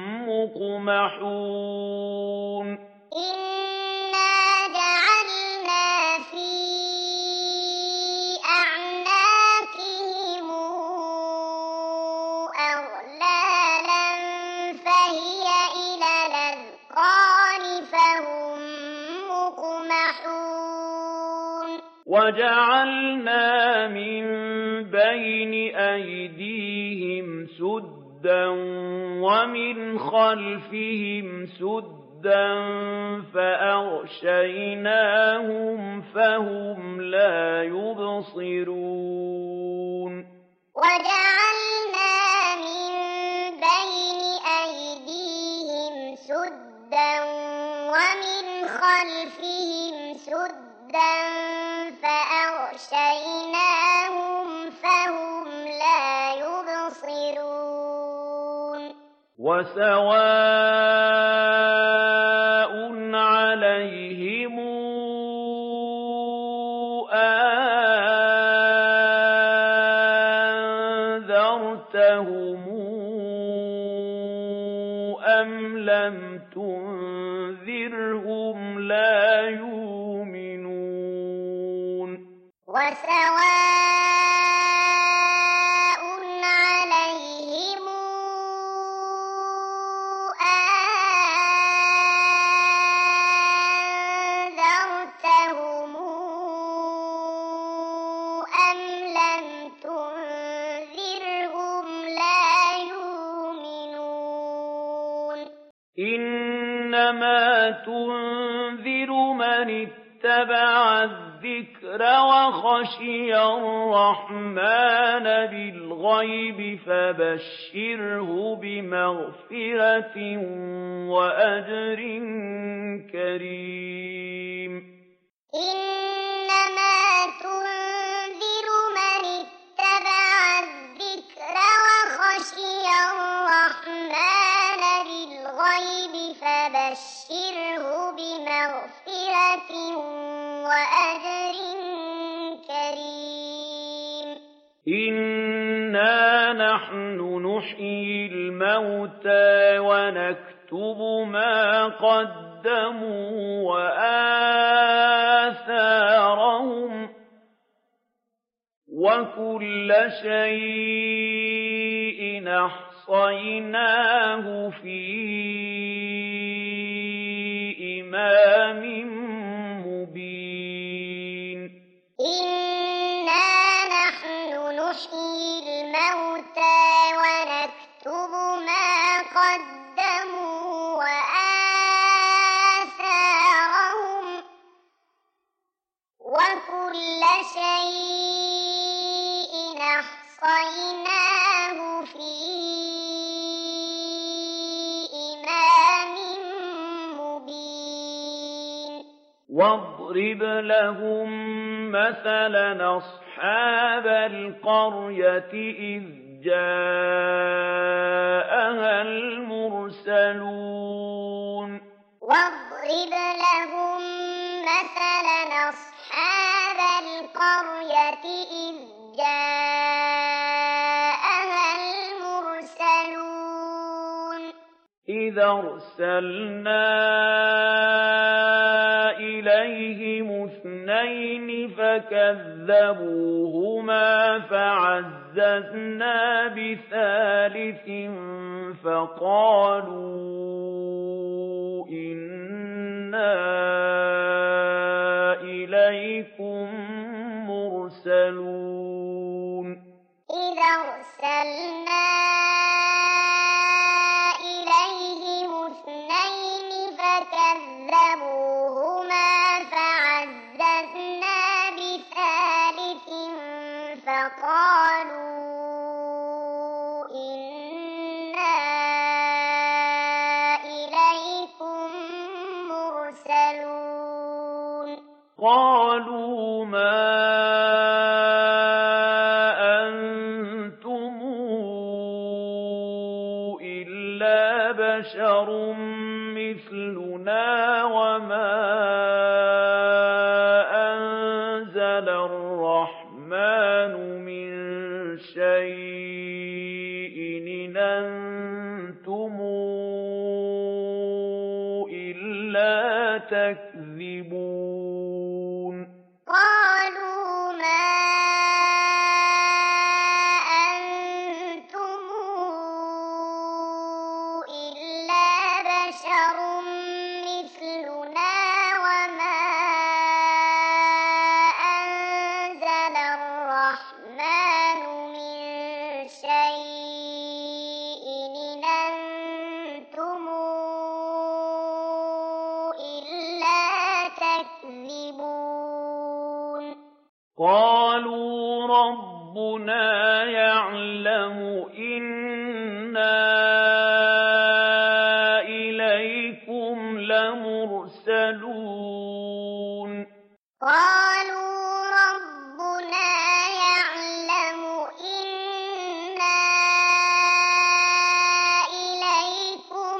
مقمحون إنا جعلنا في أعناقهم أغلالا فهي إلى الأذقان فهم مقمحون وجعلنا من بين أيديهم سدا ومن خلفهم سدا فأغشيناهم فهم لا يبصرون وجعلنا من بين أيديهم سدا ومن خلفهم سدا فأغشيناهم فهم لا يبصرون وسواء عليهم أنذرتهم أم لم تنذرهم لا يؤمنون وسواء عليهم أنذرتهم أم لم تنذرهم لا يؤمنون إنما تنذر من اتبع الذكر وخشي الرحمن بالغيب فبشره بمغفرة وأجر كريم إنما تنذر من اتبع الذكر وخشي الرحمن بالغيب فبشره بمغفرة وأجر كريم إنا نحن نحيي الموتى ونكتب ما قدموا وآثارهم وكل شيء أحصيناه في إمام مبين إنا نحن نحيي الموتى ونكتب ما قدموا وآثارهم وكل شيء أحصيناه في إمام مبين واضرب لهم مثلا أصحاب القرية إذ جاءها المرسلون واضرب لهم مثلا أصحاب القرية إذ جاءها المرسلون إذ أرسلنا إليهم اثنين فكذبوهما فعززنا بثالث فقالوا إنا إليكم مرسلون إذ أرسلنا إليهم اثنين فكذبوهما فعززنا بثالث فقالوا إنا إليكم مرسلون قالوا ما أنتم إلا بشر مثلنا وما أنزل الرحمن من شيء إن أنتم إلا تكذبون قالوا ما أنتم إلا بشر مثلنا وما أنزل الرحمن من شيء إن أنتم إلا تكذبون قالوا ربنا يعلم إنا إليكم لمرسلون قالوا ربنا يعلم إنا إليكم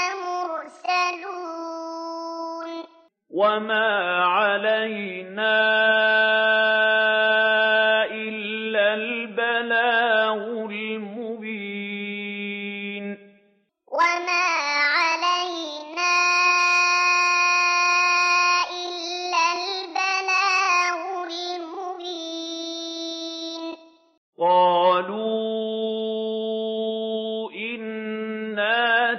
لمرسلون وما علينا إلا البلاغ المبين وما علينا إلا البلاغ المبين قالوا إنا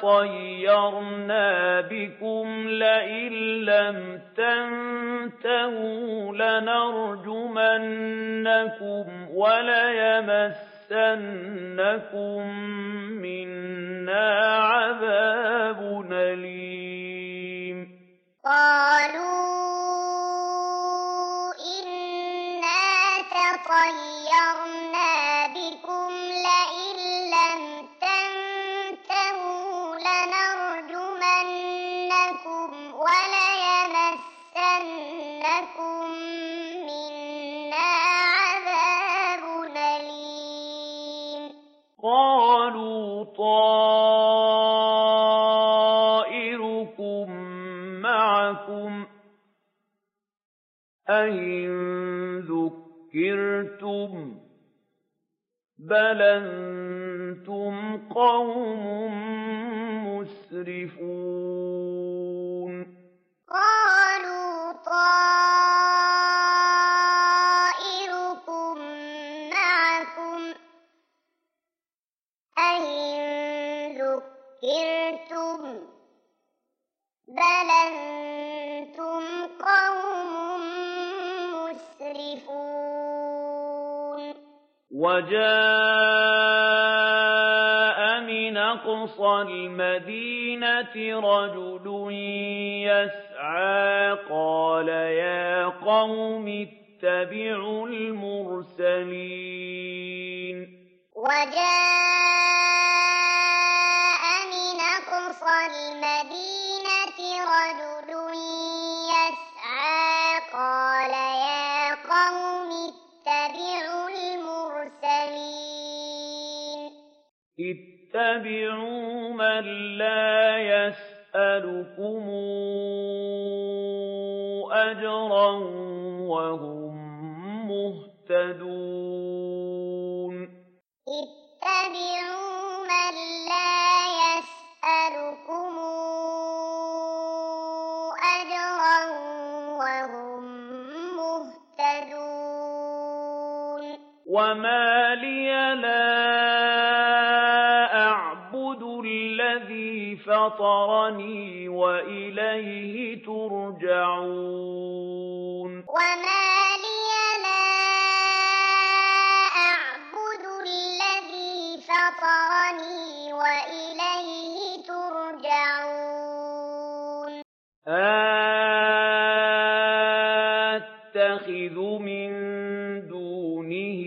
تطيرنا بكم لئن لم تنتهوا لنرجمنكم وليمسنكم منا عذاب أليم قالوا قالوا طائركم معكم أئن ذكرتم بل أنتم قوم مسرفون قالوا طائركم معكم أئن ذكرتم بل أنتم قوم مسرفون وجاء من أقصى المدينة رجل يسعى قال يا قوم اتبعوا المرسلين وجاء من أقصى المدينة رجل يسعى قال يا قوم اتبعوا المرسلين اتبعوا من لا يسألكم أجرا وهم مهتدون اتبعوا من لا يسألكم أجرا وهم مهتدون وما لي لا أعبد الذي فطرني وإليه ترجعون وما لي لا أعبد الذي فطرني وإليه ترجعون أتخذ من دونه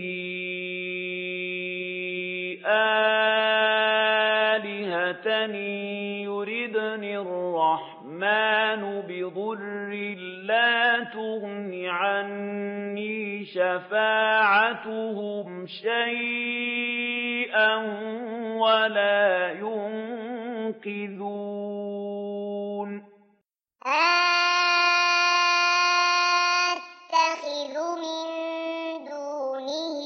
آلهة يردني الرحمن بضر لا تغن عني شفاعتهم شيئا ولا ينقذون أتخذ من دونه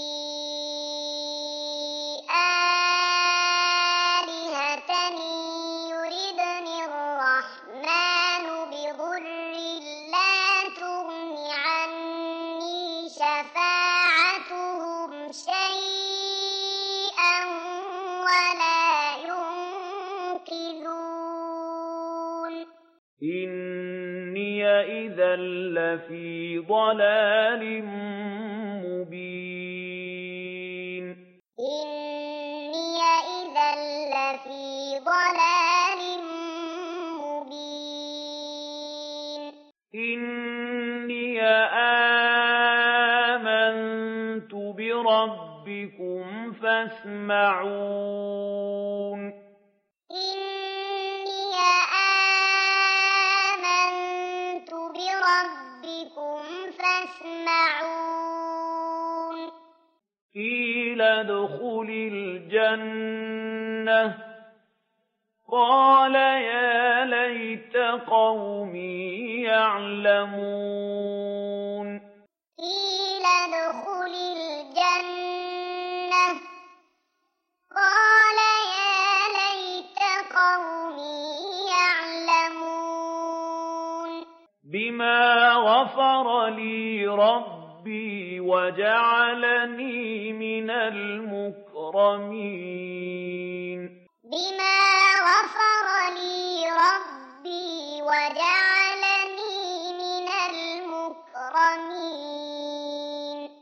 آلهة يردني الرحمن بضر لا تغن عني شفاعتهم شيئا ولا ينقذون إني إذا لفي ضلال مبين إني إذا لفي ضلال مبين إني آمنت بربكم فاسمعون إني آمنت بربكم فاسمعون قيل ادخل الجنة قال يا ليت قومي يعلمون قيل ادخل الجنة قال يا ليت قومي يعلمون بما غفر لي ربي وجعلني من المكرمين بما غفر لي ربي وجعلني من المكرمين